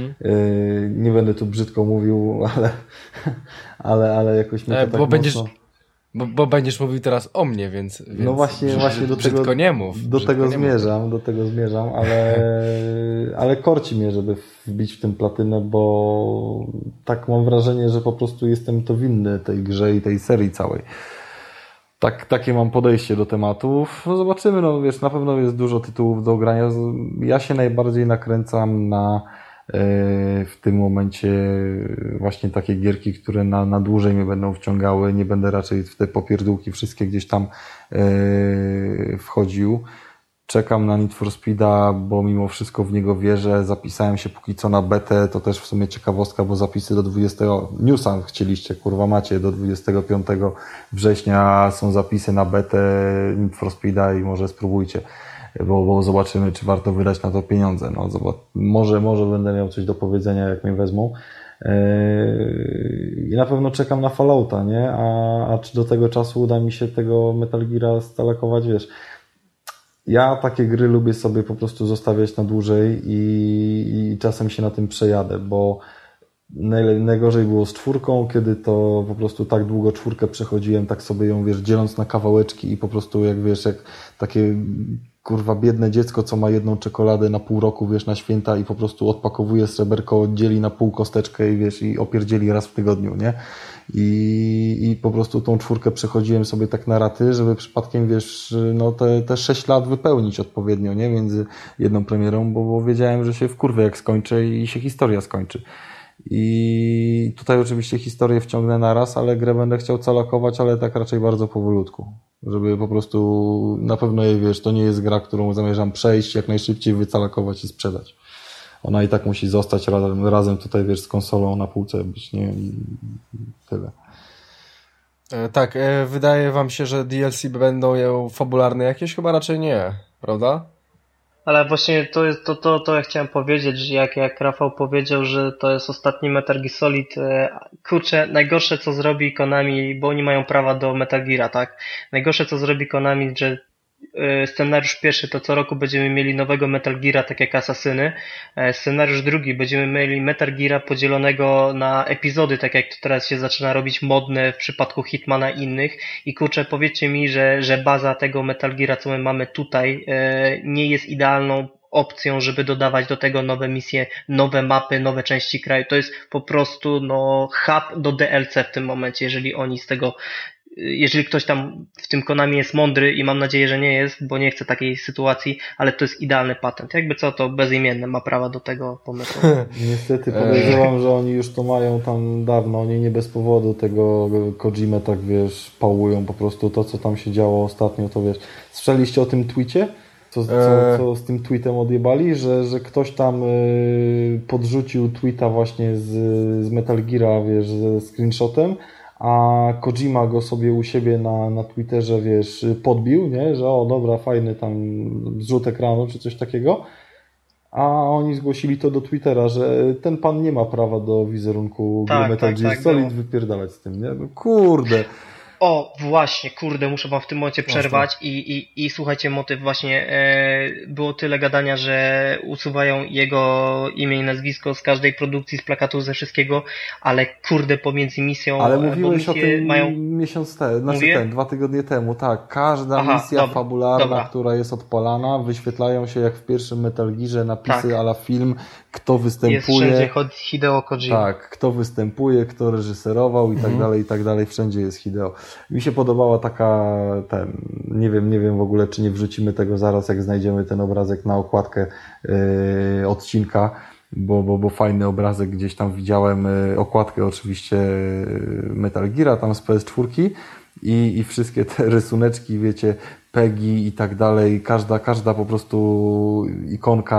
nie będę tu brzydko mówił, ale jakoś mnie to tak mocno... Bo będziesz mówił teraz o mnie, więc no właśnie do tego nie mów. Do tego zmierzam, ale korci mnie, żeby wbić w tym platynę, bo tak mam wrażenie, że po prostu jestem to winny tej grze i tej serii całej. Takie mam podejście do tematów. No zobaczymy, no wiesz, na pewno jest dużo tytułów do grania. Ja się najbardziej nakręcam na w tym momencie właśnie takie gierki, które na dłużej mnie będą wciągały. Nie będę raczej w te popierdółki wszystkie gdzieś tam wchodził. Czekam na Need for Speeda, bo mimo wszystko w niego wierzę. Zapisałem się póki co na betę, to też w sumie ciekawostka, bo zapisy do 20... Newsa chcieliście, kurwa macie, do 25 września są zapisy na betę Need for Speeda i może spróbujcie, bo zobaczymy, czy warto wydać na to pieniądze. No, może będę miał coś do powiedzenia, jak mnie wezmą. I na pewno czekam na Fallouta, nie? A czy do tego czasu uda mi się tego Metal Geara stalakować, wiesz? Ja takie gry lubię sobie po prostu zostawiać na dłużej i czasem się na tym przejadę, bo najgorzej było z 4, kiedy to po prostu tak długo 4 przechodziłem, tak sobie ją, wiesz, dzieląc na kawałeczki i po prostu jak, wiesz, jak takie kurwa biedne dziecko, co ma jedną czekoladę na pół roku, wiesz, na święta i po prostu odpakowuje sreberko, dzieli na pół kosteczkę i wiesz, i opierdzieli raz w tygodniu, nie? I po prostu tą 4 przechodziłem sobie tak na raty, żeby przypadkiem, wiesz, no te 6 lat wypełnić odpowiednio, nie? Między jedną premierą, bo wiedziałem, że się wkurwę jak skończę i się historia skończy. I tutaj oczywiście historię wciągnę na raz, ale grę będę chciał calakować, ale tak raczej bardzo powolutku. Żeby po prostu, na pewno wiesz, to nie jest gra, którą zamierzam przejść, jak najszybciej wycalakować i sprzedać. Ona i tak musi zostać razem tutaj, wiesz, z konsolą na półce być, nie? I tyle. Tak, wydaje wam się, że DLC będą fabularne jakieś? Chyba raczej nie, prawda? Ale właśnie to jest to ja chciałem powiedzieć, że jak Rafał powiedział, że to jest ostatni Metal Gear Solid, kurczę, najgorsze co zrobi Konami, bo oni mają prawa do Metal Geara, tak? Najgorsze co zrobi Konami, że scenariusz pierwszy to co roku będziemy mieli nowego Metal Geara, tak jak Asasyny. Scenariusz drugi będziemy mieli Metal Geara podzielonego na epizody, tak jak to teraz się zaczyna robić modne w przypadku Hitmana i innych. I kurczę, powiedzcie mi, że baza tego Metal Geara, co my mamy tutaj, nie jest idealną opcją, żeby dodawać do tego nowe misje, nowe mapy, nowe części kraju. To jest po prostu hub do DLC w tym momencie, jeżeli ktoś tam w tym Konami jest mądry i mam nadzieję, że nie jest, bo nie chcę takiej sytuacji, ale to jest idealny patent. Jakby co, to bezimienny ma prawa do tego pomysłu. Niestety podejrzewam, że oni już to mają tam dawno. Oni nie bez powodu tego Kojimę tak, wiesz, pałują po prostu to, co tam się działo ostatnio, to wiesz. Słyszeliście o tym tweetie? Co z tym tweetem odjebali? Że ktoś tam podrzucił tweeta właśnie z Metal Geara, wiesz, ze screenshotem, a Kojima go sobie u siebie na Twitterze, wiesz, podbił, nie? Że o, dobra, fajny tam zrzut ekranu czy coś takiego, a oni zgłosili to do Twittera, że ten pan nie ma prawa do wizerunku Metal Gear Solid wypierdalać z tym, nie? No, kurde. O, właśnie, kurde, muszę wam w tym momencie przerwać i słuchajcie, motyw właśnie, było tyle gadania, że usuwają jego imię i nazwisko z każdej produkcji, z plakatu, ze wszystkiego, ale kurde, pomiędzy misją... Ale mówiłeś o tym miesiąc temu, znaczy 2 tygodnie temu, tak, każda misja fabularna, która jest odpalana, wyświetlają się jak w pierwszym Metal Gearze napisy a la film, kto występuje. Jest wszędzie Hideo Kojima. Tak, kto występuje, kto reżyserował i tak dalej, wszędzie jest Hideo. Mi się podobała taka, nie wiem w ogóle, czy nie wrzucimy tego zaraz, jak znajdziemy ten obrazek na okładkę odcinka, bo fajny obrazek, gdzieś tam widziałem okładkę oczywiście Metal Geara tam z PS4 i wszystkie te rysuneczki, wiecie, PEGI i tak dalej, każda po prostu ikonka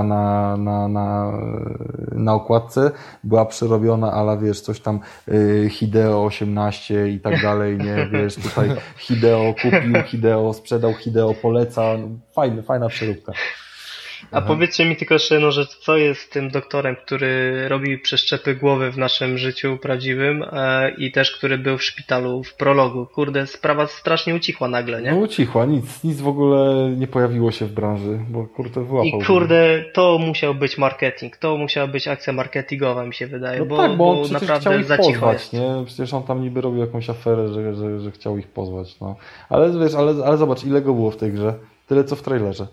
na okładce była przerobiona, ale wiesz, coś tam Hideo 18 i tak dalej, nie, wiesz, tutaj Hideo kupił, Hideo sprzedał, Hideo poleca, fajna przeróbka. A powiedzcie mi tylko jeszcze że co jest z tym doktorem, który robi przeszczepy głowy w naszym życiu prawdziwym i też który był w szpitalu w prologu. Kurde, sprawa strasznie ucichła nagle, nie? No ucichła, nic w ogóle nie pojawiło się w branży, bo kurde wyłapał. I kurde, to musiał być marketing, to musiała być akcja marketingowa, mi się wydaje, no bo, tak, bo on bo przecież naprawdę chciał ich za cicho pozwać, jest. Nie? Przecież on tam niby robił jakąś aferę, że chciał ich pozwać, no. Ale wiesz, ale zobacz, ile go było w tej grze. Tyle co w trailerze.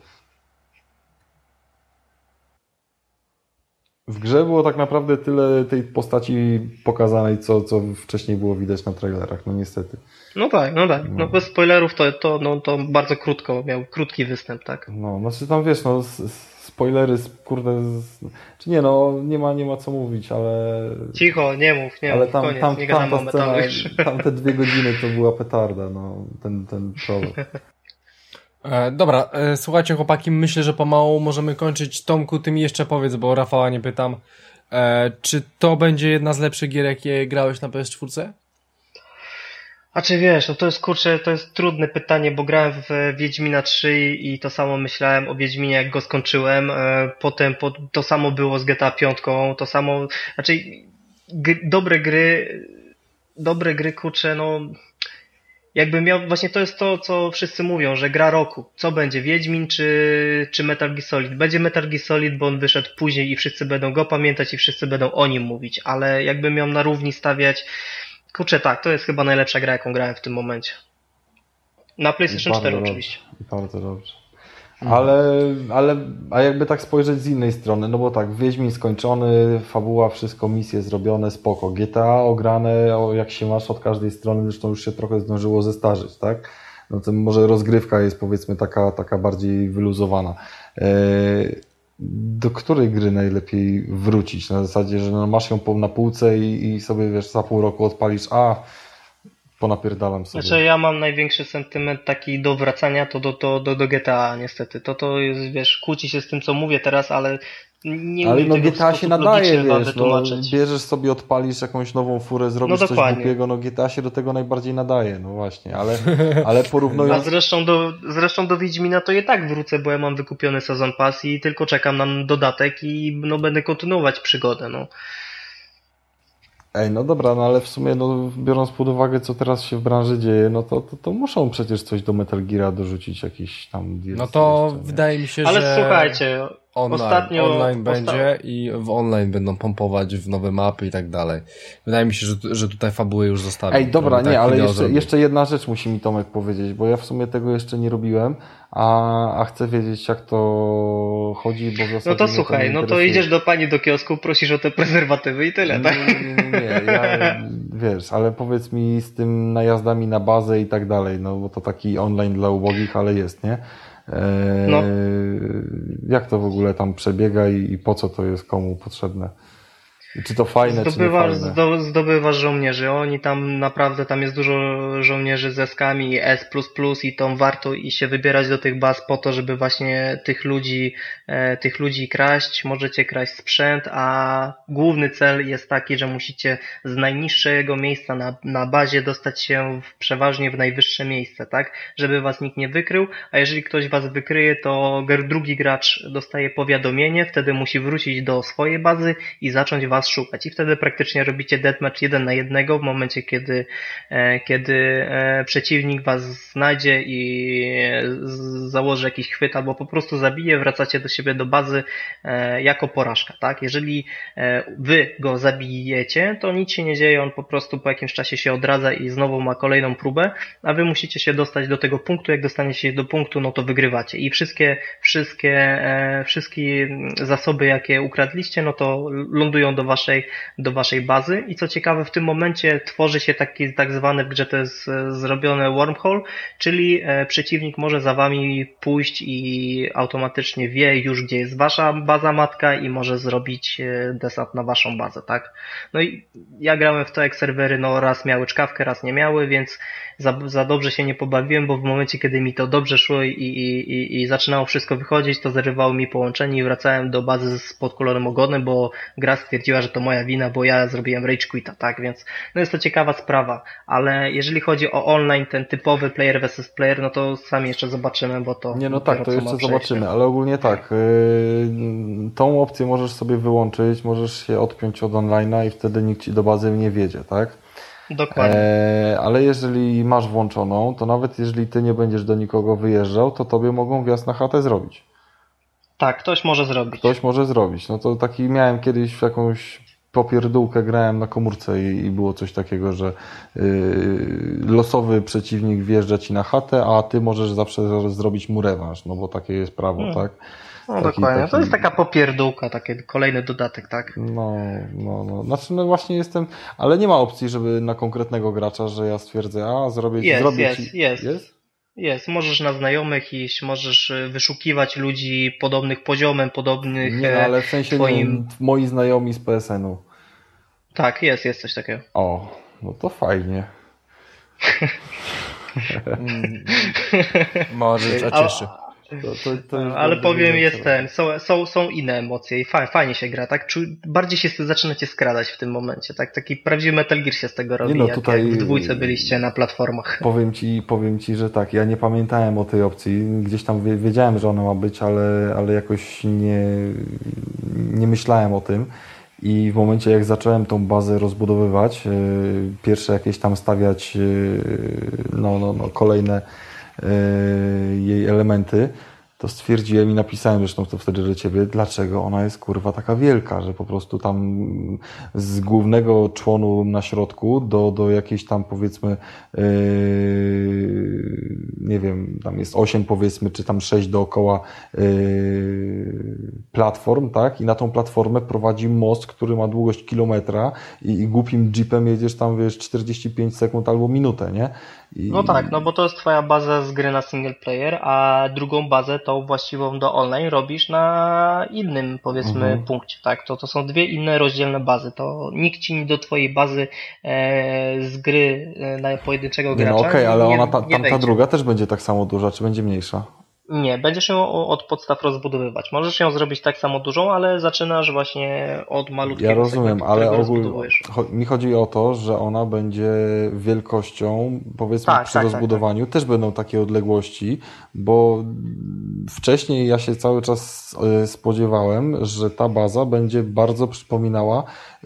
W grze było tak naprawdę tyle tej postaci pokazanej, co wcześniej było widać na trailerach, no niestety. No tak. No bez spoilerów to bardzo krótko, miał krótki występ, tak? No, znaczy tam wiesz, no spoilery, kurde, czy nie, no nie ma co mówić, ale... Cicho, nie mów, ale koniec, nie gadamy o metalu już. Tamte 2 godziny to była petarda, no, ten prolog. Dobra, słuchajcie chłopaki, myślę, że pomału możemy kończyć. Tomku, ty mi jeszcze powiedz, bo Rafała nie pytam, czy to będzie jedna z lepszych gier, jakie grałeś na PS4? A czy wiesz, no to jest trudne pytanie, bo grałem w Wiedźmina 3 i to samo myślałem o Wiedźminie, jak go skończyłem, potem to samo było z GTA 5, to samo, raczej dobre gry, kurczę, no... Jakbym miał, właśnie to jest to, co wszyscy mówią, że gra roku. Co będzie, Wiedźmin czy Metal Gear Solid? Będzie Metal Gear Solid, bo on wyszedł później i wszyscy będą go pamiętać i wszyscy będą o nim mówić, ale jakbym miał na równi stawiać, kurczę tak, to jest chyba najlepsza gra, jaką grałem w tym momencie. Na PlayStation 4 oczywiście. Bardzo dobrze. A jakby tak spojrzeć z innej strony, no bo tak, Wiedźmin skończony, fabuła, wszystko, misje zrobione, spoko. GTA ograne, jak się masz od każdej strony, zresztą już się trochę zdążyło zestarzeć, tak? No to może rozgrywka jest powiedzmy taka bardziej wyluzowana. do której gry najlepiej wrócić? Na zasadzie, że no masz ją na półce i sobie, wiesz, za pół roku odpalisz, ponapierdalam sobie. Znaczy ja mam największy sentyment taki do wracania to do GTA niestety. To jest, wiesz, kłóci się z tym, co mówię teraz, ale nie ale umiem no tego GTA w się sposób nadaje, logiczny wam wiesz, wytłumaczyć. bierzesz sobie, odpalisz jakąś nową furę, zrobisz coś głupiego, no GTA się do tego najbardziej nadaje, no właśnie, ale porównując... A zresztą do Wiedźmina to i tak wrócę, bo ja mam wykupiony Season Pass i tylko czekam na dodatek i no będę kontynuować przygodę, no. Ej, no dobra, no ale w sumie, no biorąc pod uwagę, co teraz się w branży dzieje, no to muszą przecież coś do Metal Geara dorzucić, jakiś tam... No to jeszcze, wydaje mi się, ale że... Ale słuchajcie, online będzie i w online będą pompować w nowe mapy i tak dalej. Wydaje mi się, że tutaj fabułę już zostawią. Ej, dobra, nie, ale jeszcze jedna rzecz musi mi Tomek powiedzieć, bo ja w sumie tego jeszcze nie robiłem, a chcę wiedzieć, jak to chodzi, bo w zasadzie... No to słuchaj, no to idziesz do pani do kiosku, prosisz o te prezerwatywy i tyle, tak? Nie, wiesz, ale powiedz mi z tym najazdami na bazę i tak dalej, no bo to taki online dla ubogich, ale jest, nie? No. Jak to w ogóle tam przebiega i po co to jest komu potrzebne? Czy to fajne, czy nie fajne? Zdobywasz żołnierzy. Oni tam naprawdę, tam jest dużo żołnierzy z eskami S++ i tą warto i się wybierać do tych baz po to, żeby właśnie tych ludzi kraść. Możecie kraść sprzęt, a główny cel jest taki, że musicie z najniższego miejsca na bazie dostać się przeważnie w najwyższe miejsce, tak? Żeby was nikt nie wykrył, a jeżeli ktoś was wykryje, to drugi gracz dostaje powiadomienie, wtedy musi wrócić do swojej bazy i zacząć was szukać. I wtedy praktycznie robicie deathmatch 1 na 1 w momencie, kiedy przeciwnik was znajdzie i założy jakiś chwyt albo po prostu zabije, wracacie do siebie do bazy jako porażka, tak? Jeżeli wy go zabijecie, to nic się nie dzieje, on po prostu po jakimś czasie się odradza i znowu ma kolejną próbę, a wy musicie się dostać do tego punktu, jak dostaniecie się do punktu, no to wygrywacie. I wszystkie zasoby, jakie ukradliście, no to lądują do waszej bazy i co ciekawe, w tym momencie tworzy się taki tak zwany w grze to jest zrobione wormhole, czyli przeciwnik może za wami pójść i automatycznie wie już, gdzie jest wasza baza matka i może zrobić desant na waszą bazę, tak? No i ja grałem w to, jak serwery no raz miały czkawkę, raz nie miały, więc za dobrze się nie pobawiłem, bo w momencie, kiedy mi to dobrze szło i zaczynało wszystko wychodzić, to zerwało mi połączenie i wracałem do bazy z podkulonym ogonem, bo gra stwierdziła, że to moja wina, bo ja zrobiłem rage quita, tak? Więc no jest to ciekawa sprawa, ale jeżeli chodzi o online, ten typowy player versus player, no to sami jeszcze zobaczymy, bo to... Nie, no tak, to jeszcze zobaczymy, ale ogólnie tak, tą opcję możesz sobie wyłączyć, możesz się odpiąć od online'a i wtedy nikt ci do bazy nie wiedzie, tak? Dokładnie. Ale jeżeli masz włączoną, to nawet jeżeli ty nie będziesz do nikogo wyjeżdżał, to tobie mogą wjazd na chatę zrobić. Tak, ktoś może zrobić. Ktoś może zrobić. No to taki miałem kiedyś w jakąś popierdółkę, grałem na komórce i było coś takiego, że losowy przeciwnik wjeżdża ci na chatę, a ty możesz zawsze zrobić mu rewanż, no bo takie jest prawo, tak? No dokładnie, to jest taka popierdółka, taki kolejny dodatek, tak? No. Znaczy no właśnie jestem, ale nie ma opcji, żeby na konkretnego gracza, że ja stwierdzę, Jest, możesz na znajomych iść, możesz wyszukiwać ludzi podobnych poziomem, podobnych nie, no, ale w sensie twoim... moi znajomi z PSN-u. Tak, jest coś takiego. O, no to fajnie. Może cieszy. Ale powiem, są inne emocje i fajnie się gra, tak? Bardziej się zaczynacie skradać w tym momencie, tak? Taki prawdziwy Metal Gear się z tego robi, jak w dwójce byliście na platformach. Powiem ci, że tak, ja nie pamiętałem o tej opcji, gdzieś tam wiedziałem, że ona ma być, ale jakoś nie myślałem o tym. I w momencie, jak zacząłem tą bazę rozbudowywać, pierwsze jakieś tam stawiać kolejne jej elementy, to stwierdziłem i napisałem zresztą to wtedy do ciebie, dlaczego ona jest kurwa taka wielka, że po prostu tam z głównego członu na środku do jakiejś tam powiedzmy nie wiem, tam jest 8 powiedzmy, czy tam 6 dookoła platform, tak? I na tą platformę prowadzi most, który ma długość kilometra i głupim jeepem jedziesz tam, wiesz, 45 sekund albo minutę, nie? No tak, no bo to jest twoja baza z gry na single player, a drugą bazę, tą właściwą do online robisz na innym, powiedzmy, punkcie, tak? To są dwie inne rozdzielne bazy. To nikt ci do twojej bazy z gry na pojedynczego gracza no okej, ale nie, ona nie ta wejdzie. druga też będzie tak samo duża, czy będzie mniejsza? Nie, będziesz ją od podstaw rozbudowywać. Możesz ją zrobić tak samo dużą, ale zaczynasz właśnie od malutkiego Ja rozumiem, segmentu, ale którego ogólnie rozbudowujesz. mi chodzi o to, że ona będzie wielkością, powiedzmy Tak, przy tak, rozbudowaniu też będą takie odległości, bo wcześniej ja się cały czas spodziewałem, że ta baza będzie bardzo przypominała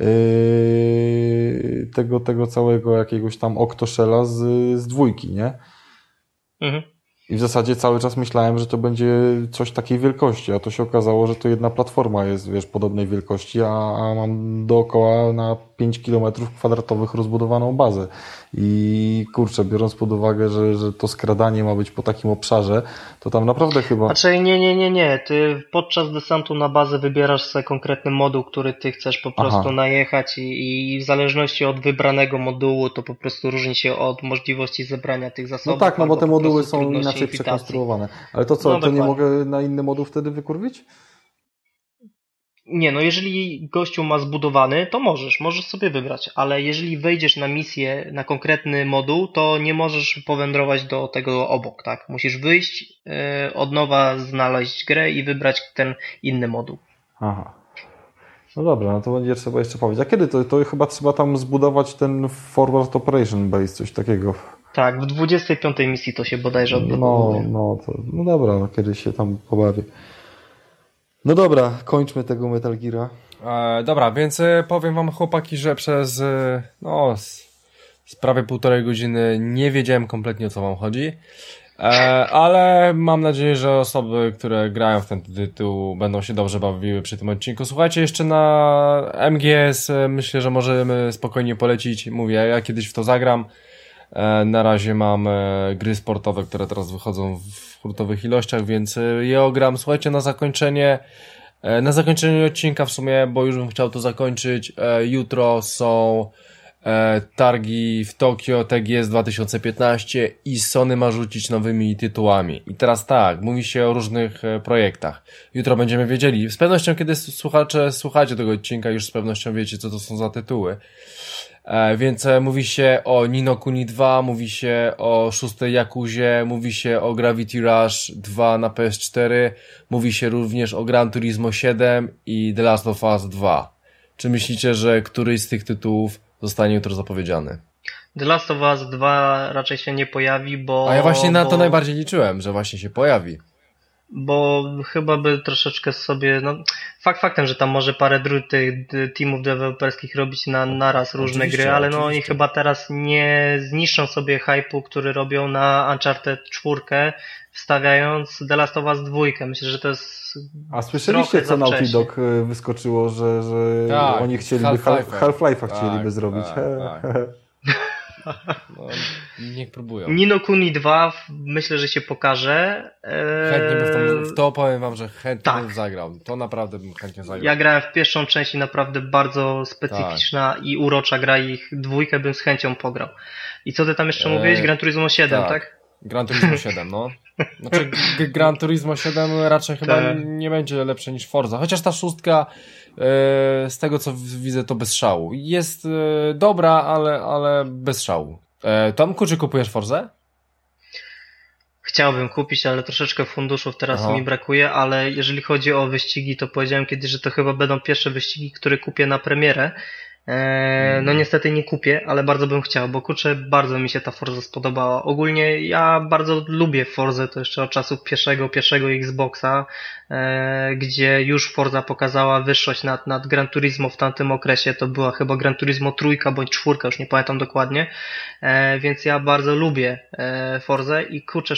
tego całego jakiegoś tam Octoshella z dwójki, nie? Mhm. I w zasadzie cały czas myślałem, że to będzie coś takiej wielkości, a to się okazało, że to jedna platforma jest, wiesz, podobnej wielkości, a mam dookoła na 5 km² rozbudowaną bazę. I kurczę, biorąc pod uwagę, że to skradanie ma być po takim obszarze, to tam naprawdę chyba... Znaczy nie. Ty podczas desantu na bazę wybierasz sobie konkretny moduł, który ty chcesz po prostu najechać i w zależności od wybranego modułu to po prostu różni się od możliwości zebrania tych zasobów. No tak, no bo te moduły są trudności inaczej infiltracji. przekonstruowane. Ale to co, No to dokładnie. nie mogę na inny moduł wtedy wykurwić? Nie, no jeżeli gościu ma zbudowany, to możesz sobie wybrać, ale jeżeli wejdziesz na misję na konkretny moduł, to nie możesz powędrować do tego obok, tak? Musisz wyjść, od nowa znaleźć grę i wybrać ten inny moduł. Aha. No dobra, no to będzie trzeba jeszcze powiedzieć. A kiedy to chyba trzeba tam zbudować ten Forward Operation Base, coś takiego. Tak, w 25 misji to się bodajże odblokowuje. No dobra, no kiedyś się tam pobawię. No dobra, kończmy tego Metal Geara. Dobra, więc powiem wam, chłopaki, że przez z prawie 1,5 godziny nie wiedziałem kompletnie, o co wam chodzi. Ale mam nadzieję, że osoby, które grają w ten tytuł, będą się dobrze bawiły przy tym odcinku. Słuchajcie, jeszcze na MGS myślę, że możemy spokojnie polecić. Mówię, ja kiedyś w to zagram. Na razie mam gry sportowe, które teraz wychodzą w hurtowych ilościach, więc je ogram. Słuchajcie, na zakończenie odcinka w sumie, bo już bym chciał to zakończyć. Jutro są targi w Tokio, TGS 2015 i Sony ma rzucić nowymi tytułami. I teraz tak, mówi się o różnych projektach. Jutro będziemy wiedzieli. Z pewnością, kiedy słuchacie tego odcinka, już z pewnością wiecie, co to są za tytuły. Więc mówi się o Ni no Kuni 2, mówi się o 6. Yakuzie, mówi się o Gravity Rush 2 na PS4, mówi się również o Gran Turismo 7 i The Last of Us 2. Czy myślicie, że któryś z tych tytułów zostanie jutro zapowiedziany? The Last of Us 2 raczej się nie pojawi, bo... A ja właśnie na to najbardziej liczyłem, że właśnie się pojawi. Bo chyba by troszeczkę sobie, faktem, że tam może parę tych teamów deweloperskich robić naraz różne gry, ale no oni chyba teraz nie zniszczą sobie hype'u, który robią na Uncharted 4, wstawiając The Last of Us 2. Myślę, że to jest... A słyszeliście, co Naughty Dog wyskoczyło, że tak, oni chcieliby Half-Life'a chcieliby zrobić. Tak. No, niech próbują. Ni no Kuni 2 myślę, że się pokaże. Chętnie bym w to powiem wam, że chętnie bym zagrał. To naprawdę bym chętnie zagrał. Ja grałem w pierwszą część i naprawdę bardzo specyficzna i urocza gra, ich 2 bym z chęcią pograł. I co ty tam jeszcze mówiłeś? Gran Turismo 7, tak? Gran Turismo 7, no. Znaczy Gran Turismo 7 raczej chyba nie będzie lepsze niż Forza. Chociaż ta 6, z tego co widzę, to bez szału. Jest dobra, ale bez szału. Tomku, czy kupujesz Forzę? Chciałbym kupić, ale troszeczkę funduszów teraz mi brakuje, ale jeżeli chodzi o wyścigi, to powiedziałem kiedyś, że to chyba będą pierwsze wyścigi, które kupię na premierę. No niestety nie kupię, ale bardzo bym chciał, bo kurczę, bardzo mi się ta Forza spodobała. Ogólnie ja bardzo lubię Forzę, to jeszcze od czasów pierwszego Xboxa, gdzie już Forza pokazała wyższość nad Gran Turismo w tamtym okresie. To była chyba Gran Turismo 3 bądź 4, już nie pamiętam dokładnie. Więc ja bardzo lubię Forzę i kurczę,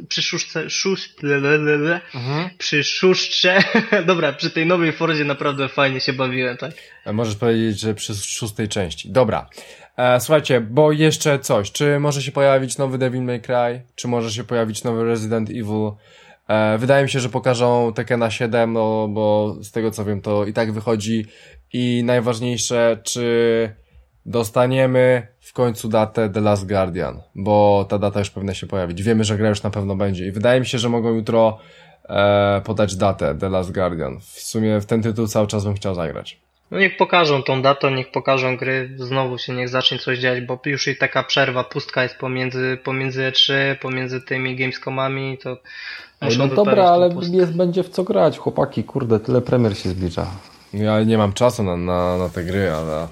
przy szóstce dobra, przy tej nowej Forzie naprawdę fajnie się bawiłem, tak? Możesz powiedzieć, że przy 6. części. Dobra. Słuchajcie, bo jeszcze coś. Czy może się pojawić nowy Devil May Cry? Czy może się pojawić nowy Resident Evil? Wydaje mi się, że pokażą Tekkena 7, bo z tego co wiem, to i tak wychodzi. I najważniejsze, czy dostaniemy w końcu datę The Last Guardian, bo ta data już powinna się pojawić. Wiemy, że gra już na pewno będzie i wydaje mi się, że mogą jutro podać datę The Last Guardian. W sumie w ten tytuł cały czas bym chciał zagrać. No niech pokażą tą datę, niech pokażą gry, znowu się niech zacznie coś dziać, bo już i taka przerwa, pustka jest pomiędzy E3, pomiędzy tymi Gamescomami, to muszą No wypełnić dobra, tą ale pustkę. będzie w co grać, chłopaki, kurde, tyle premier się zbliża. Ja nie mam czasu na te gry, ale...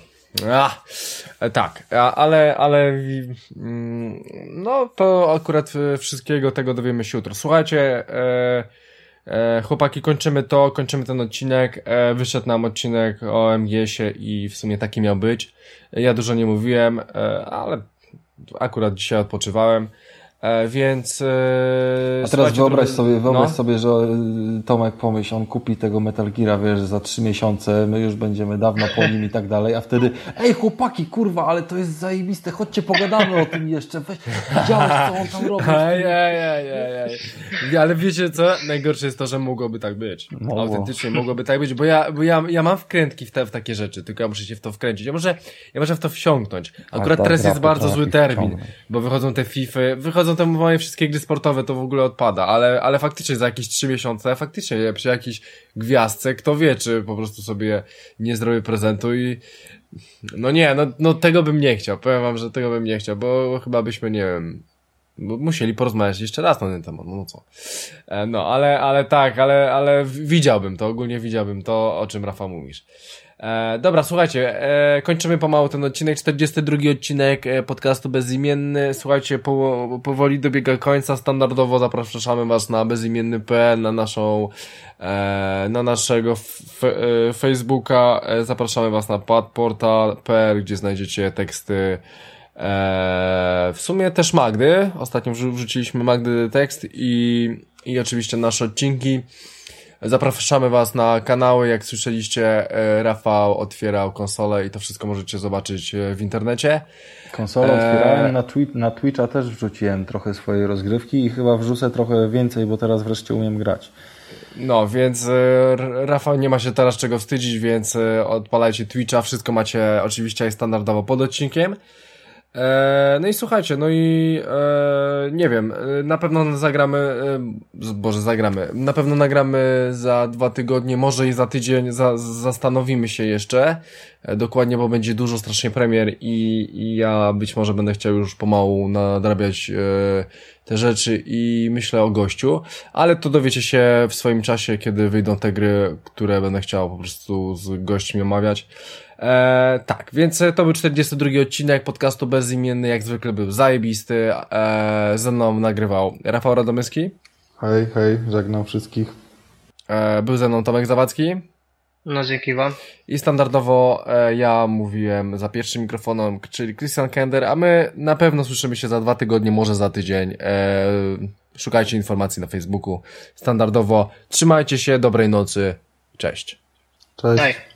no to akurat wszystkiego tego dowiemy się jutro. Słuchajcie, chłopaki, kończymy ten odcinek. Wyszedł nam odcinek o MGS-ie i w sumie taki miał być. Ja dużo nie mówiłem, ale akurat dzisiaj odpoczywałem. Więc a teraz wyobraź no. sobie, że Tomek pomyśl, on kupi tego Metal Geara, wiesz, za 3 miesiące, my już będziemy dawno po nim i tak dalej, a wtedy, ej chłopaki, kurwa, ale to jest zajebiste, chodźcie pogadamy o tym jeszcze, weź, widziałeś co on tam robi. Ale wiecie co? Najgorsze jest to, że mogłoby tak być. Mogło. Autentycznie mogłoby tak być, bo ja mam wkrętki w takie rzeczy, tylko ja muszę się w to wkręcić. Ja muszę w to wsiąknąć. Akurat ta teraz gra jest bardzo zły potrafi termin, wciągnąć. bo wychodzą te FIFA, wychodzą te moje wszystkie gry sportowe, to w ogóle odpada, ale faktycznie za jakieś 3 miesiące, faktycznie przy jakiejś gwiazdce, kto wie, czy po prostu sobie nie zrobię prezentu i no tego bym nie chciał, powiem wam, że tego bym nie chciał, bo chyba byśmy, nie wiem, bo musieli porozmawiać jeszcze raz na ten temat, no co. No, ale widziałbym to, ogólnie widziałbym to, o czym Rafał mówisz. Dobra, słuchajcie, kończymy pomału ten odcinek, 42 odcinek podcastu Bezimienny. Słuchajcie, powoli dobiega końca. Standardowo zapraszamy was na bezimienny.pl, na naszego Facebooka, zapraszamy was na padportal.pl, gdzie znajdziecie teksty, w sumie też Magdy. Ostatnio wrzuciliśmy Magdy tekst i oczywiście nasze odcinki. Zapraszamy was na kanały, jak słyszeliście, Rafał otwierał konsolę i to wszystko możecie zobaczyć w internecie. Konsolę otwierałem, na Twitcha też wrzuciłem trochę swojej rozgrywki i chyba wrzucę trochę więcej, bo teraz wreszcie umiem grać. No, więc Rafał nie ma się teraz czego wstydzić, więc odpalajcie Twitcha, wszystko macie oczywiście standardowo pod odcinkiem. No i słuchajcie, nie wiem, na pewno na pewno nagramy za 2 tygodnie, może i za tydzień, zastanowimy się jeszcze, dokładnie, bo będzie dużo strasznie premier i ja być może będę chciał już pomału nadrabiać te rzeczy i myślę o gościu, ale to dowiecie się w swoim czasie, kiedy wyjdą te gry, które będę chciał po prostu z gośćmi omawiać. Tak, więc to był 42 odcinek podcastu Bezimienny, jak zwykle był zajebisty. Ze mną nagrywał Rafał Radomyski. Hej, żegnam wszystkich. Był ze mną Tomek Zawadzki. No dzięki wam. I standardowo ja mówiłem za pierwszym mikrofonem, czyli Christian Kender, a my na pewno słyszymy się za 2 tygodnie, może za tydzień. Szukajcie informacji na Facebooku. Standardowo. Trzymajcie się, dobrej nocy. Cześć. Cześć. Hej.